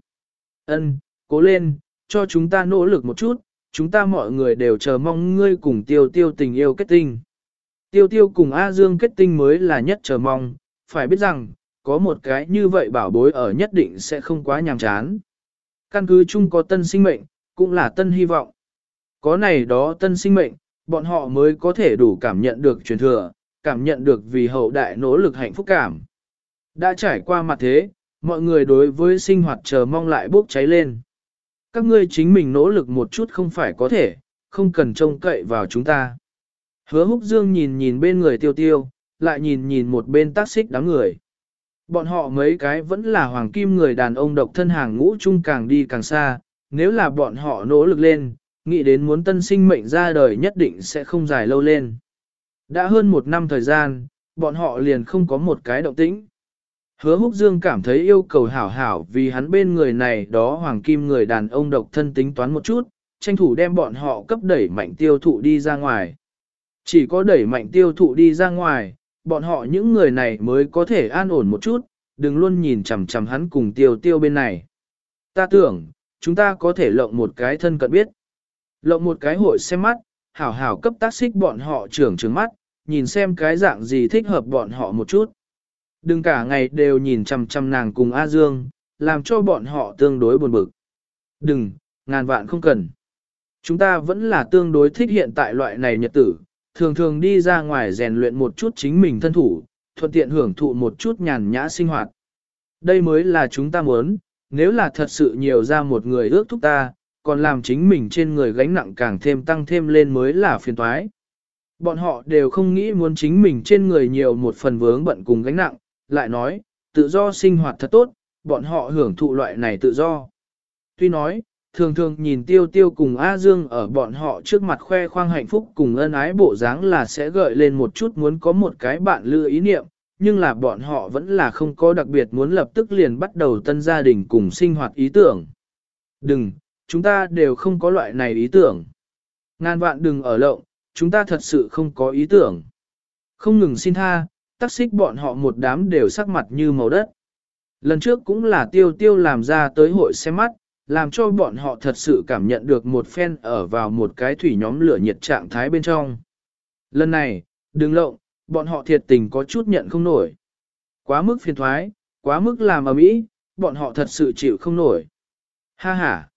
Ân, cố lên, cho chúng ta nỗ lực một chút, chúng ta mọi người đều chờ mong ngươi cùng tiêu tiêu tình yêu kết tinh. Tiêu tiêu cùng A Dương kết tinh mới là nhất chờ mong, phải biết rằng, có một cái như vậy bảo bối ở nhất định sẽ không quá nhàm chán. Căn cứ chung có tân sinh mệnh, cũng là tân hy vọng. Có này đó tân sinh mệnh, bọn họ mới có thể đủ cảm nhận được truyền thừa, cảm nhận được vì hậu đại nỗ lực hạnh phúc cảm. Đã trải qua mặt thế, mọi người đối với sinh hoạt chờ mong lại bốc cháy lên. Các ngươi chính mình nỗ lực một chút không phải có thể, không cần trông cậy vào chúng ta. Hứa Húc Dương nhìn nhìn bên người tiêu tiêu, lại nhìn nhìn một bên tác xích đám người. Bọn họ mấy cái vẫn là hoàng kim người đàn ông độc thân hàng ngũ chung càng đi càng xa, nếu là bọn họ nỗ lực lên, nghĩ đến muốn tân sinh mệnh ra đời nhất định sẽ không dài lâu lên. Đã hơn một năm thời gian, bọn họ liền không có một cái động tĩnh. Hứa Húc Dương cảm thấy yêu cầu hảo hảo vì hắn bên người này đó hoàng kim người đàn ông độc thân tính toán một chút, tranh thủ đem bọn họ cấp đẩy mạnh tiêu thụ đi ra ngoài. Chỉ có đẩy mạnh tiêu thụ đi ra ngoài, bọn họ những người này mới có thể an ổn một chút, đừng luôn nhìn chằm chằm hắn cùng tiêu tiêu bên này. Ta tưởng, chúng ta có thể lộng một cái thân cận biết. Lộng một cái hội xem mắt, hảo hảo cấp tác xích bọn họ trưởng trứng mắt, nhìn xem cái dạng gì thích hợp bọn họ một chút. Đừng cả ngày đều nhìn chằm chằm nàng cùng A Dương, làm cho bọn họ tương đối buồn bực. Đừng, ngàn vạn không cần. Chúng ta vẫn là tương đối thích hiện tại loại này nhật tử, thường thường đi ra ngoài rèn luyện một chút chính mình thân thủ, thuận tiện hưởng thụ một chút nhàn nhã sinh hoạt. Đây mới là chúng ta muốn, nếu là thật sự nhiều ra một người ước thúc ta, còn làm chính mình trên người gánh nặng càng thêm tăng thêm lên mới là phiền toái. Bọn họ đều không nghĩ muốn chính mình trên người nhiều một phần vướng bận cùng gánh nặng, lại nói, tự do sinh hoạt thật tốt, bọn họ hưởng thụ loại này tự do. Tuy nói, thường thường nhìn Tiêu Tiêu cùng A Dương ở bọn họ trước mặt khoe khoang hạnh phúc cùng ân ái bộ dáng là sẽ gợi lên một chút muốn có một cái bạn lựa ý niệm, nhưng là bọn họ vẫn là không có đặc biệt muốn lập tức liền bắt đầu tân gia đình cùng sinh hoạt ý tưởng. Đừng, chúng ta đều không có loại này ý tưởng. Ngàn vạn đừng ở lộng, chúng ta thật sự không có ý tưởng. Không ngừng xin tha, tác xích bọn họ một đám đều sắc mặt như màu đất. Lần trước cũng là Tiêu Tiêu làm ra tới hội xem mắt, làm cho bọn họ thật sự cảm nhận được một phen ở vào một cái thủy nhóm lửa nhiệt trạng thái bên trong. Lần này, đừng lộng, bọn họ thiệt tình có chút nhận không nổi. Quá mức phiền thoái, quá mức làm ầm ĩ, bọn họ thật sự chịu không nổi. Ha ha!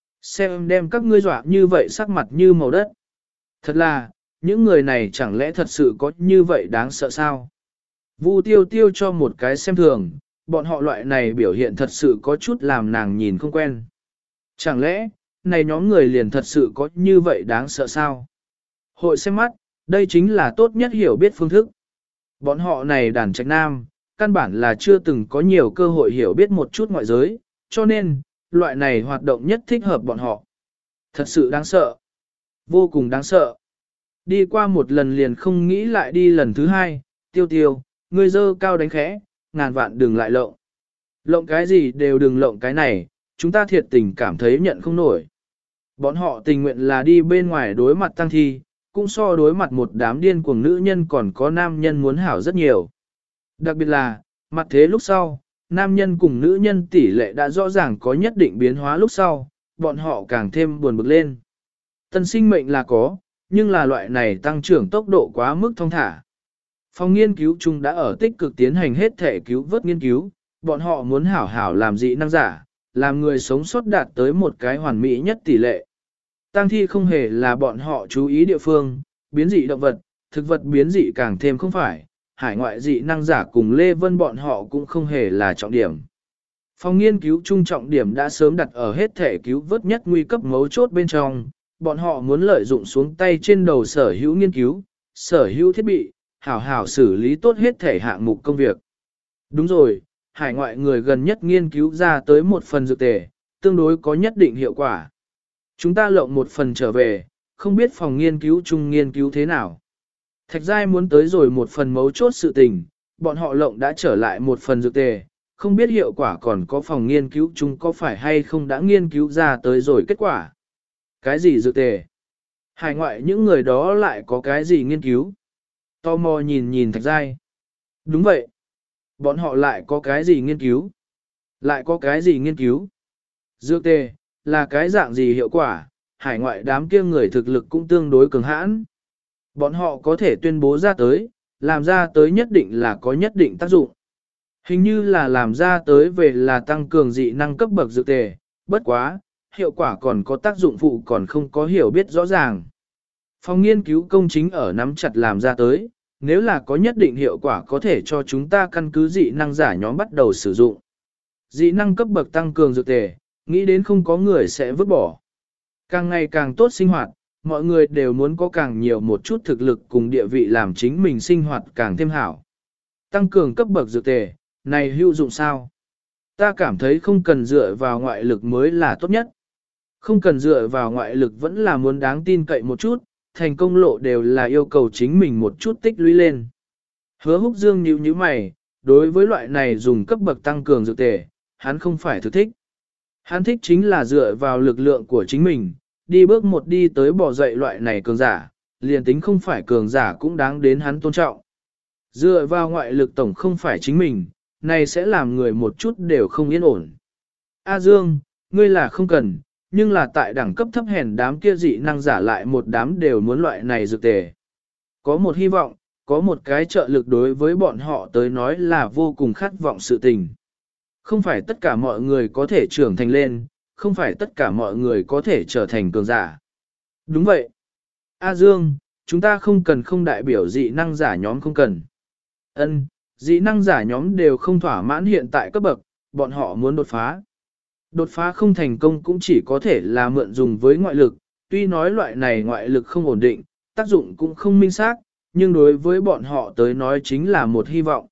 Xem đem các ngươi dọa như vậy sắc mặt như màu đất. Thật là, những người này chẳng lẽ thật sự có như vậy đáng sợ sao? Vu Tiêu Tiêu cho một cái xem thường, bọn họ loại này biểu hiện thật sự có chút làm nàng nhìn không quen. Chẳng lẽ, này nhóm người liền thật sự có như vậy đáng sợ sao? Hội xem mắt, đây chính là tốt nhất hiểu biết phương thức. Bọn họ này đàn trạch nam, căn bản là chưa từng có nhiều cơ hội hiểu biết một chút ngoại giới, cho nên, loại này hoạt động nhất thích hợp bọn họ. Thật sự đáng sợ. Vô cùng đáng sợ. Đi qua một lần liền không nghĩ lại đi lần thứ hai, Tiêu Tiêu, ngươi dơ cao đánh khẽ, ngàn vạn đừng lại lộng. Lộng cái gì đều đừng lộng cái này, chúng ta thiệt tình cảm thấy nhận không nổi. Bọn họ tình nguyện là đi bên ngoài đối mặt tăng thi, cũng so đối mặt một đám điên cuồng nữ nhân còn có nam nhân muốn hảo rất nhiều. Đặc biệt là, mặt thế lúc sau, nam nhân cùng nữ nhân tỷ lệ đã rõ ràng có nhất định biến hóa lúc sau, bọn họ càng thêm buồn bực lên. Tân sinh mệnh là có, nhưng là loại này tăng trưởng tốc độ quá mức thông thả. Phòng nghiên cứu chung đã ở tích cực tiến hành hết thể cứu vớt nghiên cứu, bọn họ muốn hảo hảo làm dị năng giả, làm người sống sót đạt tới một cái hoàn mỹ nhất tỷ lệ. Tăng thi không hề là bọn họ chú ý địa phương, biến dị động vật, thực vật biến dị càng thêm không phải, hải ngoại dị năng giả cùng Lê Vân bọn họ cũng không hề là trọng điểm. Phòng nghiên cứu chung trọng điểm đã sớm đặt ở hết thể cứu vớt nhất nguy cấp mấu chốt bên trong, bọn họ muốn lợi dụng xuống tay trên đầu sở hữu nghiên cứu, sở hữu thiết bị, hảo hảo xử lý tốt hết thể hạng mục công việc. Đúng rồi, hải ngoại người gần nhất nghiên cứu ra tới một phần dược tề, tương đối có nhất định hiệu quả. Chúng ta lộng một phần trở về, không biết phòng nghiên cứu chung nghiên cứu thế nào. Thạch giai muốn tới rồi một phần mấu chốt sự tình, bọn họ lộng đã trở lại một phần dược tề, không biết hiệu quả còn có phòng nghiên cứu chúng có phải hay không đã nghiên cứu ra tới rồi kết quả. Cái gì dược tề? Hải ngoại những người đó lại có cái gì nghiên cứu? Tò mò nhìn nhìn Thạch giai. Đúng vậy. Bọn họ lại có cái gì nghiên cứu? Lại có cái gì nghiên cứu? Dược tề, là cái dạng gì hiệu quả? Hải ngoại đám kia người thực lực cũng tương đối cường hãn. Bọn họ có thể tuyên bố ra tới, làm ra tới nhất định là có nhất định tác dụng. Hình như là làm ra tới về là tăng cường dị năng cấp bậc dược tề, bất quá, hiệu quả còn có tác dụng phụ còn không có hiểu biết rõ ràng. Phòng nghiên cứu công chính ở nắm chặt làm ra tới, nếu là có nhất định hiệu quả có thể cho chúng ta căn cứ dị năng giả nhóm bắt đầu sử dụng. Dị năng cấp bậc tăng cường dược tề, nghĩ đến không có người sẽ vứt bỏ. Càng ngày càng tốt sinh hoạt, mọi người đều muốn có càng nhiều một chút thực lực cùng địa vị làm chính mình sinh hoạt càng thêm hảo. Tăng cường cấp bậc dược tề, này hữu dụng sao? Ta cảm thấy không cần dựa vào ngoại lực mới là tốt nhất. Không cần dựa vào ngoại lực vẫn là muốn đáng tin cậy một chút, thành công lộ đều là yêu cầu chính mình một chút tích lũy lên. Hứa Húc Dương nhíu nhíu mày, đối với loại này dùng cấp bậc tăng cường dược tề, hắn không phải thực thích. Hắn thích chính là dựa vào lực lượng của chính mình, đi bước một đi tới bỏ dậy loại này cường giả, liền tính không phải cường giả cũng đáng đến hắn tôn trọng. Dựa vào ngoại lực tổng không phải chính mình, này sẽ làm người một chút đều không yên ổn. A Dương, ngươi là không cần, nhưng là tại đẳng cấp thấp hèn đám kia dị năng giả lại một đám đều muốn loại này dược tề. Có một hy vọng, có một cái trợ lực đối với bọn họ tới nói là vô cùng khát vọng sự tình. Không phải tất cả mọi người có thể trưởng thành lên, không phải tất cả mọi người có thể trở thành cường giả. Đúng vậy. A Dương, chúng ta không cần không đại biểu dị năng giả nhóm không cần. Ân, dị năng giả nhóm đều không thỏa mãn hiện tại cấp bậc, bọn họ muốn đột phá. Đột phá không thành công cũng chỉ có thể là mượn dùng với ngoại lực, tuy nói loại này ngoại lực không ổn định, tác dụng cũng không minh xác, nhưng đối với bọn họ tới nói chính là một hy vọng.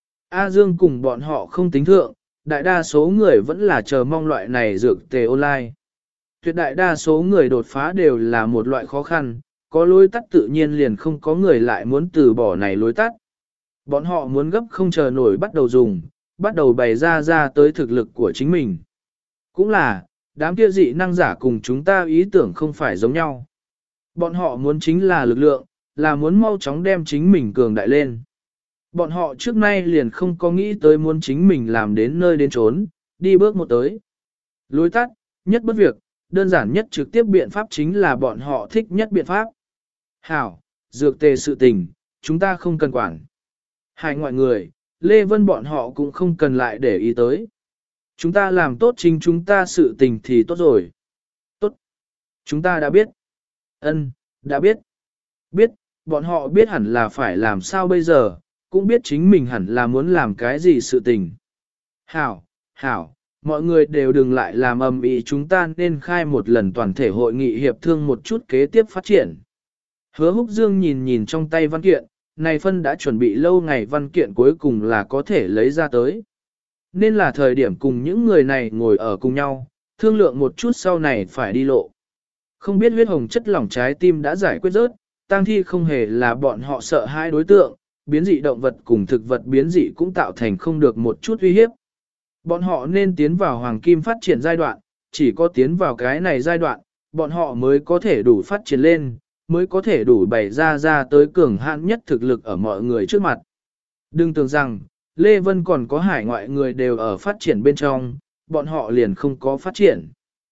A Dương cùng bọn họ không tính thượng, đại đa số người vẫn là chờ mong loại này dược tề online. Tuyệt đại đa số người đột phá đều là một loại khó khăn, có lối tắt tự nhiên liền không có người lại muốn từ bỏ này lối tắt. Bọn họ muốn gấp không chờ nổi bắt đầu dùng, bắt đầu bày ra ra tới thực lực của chính mình. Cũng là, đám kia dị năng giả cùng chúng ta ý tưởng không phải giống nhau. Bọn họ muốn chính là lực lượng, là muốn mau chóng đem chính mình cường đại lên. Bọn họ trước nay liền không có nghĩ tới muốn chính mình làm đến nơi đến trốn, đi bước một tới. Lối tắt, nhất bất việc, đơn giản nhất trực tiếp biện pháp chính là bọn họ thích nhất biện pháp. Hảo, dược tề sự tình, chúng ta không cần quản. Hai ngoại người, Lê Vân bọn họ cũng không cần lại để ý tới. Chúng ta làm tốt chính chúng ta sự tình thì tốt rồi. Tốt. Chúng ta đã biết. Ân, đã biết. Biết, bọn họ biết hẳn là phải làm sao bây giờ, cũng biết chính mình hẳn là muốn làm cái gì sự tình. Hảo, hảo, mọi người đều đừng lại làm ầm ĩ, chúng ta nên khai một lần toàn thể hội nghị hiệp thương một chút kế tiếp phát triển. Hứa Húc Dương nhìn nhìn trong tay văn kiện, này phân đã chuẩn bị lâu ngày văn kiện cuối cùng là có thể lấy ra tới. Nên là thời điểm cùng những người này ngồi ở cùng nhau, thương lượng một chút sau này phải đi lộ. Không biết huyết hồng chất lỏng trái tim đã giải quyết rớt, tang thi không hề là bọn họ sợ hai đối tượng, biến dị động vật cùng thực vật biến dị cũng tạo thành không được một chút uy hiếp. Bọn họ nên tiến vào hoàng kim phát triển giai đoạn, chỉ có tiến vào cái này giai đoạn, bọn họ mới có thể đủ phát triển lên, mới có thể đủ bày ra ra tới cường hạn nhất thực lực ở mọi người trước mặt. Đừng tưởng rằng, Lê Vân còn có hải ngoại người đều ở phát triển bên trong, bọn họ liền không có phát triển.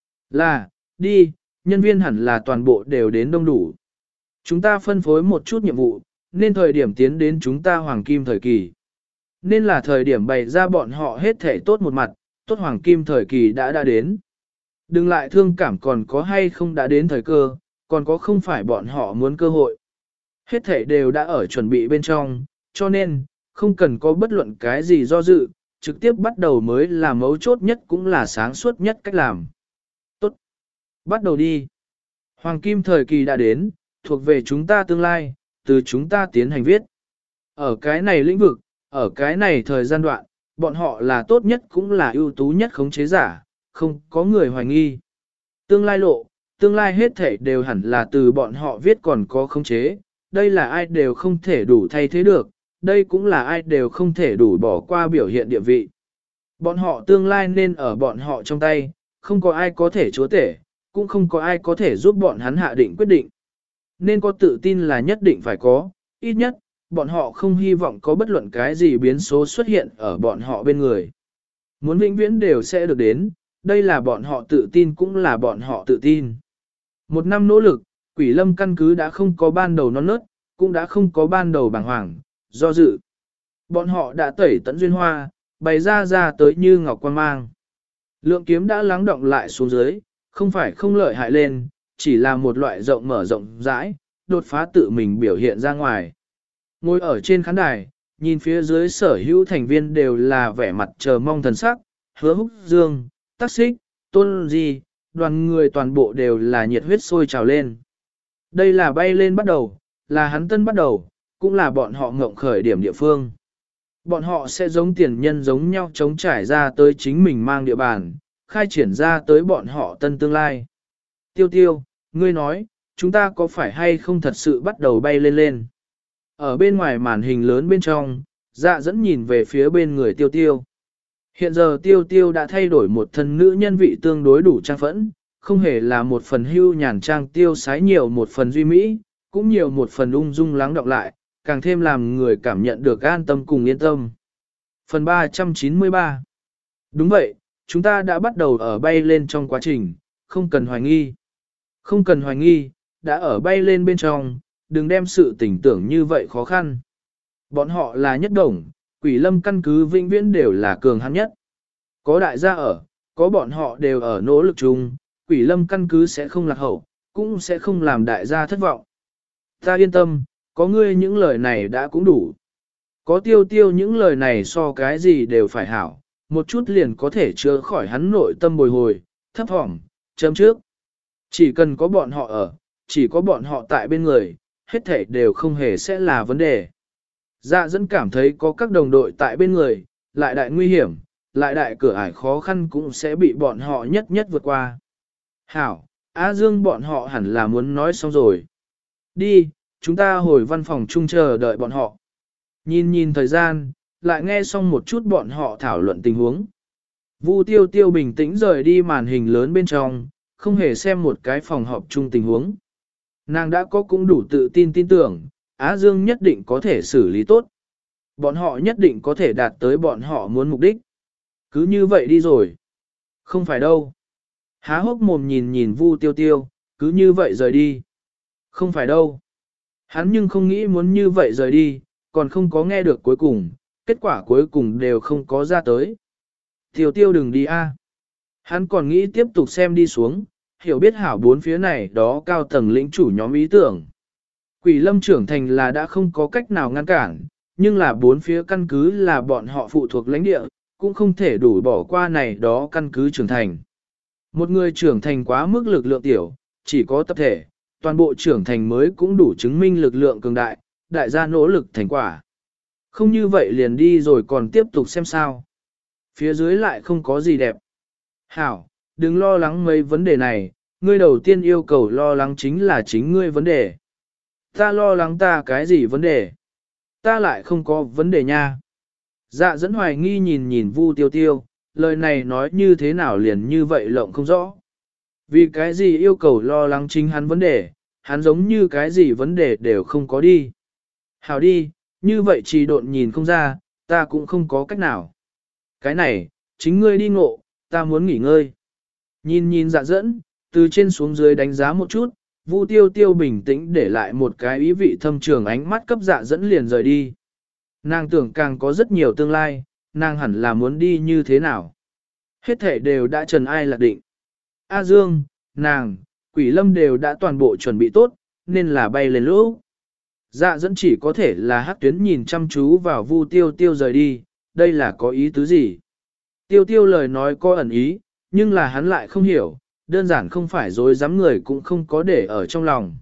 Là, đi, nhân viên hẳn là toàn bộ đều đến đông đủ. Chúng ta phân phối một chút nhiệm vụ, nên thời điểm tiến đến chúng ta hoàng kim thời kỳ. Nên là thời điểm bày ra bọn họ hết thể tốt một mặt, tốt hoàng kim thời kỳ đã đã đến. Đừng lại thương cảm còn có hay không đã đến thời cơ, còn có không phải bọn họ muốn cơ hội. Hết thể đều đã ở chuẩn bị bên trong, cho nên, không cần có bất luận cái gì do dự, trực tiếp bắt đầu mới là mấu chốt nhất cũng là sáng suốt nhất cách làm. Tốt. Bắt đầu đi. Hoàng kim thời kỳ đã đến, thuộc về chúng ta tương lai, từ chúng ta tiến hành viết. Ở cái này lĩnh vực, ở cái này thời gian đoạn, bọn họ là tốt nhất cũng là ưu tú nhất khống chế giả, không có người hoài nghi. Tương lai lộ, tương lai hết thể đều hẳn là từ bọn họ viết còn có khống chế, đây là ai đều không thể đủ thay thế được, đây cũng là ai đều không thể đủ bỏ qua biểu hiện địa vị. Bọn họ tương lai nên ở bọn họ trong tay, không có ai có thể chúa tể, cũng không có ai có thể giúp bọn hắn hạ định quyết định. Nên có tự tin là nhất định phải có, ít nhất, bọn họ không hy vọng có bất luận cái gì biến số xuất hiện ở bọn họ bên người. Muốn vĩnh viễn đều sẽ được đến, đây là bọn họ tự tin cũng là bọn họ tự tin. Một năm nỗ lực, Quỷ Lâm căn cứ đã không có ban đầu non nớt, cũng đã không có ban đầu bàng hoàng, do dự. Bọn họ đã tẩy tận duyên hoa, bày ra ra tới như ngọc quan mang. Lượng kiếm đã lắng động lại xuống dưới, không phải không lợi hại lên, chỉ là một loại rộng mở rộng rãi, đột phá tự mình biểu hiện ra ngoài. Ngồi ở trên khán đài, nhìn phía dưới sở hữu thành viên đều là vẻ mặt chờ mong thần sắc, Hứa Húc Dương, Tắc Xích, Tôn Di, đoàn người toàn bộ đều là nhiệt huyết sôi trào lên. Đây là bay lên bắt đầu, là hắn tân bắt đầu, cũng là bọn họ ngộng khởi điểm địa phương. Bọn họ sẽ giống tiền nhân giống nhau chống trải ra tới chính mình mang địa bàn, khai triển ra tới bọn họ tân tương lai. Tiêu tiêu, ngươi nói, chúng ta có phải hay không thật sự bắt đầu bay lên lên? Ở bên ngoài màn hình lớn bên trong, dạ dẫn nhìn về phía bên người tiêu tiêu. Hiện giờ tiêu tiêu đã thay đổi một thân nữ nhân vị tương đối đủ trang phẫn, không hề là một phần hưu nhàn trang tiêu sái nhiều một phần duy mỹ, cũng nhiều một phần ung dung lắng đọng lại, càng thêm làm người cảm nhận được an tâm cùng yên tâm. Phần ba trăm chín mươi ba. Đúng vậy, chúng ta đã bắt đầu ở bay lên trong quá trình, không cần hoài nghi. Không cần hoài nghi, đã ở bay lên bên trong, đừng đem sự tình tưởng như vậy khó khăn. Bọn họ là nhất đồng, Quỷ Lâm căn cứ vĩnh viễn đều là cường hãn nhất. Có đại gia ở, có bọn họ đều ở nỗ lực chung, Quỷ Lâm căn cứ sẽ không lạc hậu, cũng sẽ không làm đại gia thất vọng. Ta yên tâm, có ngươi những lời này đã cũng đủ. Có tiêu tiêu những lời này so cái gì đều phải hảo, một chút liền có thể chữa khỏi hắn nội tâm bồi hồi, thấp thỏm, chấm trước. Chỉ cần có bọn họ ở, chỉ có bọn họ tại bên người, hết thảy đều không hề sẽ là vấn đề. Dạ dẫn cảm thấy có các đồng đội tại bên người, lại đại nguy hiểm, lại đại cửa ải khó khăn cũng sẽ bị bọn họ nhất nhất vượt qua. Hảo, Á Dương bọn họ hẳn là muốn nói xong rồi. Đi, chúng ta hồi văn phòng chung chờ đợi bọn họ. Nhìn nhìn thời gian, lại nghe xong một chút bọn họ thảo luận tình huống. Vu tiêu tiêu bình tĩnh rời đi màn hình lớn bên trong, không hề xem một cái phòng họp chung tình huống. Nàng đã có cũng đủ tự tin tin tưởng, Á Dương nhất định có thể xử lý tốt. Bọn họ nhất định có thể đạt tới bọn họ muốn mục đích. Cứ như vậy đi rồi. Không phải đâu. Há hốc mồm nhìn nhìn Vu tiêu tiêu, cứ như vậy rời đi. Không phải đâu. Hắn nhưng không nghĩ muốn như vậy rời đi, còn không có nghe được cuối cùng, kết quả cuối cùng đều không có ra tới. Tiêu tiêu đừng đi a. Hắn còn nghĩ tiếp tục xem đi xuống, hiểu biết hảo bốn phía này đó cao tầng lĩnh chủ nhóm ý tưởng. Quỷ Lâm trưởng thành là đã không có cách nào ngăn cản, nhưng là bốn phía căn cứ là bọn họ phụ thuộc lãnh địa, cũng không thể đủ bỏ qua này đó căn cứ trưởng thành. Một người trưởng thành quá mức lực lượng tiểu, chỉ có tập thể, toàn bộ trưởng thành mới cũng đủ chứng minh lực lượng cường đại, đại gia nỗ lực thành quả. Không như vậy liền đi rồi còn tiếp tục xem sao. Phía dưới lại không có gì đẹp. Hảo, đừng lo lắng mấy vấn đề này, ngươi đầu tiên yêu cầu lo lắng chính là chính ngươi vấn đề. Ta lo lắng ta cái gì vấn đề? Ta lại không có vấn đề nha. Dạ dẫn hoài nghi nhìn nhìn Vu tiêu tiêu, lời này nói như thế nào liền như vậy lộng không rõ. Vì cái gì yêu cầu lo lắng chính hắn vấn đề, hắn giống như cái gì vấn đề đều không có đi. Hảo đi, như vậy chỉ độn nhìn không ra, ta cũng không có cách nào. Cái này, chính ngươi đi ngộ, ta muốn nghỉ ngơi. Nhìn nhìn dạ dẫn, từ trên xuống dưới đánh giá một chút, Vu tiêu tiêu bình tĩnh để lại một cái ý vị thâm trường ánh mắt cấp dạ dẫn liền rời đi. Nàng tưởng càng có rất nhiều tương lai, nàng hẳn là muốn đi như thế nào. Hết thể đều đã trần ai lạc định. A Dương, nàng, Quỷ Lâm đều đã toàn bộ chuẩn bị tốt, nên là bay lên lũ. Dạ dẫn chỉ có thể là hắc tuyến nhìn chăm chú vào Vu tiêu tiêu rời đi, đây là có ý tứ gì? Tiêu tiêu lời nói có ẩn ý, nhưng là hắn lại không hiểu, đơn giản không phải dối dám người cũng không có để ở trong lòng.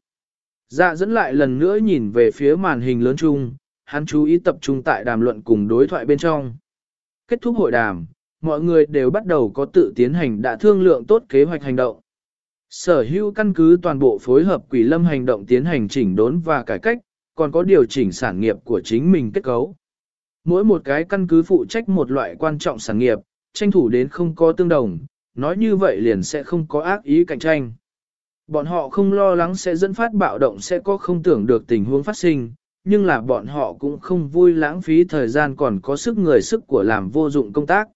Dạ dẫn lại lần nữa nhìn về phía màn hình lớn chung, hắn chú ý tập trung tại đàm luận cùng đối thoại bên trong. Kết thúc hội đàm, mọi người đều bắt đầu có tự tiến hành đã thương lượng tốt kế hoạch hành động. Sở hữu căn cứ toàn bộ phối hợp Quỷ Lâm hành động tiến hành chỉnh đốn và cải cách, còn có điều chỉnh sản nghiệp của chính mình kết cấu. Mỗi một cái căn cứ phụ trách một loại quan trọng sản nghiệp, tranh thủ đến không có tương đồng, nói như vậy liền sẽ không có ác ý cạnh tranh. Bọn họ không lo lắng sẽ dẫn phát bạo động sẽ có không tưởng được tình huống phát sinh, nhưng là bọn họ cũng không vui lãng phí thời gian còn có sức người sức của làm vô dụng công tác.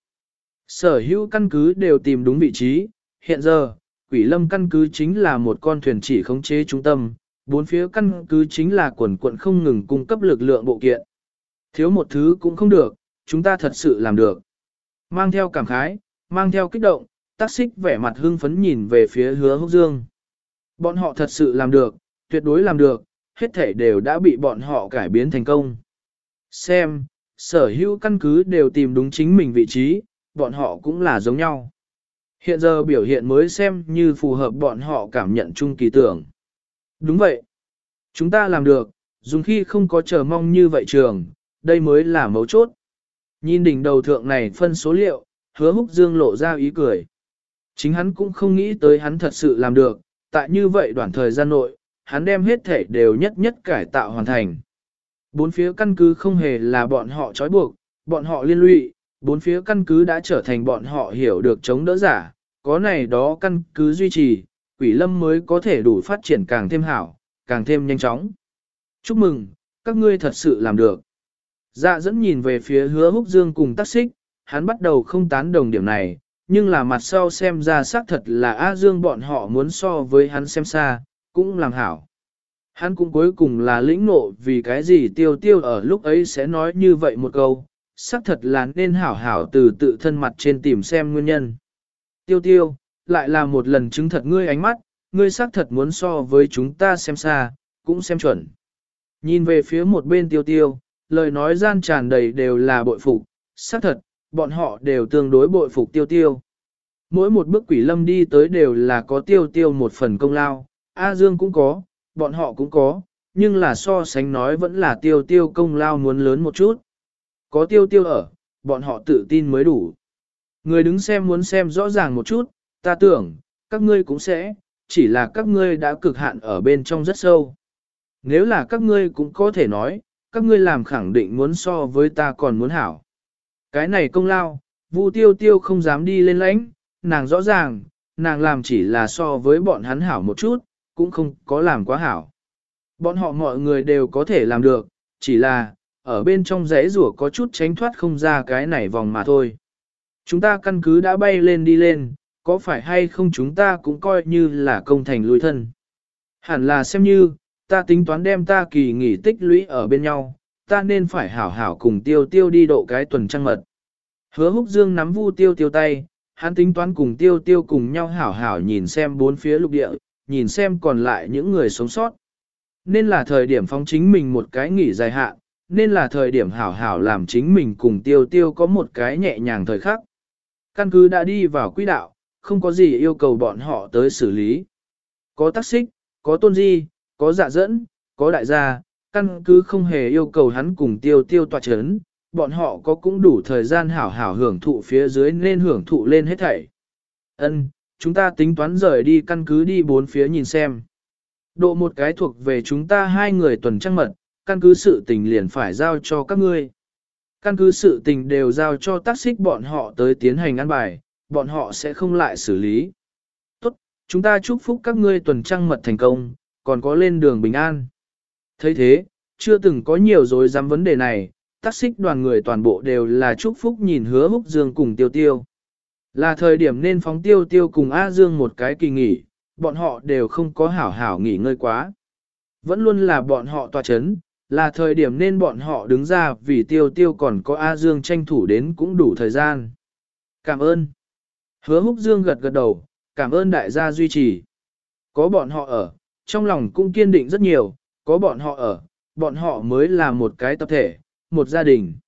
Sở hữu căn cứ đều tìm đúng vị trí, hiện giờ, Quỷ Lâm căn cứ chính là một con thuyền chỉ khống chế trung tâm, bốn phía căn cứ chính là quần quận không ngừng cung cấp lực lượng bộ kiện. Thiếu một thứ cũng không được, chúng ta thật sự làm được. Mang theo cảm khái, mang theo kích động, Tắc Xích vẻ mặt hưng phấn nhìn về phía Hứa Húc Dương. Bọn họ thật sự làm được, tuyệt đối làm được, hết thể đều đã bị bọn họ cải biến thành công. Xem, sở hữu căn cứ đều tìm đúng chính mình vị trí, bọn họ cũng là giống nhau. Hiện giờ biểu hiện mới xem như phù hợp bọn họ cảm nhận chung kỳ tưởng. Đúng vậy. Chúng ta làm được, dùng khi không có chờ mong như vậy trường, đây mới là mấu chốt. Nhìn đỉnh đầu thượng này phân số liệu, Hứa Húc Dương lộ ra ý cười. Chính hắn cũng không nghĩ tới hắn thật sự làm được, tại như vậy đoạn thời gian nội, hắn đem hết thể đều nhất nhất cải tạo hoàn thành. Bốn phía căn cứ không hề là bọn họ trói buộc, bọn họ liên lụy, bốn phía căn cứ đã trở thành bọn họ hiểu được chống đỡ giả, có này đó căn cứ duy trì, Quỷ Lâm mới có thể đủ phát triển càng thêm hảo, càng thêm nhanh chóng. Chúc mừng, các ngươi thật sự làm được. Dạ dẫn nhìn về phía Hứa Húc Dương cùng Tắc Xích, hắn bắt đầu không tán đồng điểm này, nhưng là mặt sau xem ra xác thật là A Dương bọn họ muốn so với hắn xem xa, cũng làm hảo. Hắn cũng cuối cùng là lĩnh ngộ vì cái gì tiêu tiêu ở lúc ấy sẽ nói như vậy một câu, xác thật là nên hảo hảo từ tự thân mặt trên tìm xem nguyên nhân. Tiêu tiêu, lại là một lần chứng thật ngươi ánh mắt, ngươi xác thật muốn so với chúng ta xem xa, cũng xem chuẩn. Nhìn về phía một bên tiêu tiêu, lời nói gian tràn đầy đều là bội phục, xác thật, bọn họ đều tương đối bội phục tiêu tiêu. Mỗi một bước Quỷ Lâm đi tới đều là có tiêu tiêu một phần công lao, A Dương cũng có, bọn họ cũng có, nhưng là so sánh nói vẫn là tiêu tiêu công lao muốn lớn một chút. Có tiêu tiêu ở, bọn họ tự tin mới đủ. Người đứng xem muốn xem rõ ràng một chút, ta tưởng, các ngươi cũng sẽ, chỉ là các ngươi đã cực hạn ở bên trong rất sâu. Nếu là các ngươi cũng có thể nói, các ngươi làm khẳng định muốn so với ta còn muốn hảo. Cái này công lao, Vu Tiêu Tiêu không dám đi lên lãnh, nàng rõ ràng, nàng làm chỉ là so với bọn hắn hảo một chút, cũng không có làm quá hảo. Bọn họ mọi người đều có thể làm được, chỉ là, ở bên trong rẽ rủa có chút tránh thoát không ra cái này vòng mà thôi. Chúng ta căn cứ đã bay lên đi lên, có phải hay không chúng ta cũng coi như là công thành lùi thân. Hẳn là xem như, ta tính toán đem ta kỳ nghỉ tích lũy ở bên nhau, ta nên phải hảo hảo cùng tiêu tiêu đi độ cái tuần trăng mật. Hứa Húc Dương nắm Vu Tiêu Tiêu tay, hắn tính toán cùng tiêu tiêu cùng nhau hảo hảo nhìn xem bốn phía lục địa, nhìn xem còn lại những người sống sót. Nên là thời điểm phóng chính mình một cái nghỉ dài hạn, nên là thời điểm hảo hảo làm chính mình cùng tiêu tiêu có một cái nhẹ nhàng thời khắc. Căn cứ đã đi vào quỹ đạo, không có gì yêu cầu bọn họ tới xử lý. Có Tắc Xích, có Tôn Di, có Dạ Dẫn, có đại gia, căn cứ không hề yêu cầu hắn cùng tiêu tiêu tọa chấn, bọn họ có cũng đủ thời gian hảo hảo hưởng thụ phía dưới nên hưởng thụ lên hết thảy. Ân, chúng ta tính toán rời đi căn cứ đi bốn phía nhìn xem. Độ một cái thuộc về chúng ta hai người tuần trăng mật, căn cứ sự tình liền phải giao cho các ngươi. Căn cứ sự tình đều giao cho Tắc Xích bọn họ tới tiến hành ăn bài, bọn họ sẽ không lại xử lý. Tốt, chúng ta chúc phúc các ngươi tuần trăng mật thành công, còn có lên đường bình an. thấy thế, chưa từng có nhiều dối dám vấn đề này, Tắc Xích đoàn người toàn bộ đều là chúc phúc nhìn Hứa Húc Dương cùng Tiêu Tiêu. Là thời điểm nên phóng Tiêu Tiêu cùng A Dương một cái kỳ nghỉ, bọn họ đều không có hảo hảo nghỉ ngơi quá. Vẫn luôn là bọn họ tòa chấn, là thời điểm nên bọn họ đứng ra vì Tiêu Tiêu còn có A Dương tranh thủ đến cũng đủ thời gian. Cảm ơn. Hứa Húc Dương gật gật đầu, cảm ơn đại gia duy trì. Có bọn họ ở, trong lòng cũng kiên định rất nhiều, có bọn họ ở, bọn họ mới là một cái tập thể, một gia đình.